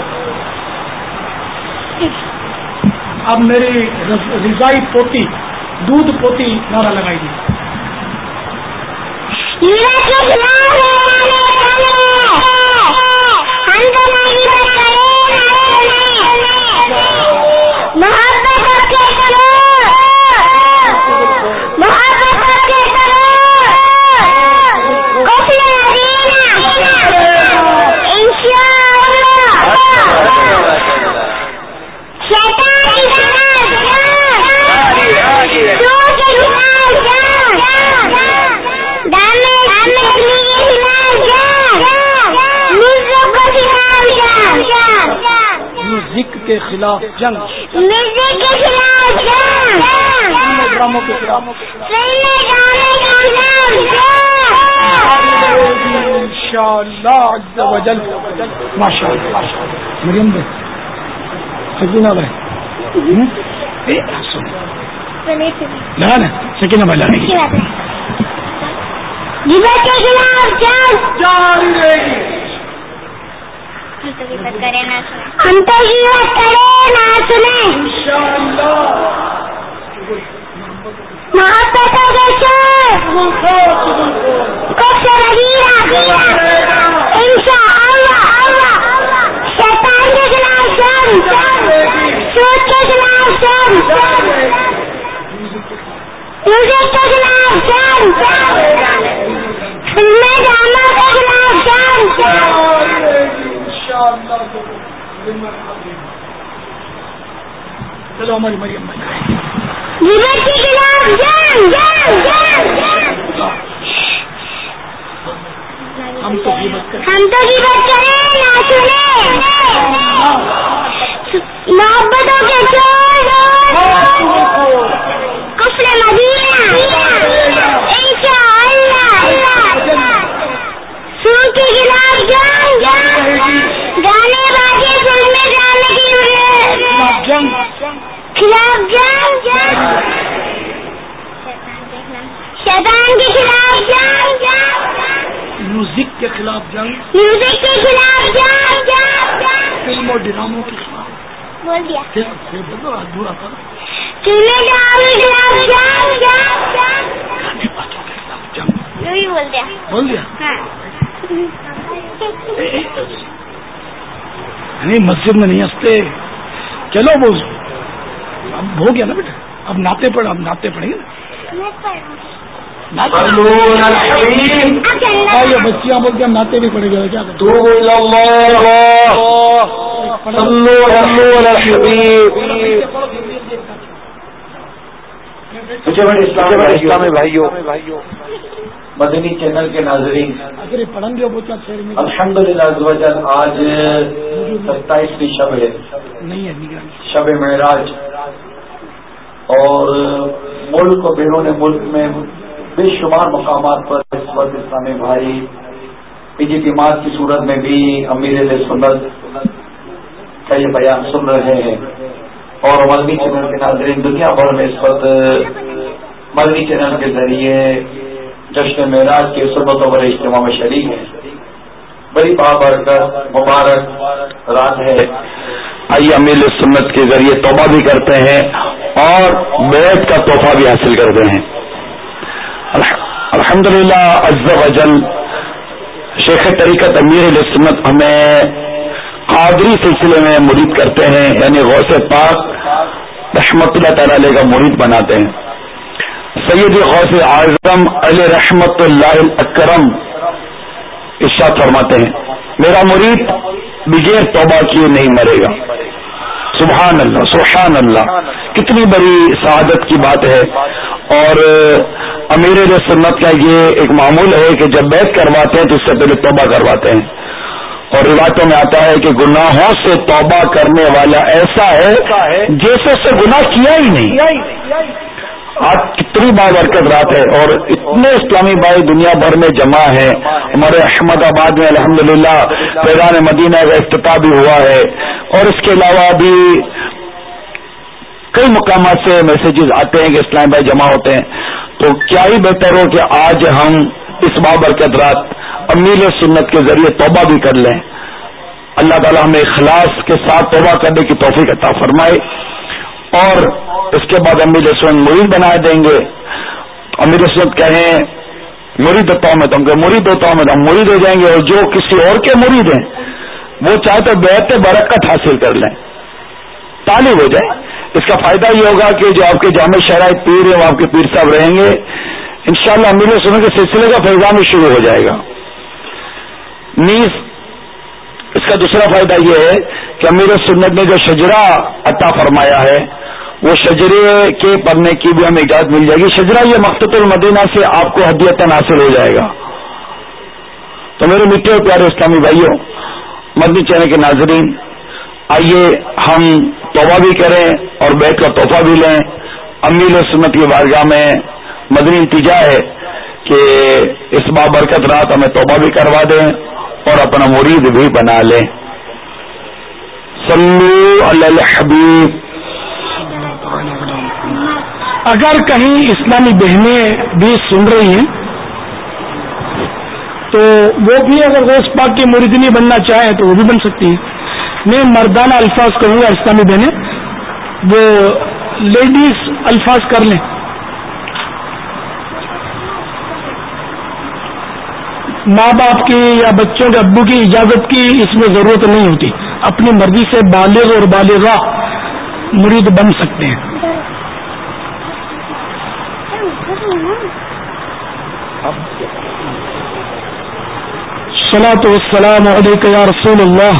اب میری رضائی پوتی دودھ پوتی نعرہ لگائی گی. کے خلاف جنگ میوزک کے خلاف جنگ ڈراموں کے خلاف انشاءاللہ عز و جل. ماشاءاللہ. مریم بھائی سکینہ بھائی لگا نا سکینہ بھائی لگائیں گے. غیبت کے خلاف جنگ جاری رہے گی. ہم تو غیبت کریں نہ سنیں انشاءاللہ. محبت کے چور غسل مدینہ انشاءاللہ. شیطان کے خلاف جنگ سود کے خلاف جنگ میوزک کے خلاف جنگ فلمیں ڈراموں کے خلاف جنگ. چلو ہماری مریم بھائی غیبت کے خلاف جنگ. ہم تو غیبت کریں ہم تو غیبت کریں نہ سنیں محبتوں کے چور غسل مدینہ انشاءاللہ. سود کے خلاف جنگ گانے باجے فلمیں ڈرامے کی جنگ خلاف جنگ شیطان کے خلاف جنگ میوزک کے خلاف جنگ میوزک کے خلاف جنگ فلم اور ڈراموں کے خلاف. بول دیا پھر پھر بولو ادھورا کرو. فلمیں ڈرامے کے خلاف جنگ گانے باتوں کے خلاف جنگ. یوں ہی بول دیا بول دیا. ہاں. نہیں مسجد میں نہیں ہنستے. چلو وہ اب ہو گیا نا بیٹا, اب ناطے پڑھ, اب ناطے پڑھیں گے نا. یہ بچیاں بول کے ہم ناطے بھی پڑے گئے, کیا اسلامی بھائیوں, مدنی چینل کے ناظرین, الحمد للہ آج ستائیسویں شب ہے, شب معراج, اور ملک و بیرون ملک میں بے شمار مقامات پر اس وقت اسلامی بھائی اجتماعات کی صورت میں بھی امیر علیہ سنت کا یہ بیان سن رہے ہیں, اور مدنی چینل کے ناظرین دنیا بھر میں اس وقت مدنی چینل کے ذریعے جشن معراج کے سنتوں پر اجتماع میں شریک ہیں. بڑی بابرکت مبارک رات ہے. آئیے امیر سنت کے ذریعے توبہ بھی کرتے ہیں اور بیعت کا تحفہ بھی حاصل کرتے ہیں. الحمدللہ عز و جل شیخ طریقت امیر علیہ سنت ہمیں قادری سلسلے میں مرید کرتے ہیں, یعنی غوث پاک رحمت اللہ تعالی علیہ کا مرید بناتے ہیں. سید غوث اعظم علیہ رحمت اللہ اکرم ارشاد فرماتے ہیں, میرا مرید بغیر توبہ کیے نہیں مرے گا. سبحان اللہ, سبحان اللہ, کتنی بڑی سعادت کی بات ہے. اور امیر علیہ سنت کا یہ ایک معمول ہے کہ جب بیعت کرواتے ہیں تو اس سے پہلے توبہ کرواتے ہیں, اور روایتوں میں آتا ہے کہ گناہوں سے توبہ کرنے والا ایسا ہے جیسے اسے گناہ کیا ہی نہیں. آج کتنی بابرکت رات ہے, اور اتنے اسلامی بھائی دنیا بھر میں جمع ہیں. ہمارے احمد آباد میں الحمدللہ فیضان مدینہ کا افتتاح بھی ہوا ہے, اور اس کے علاوہ بھی کئی مقامات سے میسیجز آتے ہیں کہ اسلامی بھائی جمع ہوتے ہیں. تو کیا ہی بہتر ہو کہ آج ہم اس بابرکت رات امیر سنت کے ذریعے توبہ بھی کر لیں. اللہ تعالی ہمیں اخلاص کے ساتھ توبہ کرنے کی توفیق عطا فرمائے, اور اس کے بعد امیر سنت مرید بنا دیں گے. امیر سنت کہیں مرید ہوتا ہوں میں تو ہم کہ مرید ہوتا ہوں میں تو ہم مرید ہو جائیں گے, اور جو کسی اور کے مرید ہیں وہ چاہے تو بیعت برکت حاصل کر لیں, طالب ہو جائیں. اس کا فائدہ یہ ہوگا کہ جو آپ کے جامع شرائط پیر ہیں وہ آپ کے پیر صاحب رہیں گے. انشاءاللہ امیر سنت کے سلسلے کا فیضان بھی شروع ہو جائے گا. نیز اس کا دوسرا فائدہ یہ ہے کہ امیر سنت نے جو شجرہ عطا فرمایا ہے وہ شجرے کے پڑھنے کی بھی ہمیں اجازت مل جائے گی. شجرہ یہ مقتۃ المدینہ سے آپ کو ہدیتاً حاصل ہو جائے گا. تو میرے میٹھے اور پیارے اسلامی بھائیوں, مدنی چینل کے ناظرین, آئیے ہم توبہ بھی کریں اور بیعت کا تحفہ بھی لیں. امیر سنت کی بارگاہ میں مدنی التجا ہے کہ اس بابرکت رات ہمیں توبہ بھی کروا دیں اور اپنا مرید بھی بنا لیں. صلو علی الحبیب. اگر کہیں اسلامی بہنیں بھی سن رہی ہیں تو وہ بھی اگر غوث پاک کی مریدنی بننا چاہیں تو وہ بھی بن سکتی ہیں. میں مردانہ الفاظ کہوں گا, اسلامی بہنیں وہ لیڈیز الفاظ کر لیں. ماں باپ کی یا بچوں کے ابو کی اجازت کی اس میں ضرورت نہیں ہوتی, اپنی مرضی سے بالغ اور بالغہ مرید بن سکتے ہیں. الصلاۃ والسلام علیک یا رسول اللہ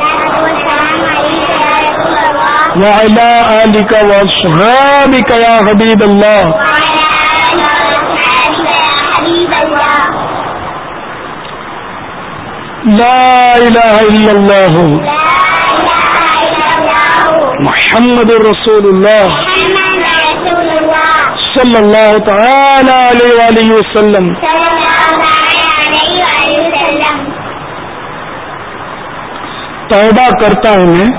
وعلی آلک واصحابک یا حبیب اللہ. لا الہ الا اللہ محمد رسول اللہ صلی اللہ تعالی علیہ وآلہ وسلم. توبہ کرتا ہوں میں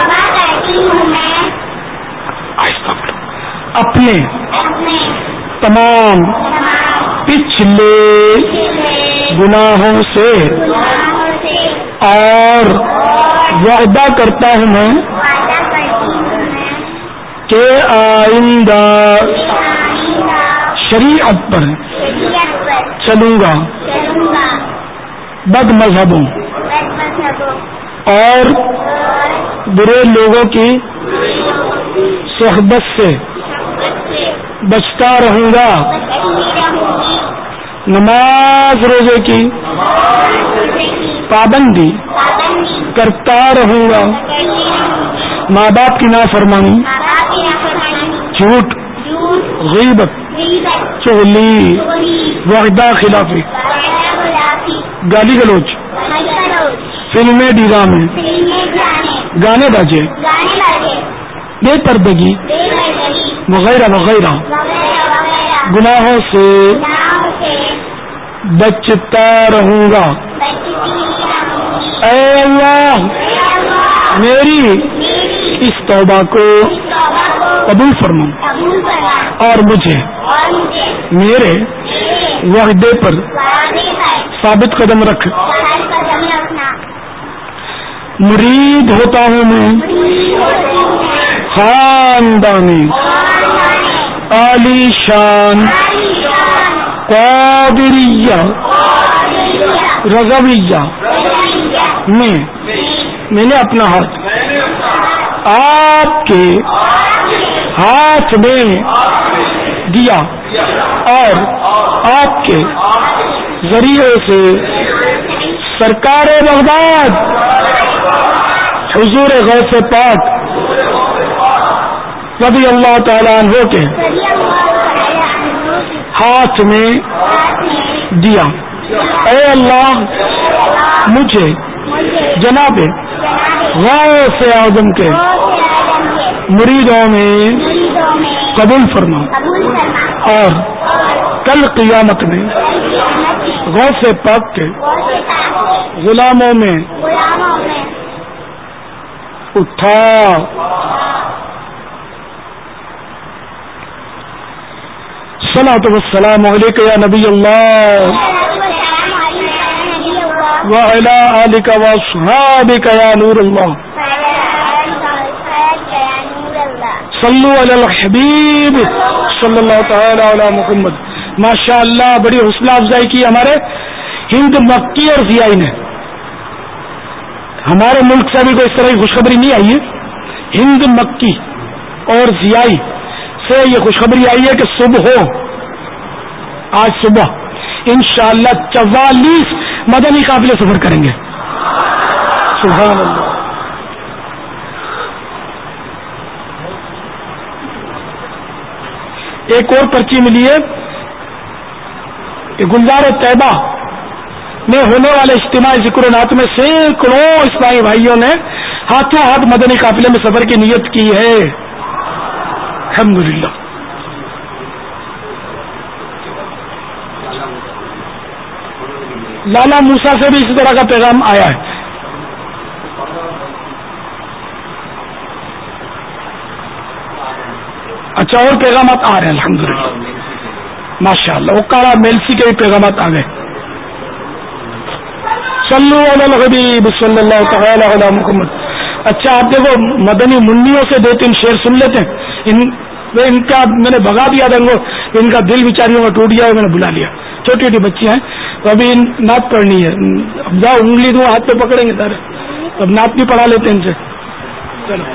اپنے تمام پچھلے گناہوں سے, اور وعدہ کرتا ہوں میں کہ آئندہ شریعت پر چلوں گا, بد مذہبوں اور برے لوگوں کی صحبت سے بچتا رہوں گا، نماز روزے کی پابندی کرتا رہوں گا، ماں باپ کی نافرمانی، جھوٹ، غیبت، چغلی، وعدہ خلافی، گالی گلوچ، فلمیں ڈرامے، گانے باجے، بے پردگی وغیرہ وغیرہ گناہوں سے بچتا رہوں گا۔ اے اللہ میری اس توبہ کو قبول فرما اور مجھے میرے وعدے پر ثابت قدم رکھ۔ مرید ہوتا ہوں میں خاندانی عالی شان قادریہ رضویہ میں میں نے اپنا ہاتھ آپ کے ہاتھ میں دیا اور آپ کے ذریعے سے سرکار بغداد حضور غوث پاک رضی اللہ تعالیٰ عنہ کے ہاتھ میں دیا۔ اے اللہ مجھے جناب غوث اعظم کے مریدوں میں قبول فرما اور کل قیامت میں غوث پاک کے غلاموں میں اٹھا۔ صلاۃ والسلام علیک یا نبی اللہ وعلی آلک واصحابک یا نور اللہ، صلو علی الحبیب صلی اللہ تعالی علی محمد۔ ماشاء اللہ بڑی حوصلہ افزائی کی ہمارے ہند مکی اور ضیائی نے۔ ہمارے ملک سے ابھی کوئی اس طرح کی خوشخبری نہیں آئی ہے، ہند مکی اور ضیائی سے یہ خوشخبری آئی ہے کہ صبح ہو آج صبح انشاءاللہ چوالیس مدنی قافلے سفر کریں گے۔ سبحان اللہ۔ ایک اور پرچی ملی ہے کہ گلزار طیبہ میں ہونے والے اجتماع ذکر و نعت میں سینکڑوں اسلامی بھائیوں نے ہاتھوں ہاتھ مدنی قافلے میں سفر کی نیت کی ہے، الحمدللہ۔ لالا موسیٰ سے بھی اسی طرح کا پیغام آیا ہے۔ اچھا اور پیغامات آ رہے ہیں الحمدللہ ماشاء اللہ۔ اوکارا میلسی کے بھی پیغامات آ گئے۔ صلو علی الحبیب صلی اللہ تعالی علی محمد۔ اچھا آپ دیکھو مدنی منیوں سے دو تین شعر سن لیتے ہیں۔ ان ان کا میں نے بھگا دیا تھا، ان کا دل بیچاریوں میں ٹوٹ گیا، میں نے بلا لیا، چھوٹی چھوٹی بچیاں ہیں تو ابھی نعت پڑھنی ہے۔ اب جاؤ انگلی دو ہاتھ پہ پکڑیں گے سارے، اب نعت بھی پڑھا لیتے ہیں ان سے۔ چلو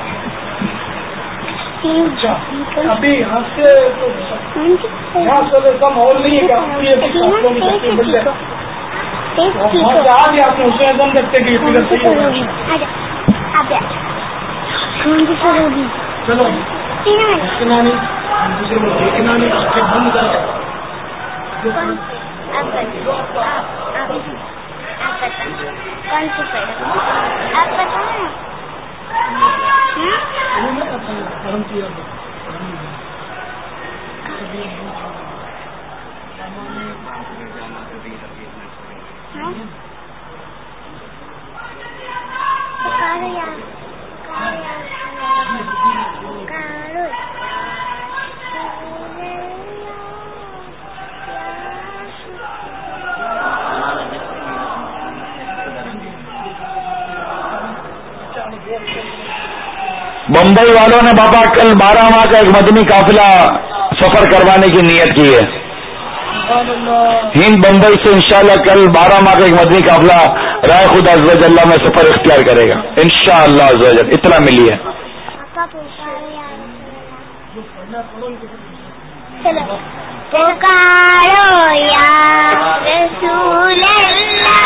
اچھا ابھی یہاں سے یہاں سے کم اور نہیں ہے کہ آج آپ نے اسے ایسا کرتے کہ یہ فکر صحیح ہوگا۔ چلو کنانی دوسرے کو کنانی بند کر بمبئی والوں نے بابا کل بارہ ماہ کا ایک مدنی قافلہ سفر کروانے کی نیت کی ہے۔ ہند بمبئی سے انشاءاللہ کل بارہ ماہ کا ایک مدنی قافلہ رائے خدا عز و جل میں سفر اختیار کرے گا انشاءاللہ عز و جل، اطلاع ملی ہے۔ پکارو یا رسول اللہ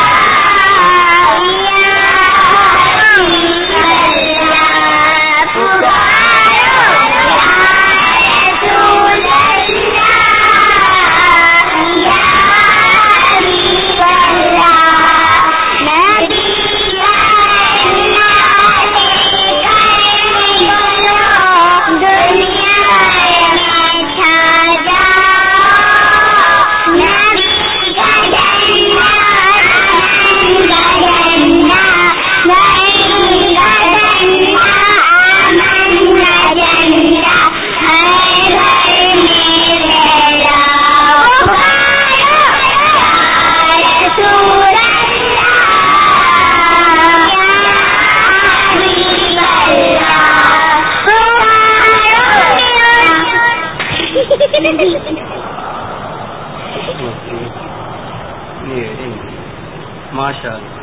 ماشاء اللہ.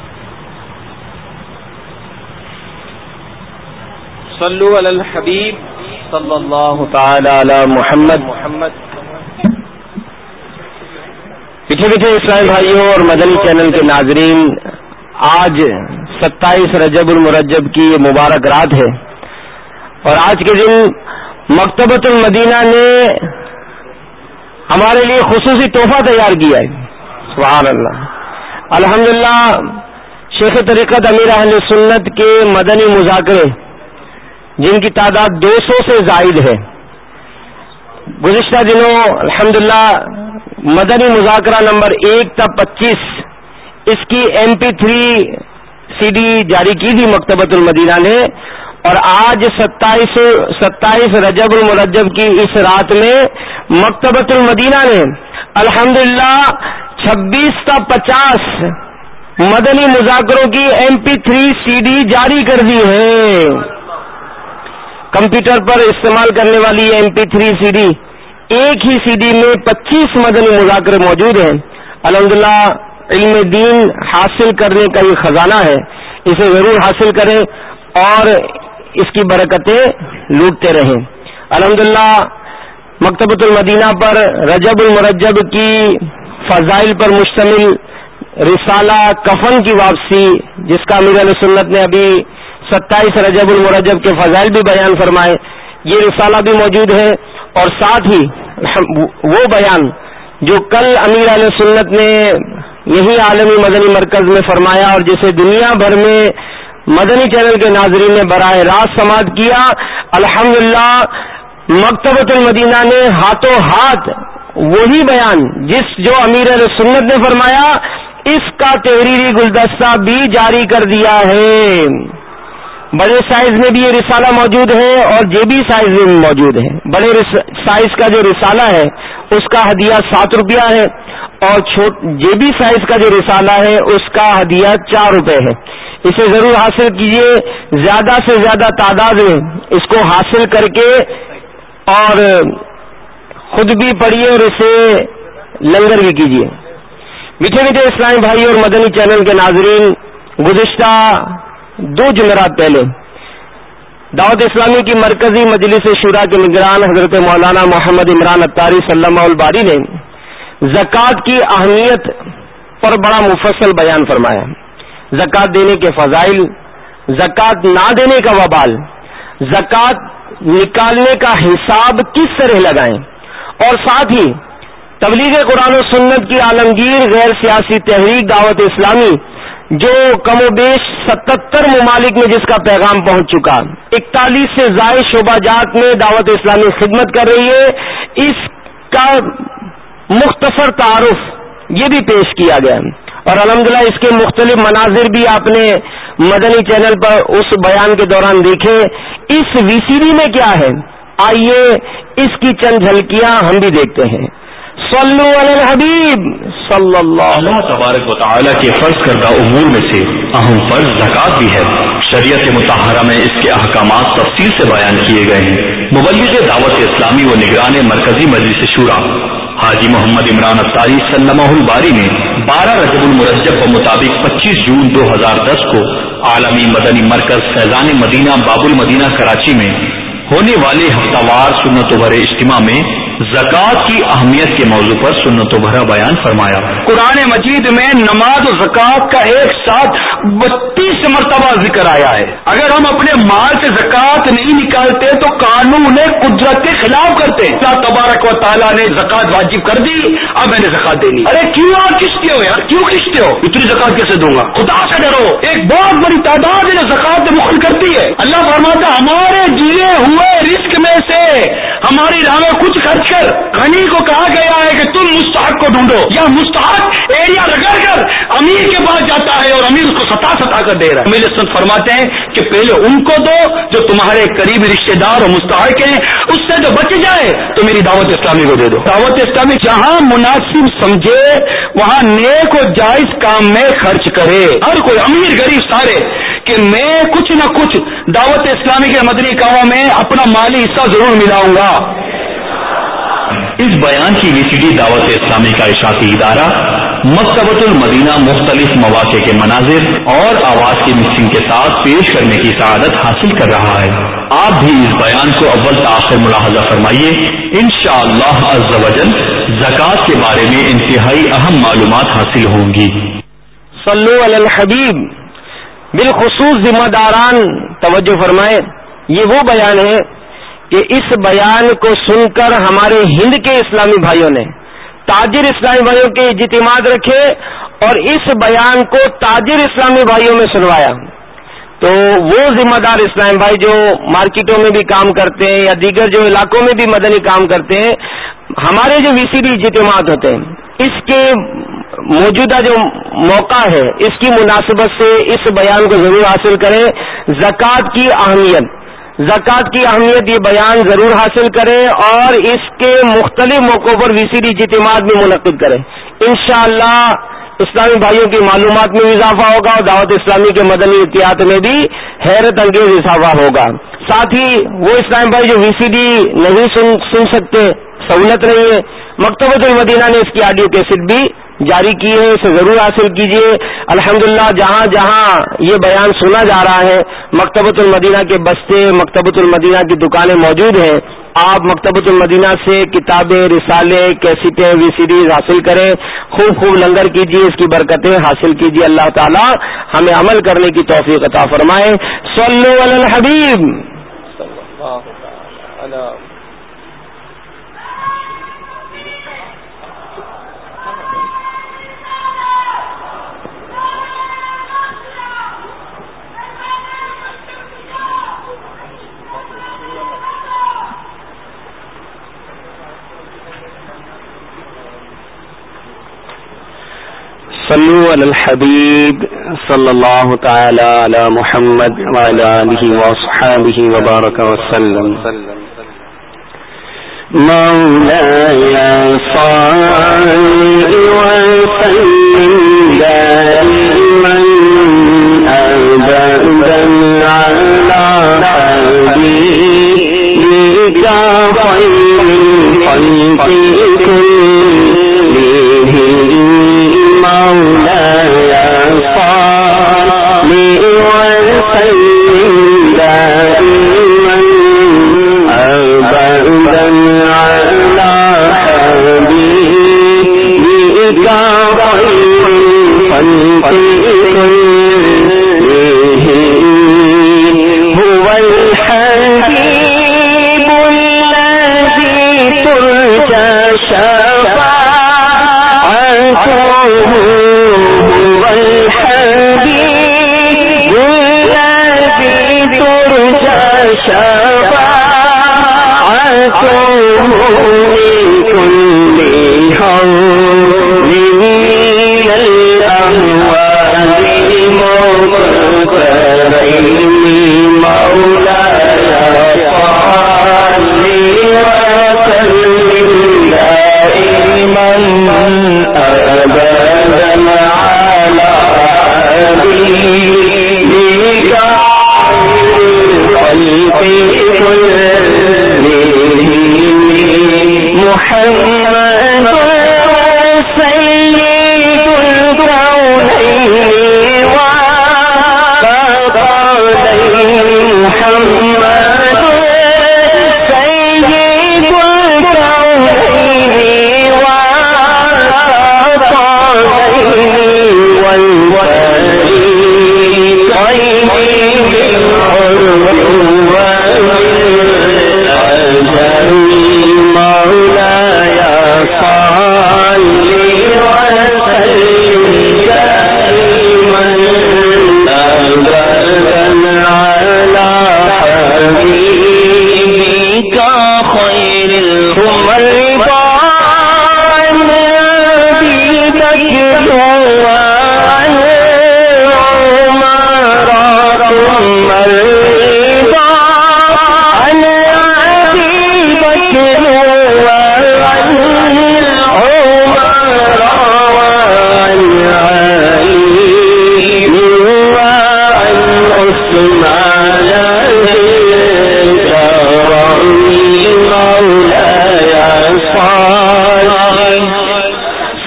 صلو علی الحبیب صلی اللہ تعالی علی محمد محمد. پیچھے پیچھے اسلامی بھائیوں اور مدنی چینل کے ناظرین، آج ستائیس رجب المرجب کی یہ مبارک رات ہے اور آج کے دن مکتبۃ المدینہ نے ہمارے لیے خصوصی تحفہ تیار کیا ہے. سبحان اللہ. الحمدللہ شیخ طریقت امیر اہل سنت کے مدنی مذاکرے جن کی تعداد دو سو سے زائد ہے، گزشتہ دنوں الحمدللہ مدنی مذاکرہ نمبر ایک تا پچیس اس کی M P three C D جاری کی تھی مکتبۃ المدینہ نے، اور آج ستائیس ستائیس رجب المرجب کی اس رات میں مکتبۃ المدینہ نے الحمدللہ چھبیس تا پچاس مدنی مذاکروں کی M P three C D جاری کر دی ہے. کمپیوٹر پر استعمال کرنے والی یہ M P three C D ایک ہی سی ڈی میں پچیس مدنی مذاکرے موجود ہیں. الحمدللہ علم دین حاصل کرنے کا یہ خزانہ ہے، اسے ضرور حاصل کریں اور اس کی برکتیں لوٹتے رہیں. الحمدللہ مکتبۃ المدینہ پر رجب المرجب کی فضائل پر مشتمل رسالہ کفن کی واپسی، جس کا امیر علیہ سنت نے ابھی ستائیس رجب المرجب کے فضائل بھی بیان فرمائے، یہ رسالہ بھی موجود ہے. اور ساتھ ہی وہ بیان جو کل امیر علیہ سنت نے یہی عالمی مدنی مرکز میں فرمایا اور جسے دنیا بھر میں مدنی چینل کے ناظرین نے براہ راست سماعت کیا، الحمدللہ مکتبۃ المدینہ نے ہاتھوں ہاتھ وہی بیان جس جو امیر علیہ سنت نے فرمایا اس کا تحریری گلدستہ بھی جاری کر دیا ہے. بڑے سائز میں بھی یہ رسالہ موجود ہے اور جیبی سائز میں بھی موجود ہے. بڑے سائز کا جو رسالہ ہے اس کا ہدیہ سات روپیہ ہے اور جیبی سائز کا جو رسالہ ہے اس کا ہدیہ چار روپے ہے. اسے ضرور حاصل کیجیے، زیادہ سے زیادہ تعداد میں اس کو حاصل کر کے اور خود بھی پڑھیے اور اسے لنگر بھی کیجیے. میٹھے میٹھے اسلامی بھائی اور مدنی چینل کے ناظرین، گزشتہ دو جمعرات پہلے دعوت اسلامی کی مرکزی مجلس شورا کے نگران حضرت مولانا محمد عمران اتاری صلی اللہ الباری نے زکوٰۃ کی اہمیت پر بڑا مفصل بیان فرمایا. زکوٰۃ دینے کے فضائل، زکوٰۃ نہ دینے کا وبال، زکوٰۃ نکالنے کا حساب کس طرح لگائیں، اور ساتھ ہی تبلیغ قرآن و سنت کی عالمگیر غیر سیاسی تحریک دعوت اسلامی جو کم و بیش ستتر ممالک میں جس کا پیغام پہنچ چکا، اکتالیس سے زائد شعبہ جات میں دعوت اسلامی خدمت کر رہی ہے، اس کا مختصر تعارف یہ بھی پیش کیا گیا اور الحمدللہ اس کے مختلف مناظر بھی آپ نے مدنی چینل پر اس بیان کے دوران دیکھے. اس وی سی ڈی میں کیا ہے، آئیے اس کی چند جھلکیاں ہم بھی دیکھتے ہیں. صلو علی الحبیب صلی اللہ. اللہ تبارک و تعالیٰ کے فرض کردہ امور میں سے اہم فرض زکوٰۃ بھی ہے. شریعت مطہرہ میں اس کے احکامات تفصیل سے بیان کیے گئے ہیں. مبلغ دعوت اسلامی و نگران مرکزی مجلس شورا حاجی محمد عمران اتاری صلی اللہ الباری نے بارہ رجب المرجب کے مطابق پچیس جون دو ہزار دس کو عالمی مدنی مرکز فیضان مدینہ باب المدینہ کراچی میں ہونے والے ہفتہ وار سنت و بھرے اجتماع میں زکوٰۃ کی اہمیت کے موضوع پر سنت و بھرا بیان فرمایا۔ قرآن مجید میں نماز و زکوٰۃ کا ایک ساتھ بتیس مرتبہ ذکر آیا ہے۔ اگر ہم اپنے مال سے زکوٰۃ نہیں نکالتے تو قانون قدرت کے خلاف کرتے ہیں۔ اللہ تبارک و تعالیٰ نے زکوٰۃ واجب کر دی، اب میں نے زکوٰۃ دینی۔ ارے کیوں آپ کھنچتے ہو یار، کیوں کھنچتے ہو؟ اتنی زکوٰۃ کیسے دوں گا؟ خدا سے ڈرو۔ ایک بہت بڑی تعداد ہے جو زکوٰۃ میں مخل کرتی ہے۔ اللہ فرماتا ہمارے دیے ہوئے رزق میں سے ہماری راہ میں کچھ خرچ کر۔ غنی کو کہا گیا ہے کہ تم مستحق کو ڈھونڈو، یا مستحق ایریا رگڑ کر امیر کے پاس جاتا ہے اور امیر اس کو ستا ستا کر دے رہا ہے۔ میرے سنت فرماتے ہیں کہ پہلے ان کو دو جو تمہارے قریبی رشتے دار اور مستحق ہیں، اس سے جو بچ جائے تو میری دعوت اسلامی کو دے دو۔ دعوت اسلامی جہاں مناسب سمجھے وہاں نیک و جائز کام میں خرچ کرے، ہر کوئی امیر غریب سارے، کہ میں کچھ نہ کچھ دعوت اسلامی کے مدنی کاموں میں اپنا مالی حصہ ضرور ملاؤں گا۔ اس بیان کی وی سی ڈی دعوت اسلامی کا اشاعتی ادارہ مکتبۃ المدینہ مختلف مواقع کے مناظر اور آواز کی مکسنگ کے ساتھ پیش کرنے کی سعادت حاصل کر رہا ہے۔ آپ بھی اس بیان کو اول تاخیر ملاحظہ فرمائیے، انشاءاللہ عز و جل زکوٰۃ کے بارے میں انتہائی اہم معلومات حاصل ہوں گی۔ صلو علی الحبیب۔ بالخصوص ذمہ داران توجہ فرمائیں، یہ وہ بیان ہے کہ اس بیان کو سن کر ہمارے ہند کے اسلامی بھائیوں نے تاجر اسلامی بھائیوں کے اجتماعات رکھے اور اس بیان کو تاجر اسلامی بھائیوں میں سنوایا۔ تو وہ ذمہ دار اسلامی بھائی جو مارکیٹوں میں بھی کام کرتے ہیں یا دیگر جو علاقوں میں بھی مدنی کام کرتے ہیں، ہمارے جو وی سی ڈی اجتماعات ہوتے ہیں، اس کے موجودہ جو موقع ہے اس کی مناسبت سے اس بیان کو ضرور حاصل کریں۔ زکوٰۃ کی اہمیت زکوٰۃ کی اہمیت یہ بیان ضرور حاصل کریں اور اس کے مختلف موقعوں پر وی سی ڈی اجتماعات بھی منعقد کریں۔ انشاءاللہ اسلامی بھائیوں کی معلومات میں بھی اضافہ ہوگا اور دعوت اسلامی کے مدنی احتیاط میں بھی حیرت انگیز اضافہ ہوگا۔ ساتھ ہی وہ اسلامی بھائی جو وی سی ڈی نہیں سن سن سکتے، سہولت نہیں ہے، مکتبۃ المدینہ نے اس کی آڈیو کیسٹ بھی جاری کی ہے، اسے ضرور حاصل کیجیے۔ الحمدللہ جہاں جہاں یہ بیان سنا جا رہا ہے، مکتبۃ المدینہ کے بستے، مکتبۃ المدینہ کی دکانیں موجود ہیں، آپ مکتبۃ المدینہ سے کتابیں، رسالے، کیسٹیں، وی سی ڈیز حاصل کریں، خوب خوب لنگر کیجیے، اس کی برکتیں حاصل کیجیے۔ اللہ تعالی ہمیں عمل کرنے کی توفیق عطا فرمائے۔ صلو علی الحبیب۔ صلو علی الحبیب صلی اللہ تعالی علی محمد وعلی آلہ واصحابہ وبارک وسلم۔ مولایا صل وسلم دائما ابدا علی حبیبک خیر الخلق كلهم۔ مولایا صل وسلم دائما ابدا علی حبیبک خیر الخلق كلهم۔ هو الحبیب الذی ترجى شفاعته، هو الحبيب الذي ترجى شفاعته لكل هول من الأهوال مقترين۔ مولاي صل وسلم دائما أبدا على حبيبك خير الخلق كلهم۔ محمد سيد الكونين وثقلين، محمد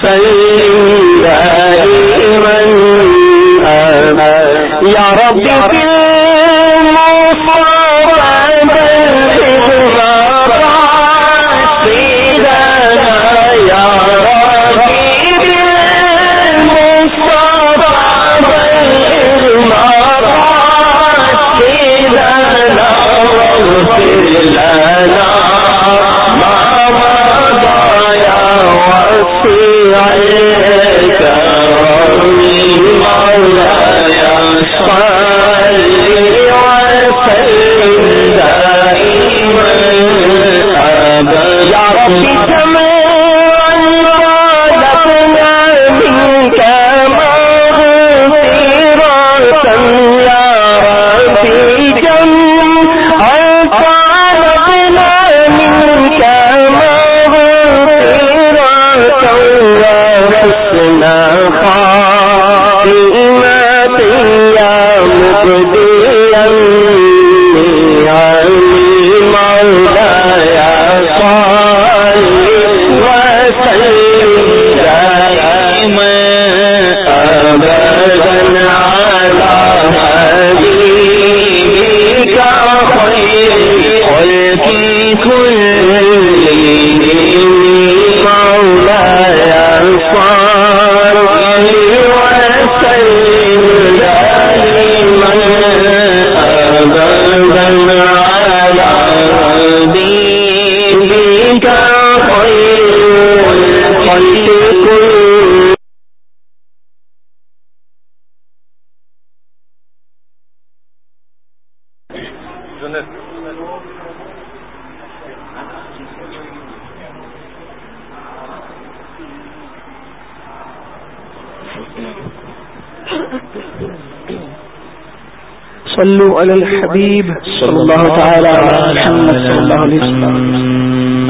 وسلم دائما يا رب صلوا على الحبيب صلى الله تعالى على محمد صلى الله عليه وسلم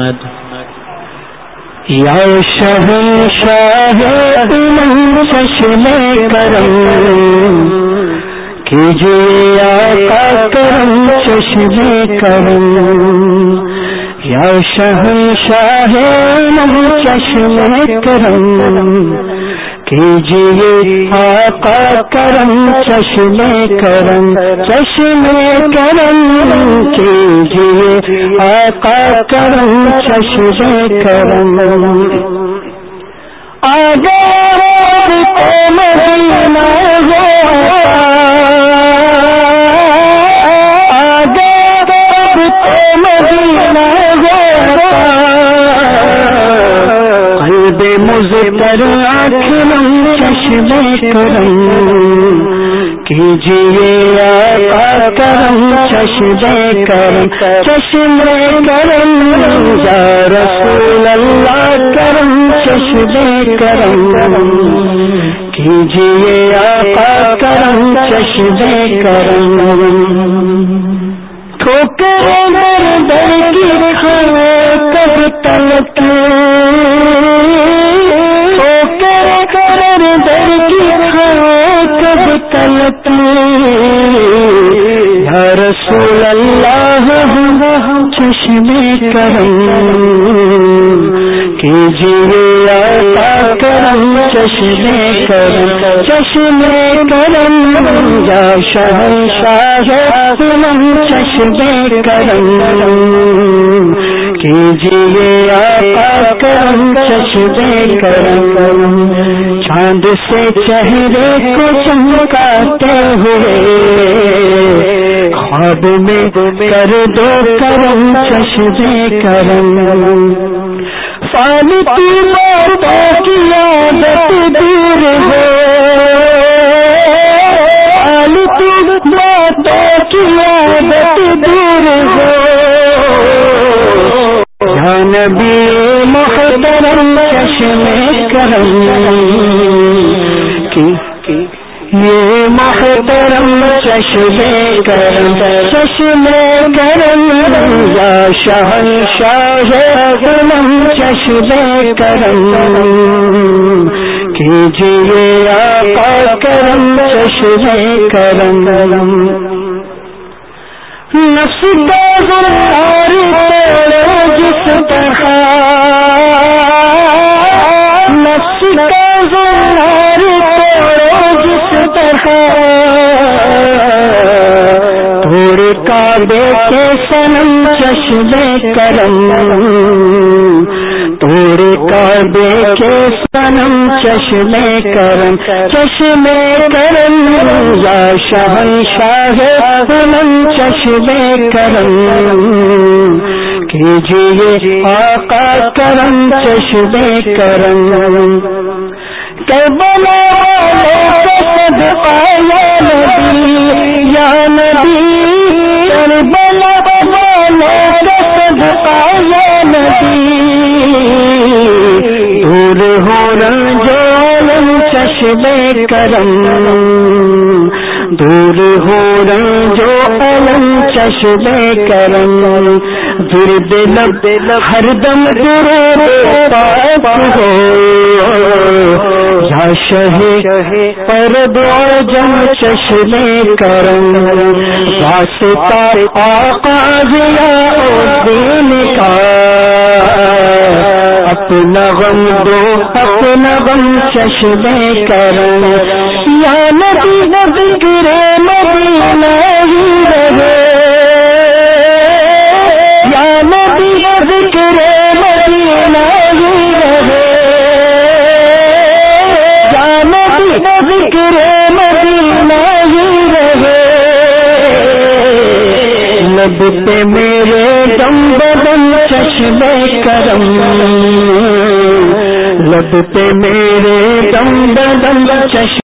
یا شہنشاہ امم چشم کرم کیجیے آقا کرم چشم کرم یا شہنشاہ امم چشم کرم کیجیے آقا کرم چشم کرم چشم کرم کیجیے آقا کرم چشم کرم آگے کو مدینہ ہوتا آگے کو مدینہ ہوتا قلب مزتر آنکھوں چشم کرم کیجیے آقا کرم چشم کرم چشم کرم یا رسول اللہ کرم چشم کرم کیجیے آقا کرم چشم کرم ٹھوکریں در در کی کھائے کب تلک ٹھوکریں در در کی کھائے کب تلک یا رسول اللہ چشم کرم کیجیے آقا کرم چشم کرم چشم کرم یا شہنشاہ امم چشم کرم کیجیے آقا کرم چشم کرم چاند سے چہرے کو چمکاتے ہوئے خواب میں کر دو کرم چشم کرم فانی کی باتوں کی عادت دور ہو فانی کی باتوں کی عادت دور ہو یا نبی محترم چشم کرم کی یہ محترم چشم کرم چشم کرم یا شہنشاہ امم چشم کرم کیجیے آقا کرم چشم کرم نفس کا غرار توڑو جس طرح نفس کا زنار توڑو جس طرح توڑ کعبے کے صنم چشمے کرم توڑ کعبے کے صنم چشمے کرم چشمے کرم یا شہنشاہ صنم چشمے کرم کیجیے آقا کرم چشمے کرم کربلا والے صدقہ یا نبی یا نبی کربلا والے صدقہ یا نبی دور ہو رنجو علم چشمے کرم دور ہو رنجو علم چشمے کرم درد لب ہر دم درود پاک ہو یا شہ عرب عجم چشمے کرم واسطہ آقا ضیاء الدین کا اپنا غم دو اپنا غم چشمے کرم یا نبی ذکر مدینہ ہی رہے یا نبی ذکر مدینہ ہی رہے یا نبی ذکر مدینہ ہی رہے لب پہ میرے دم بدن چشمے کرم لب پہ میرے دم بدن چشمے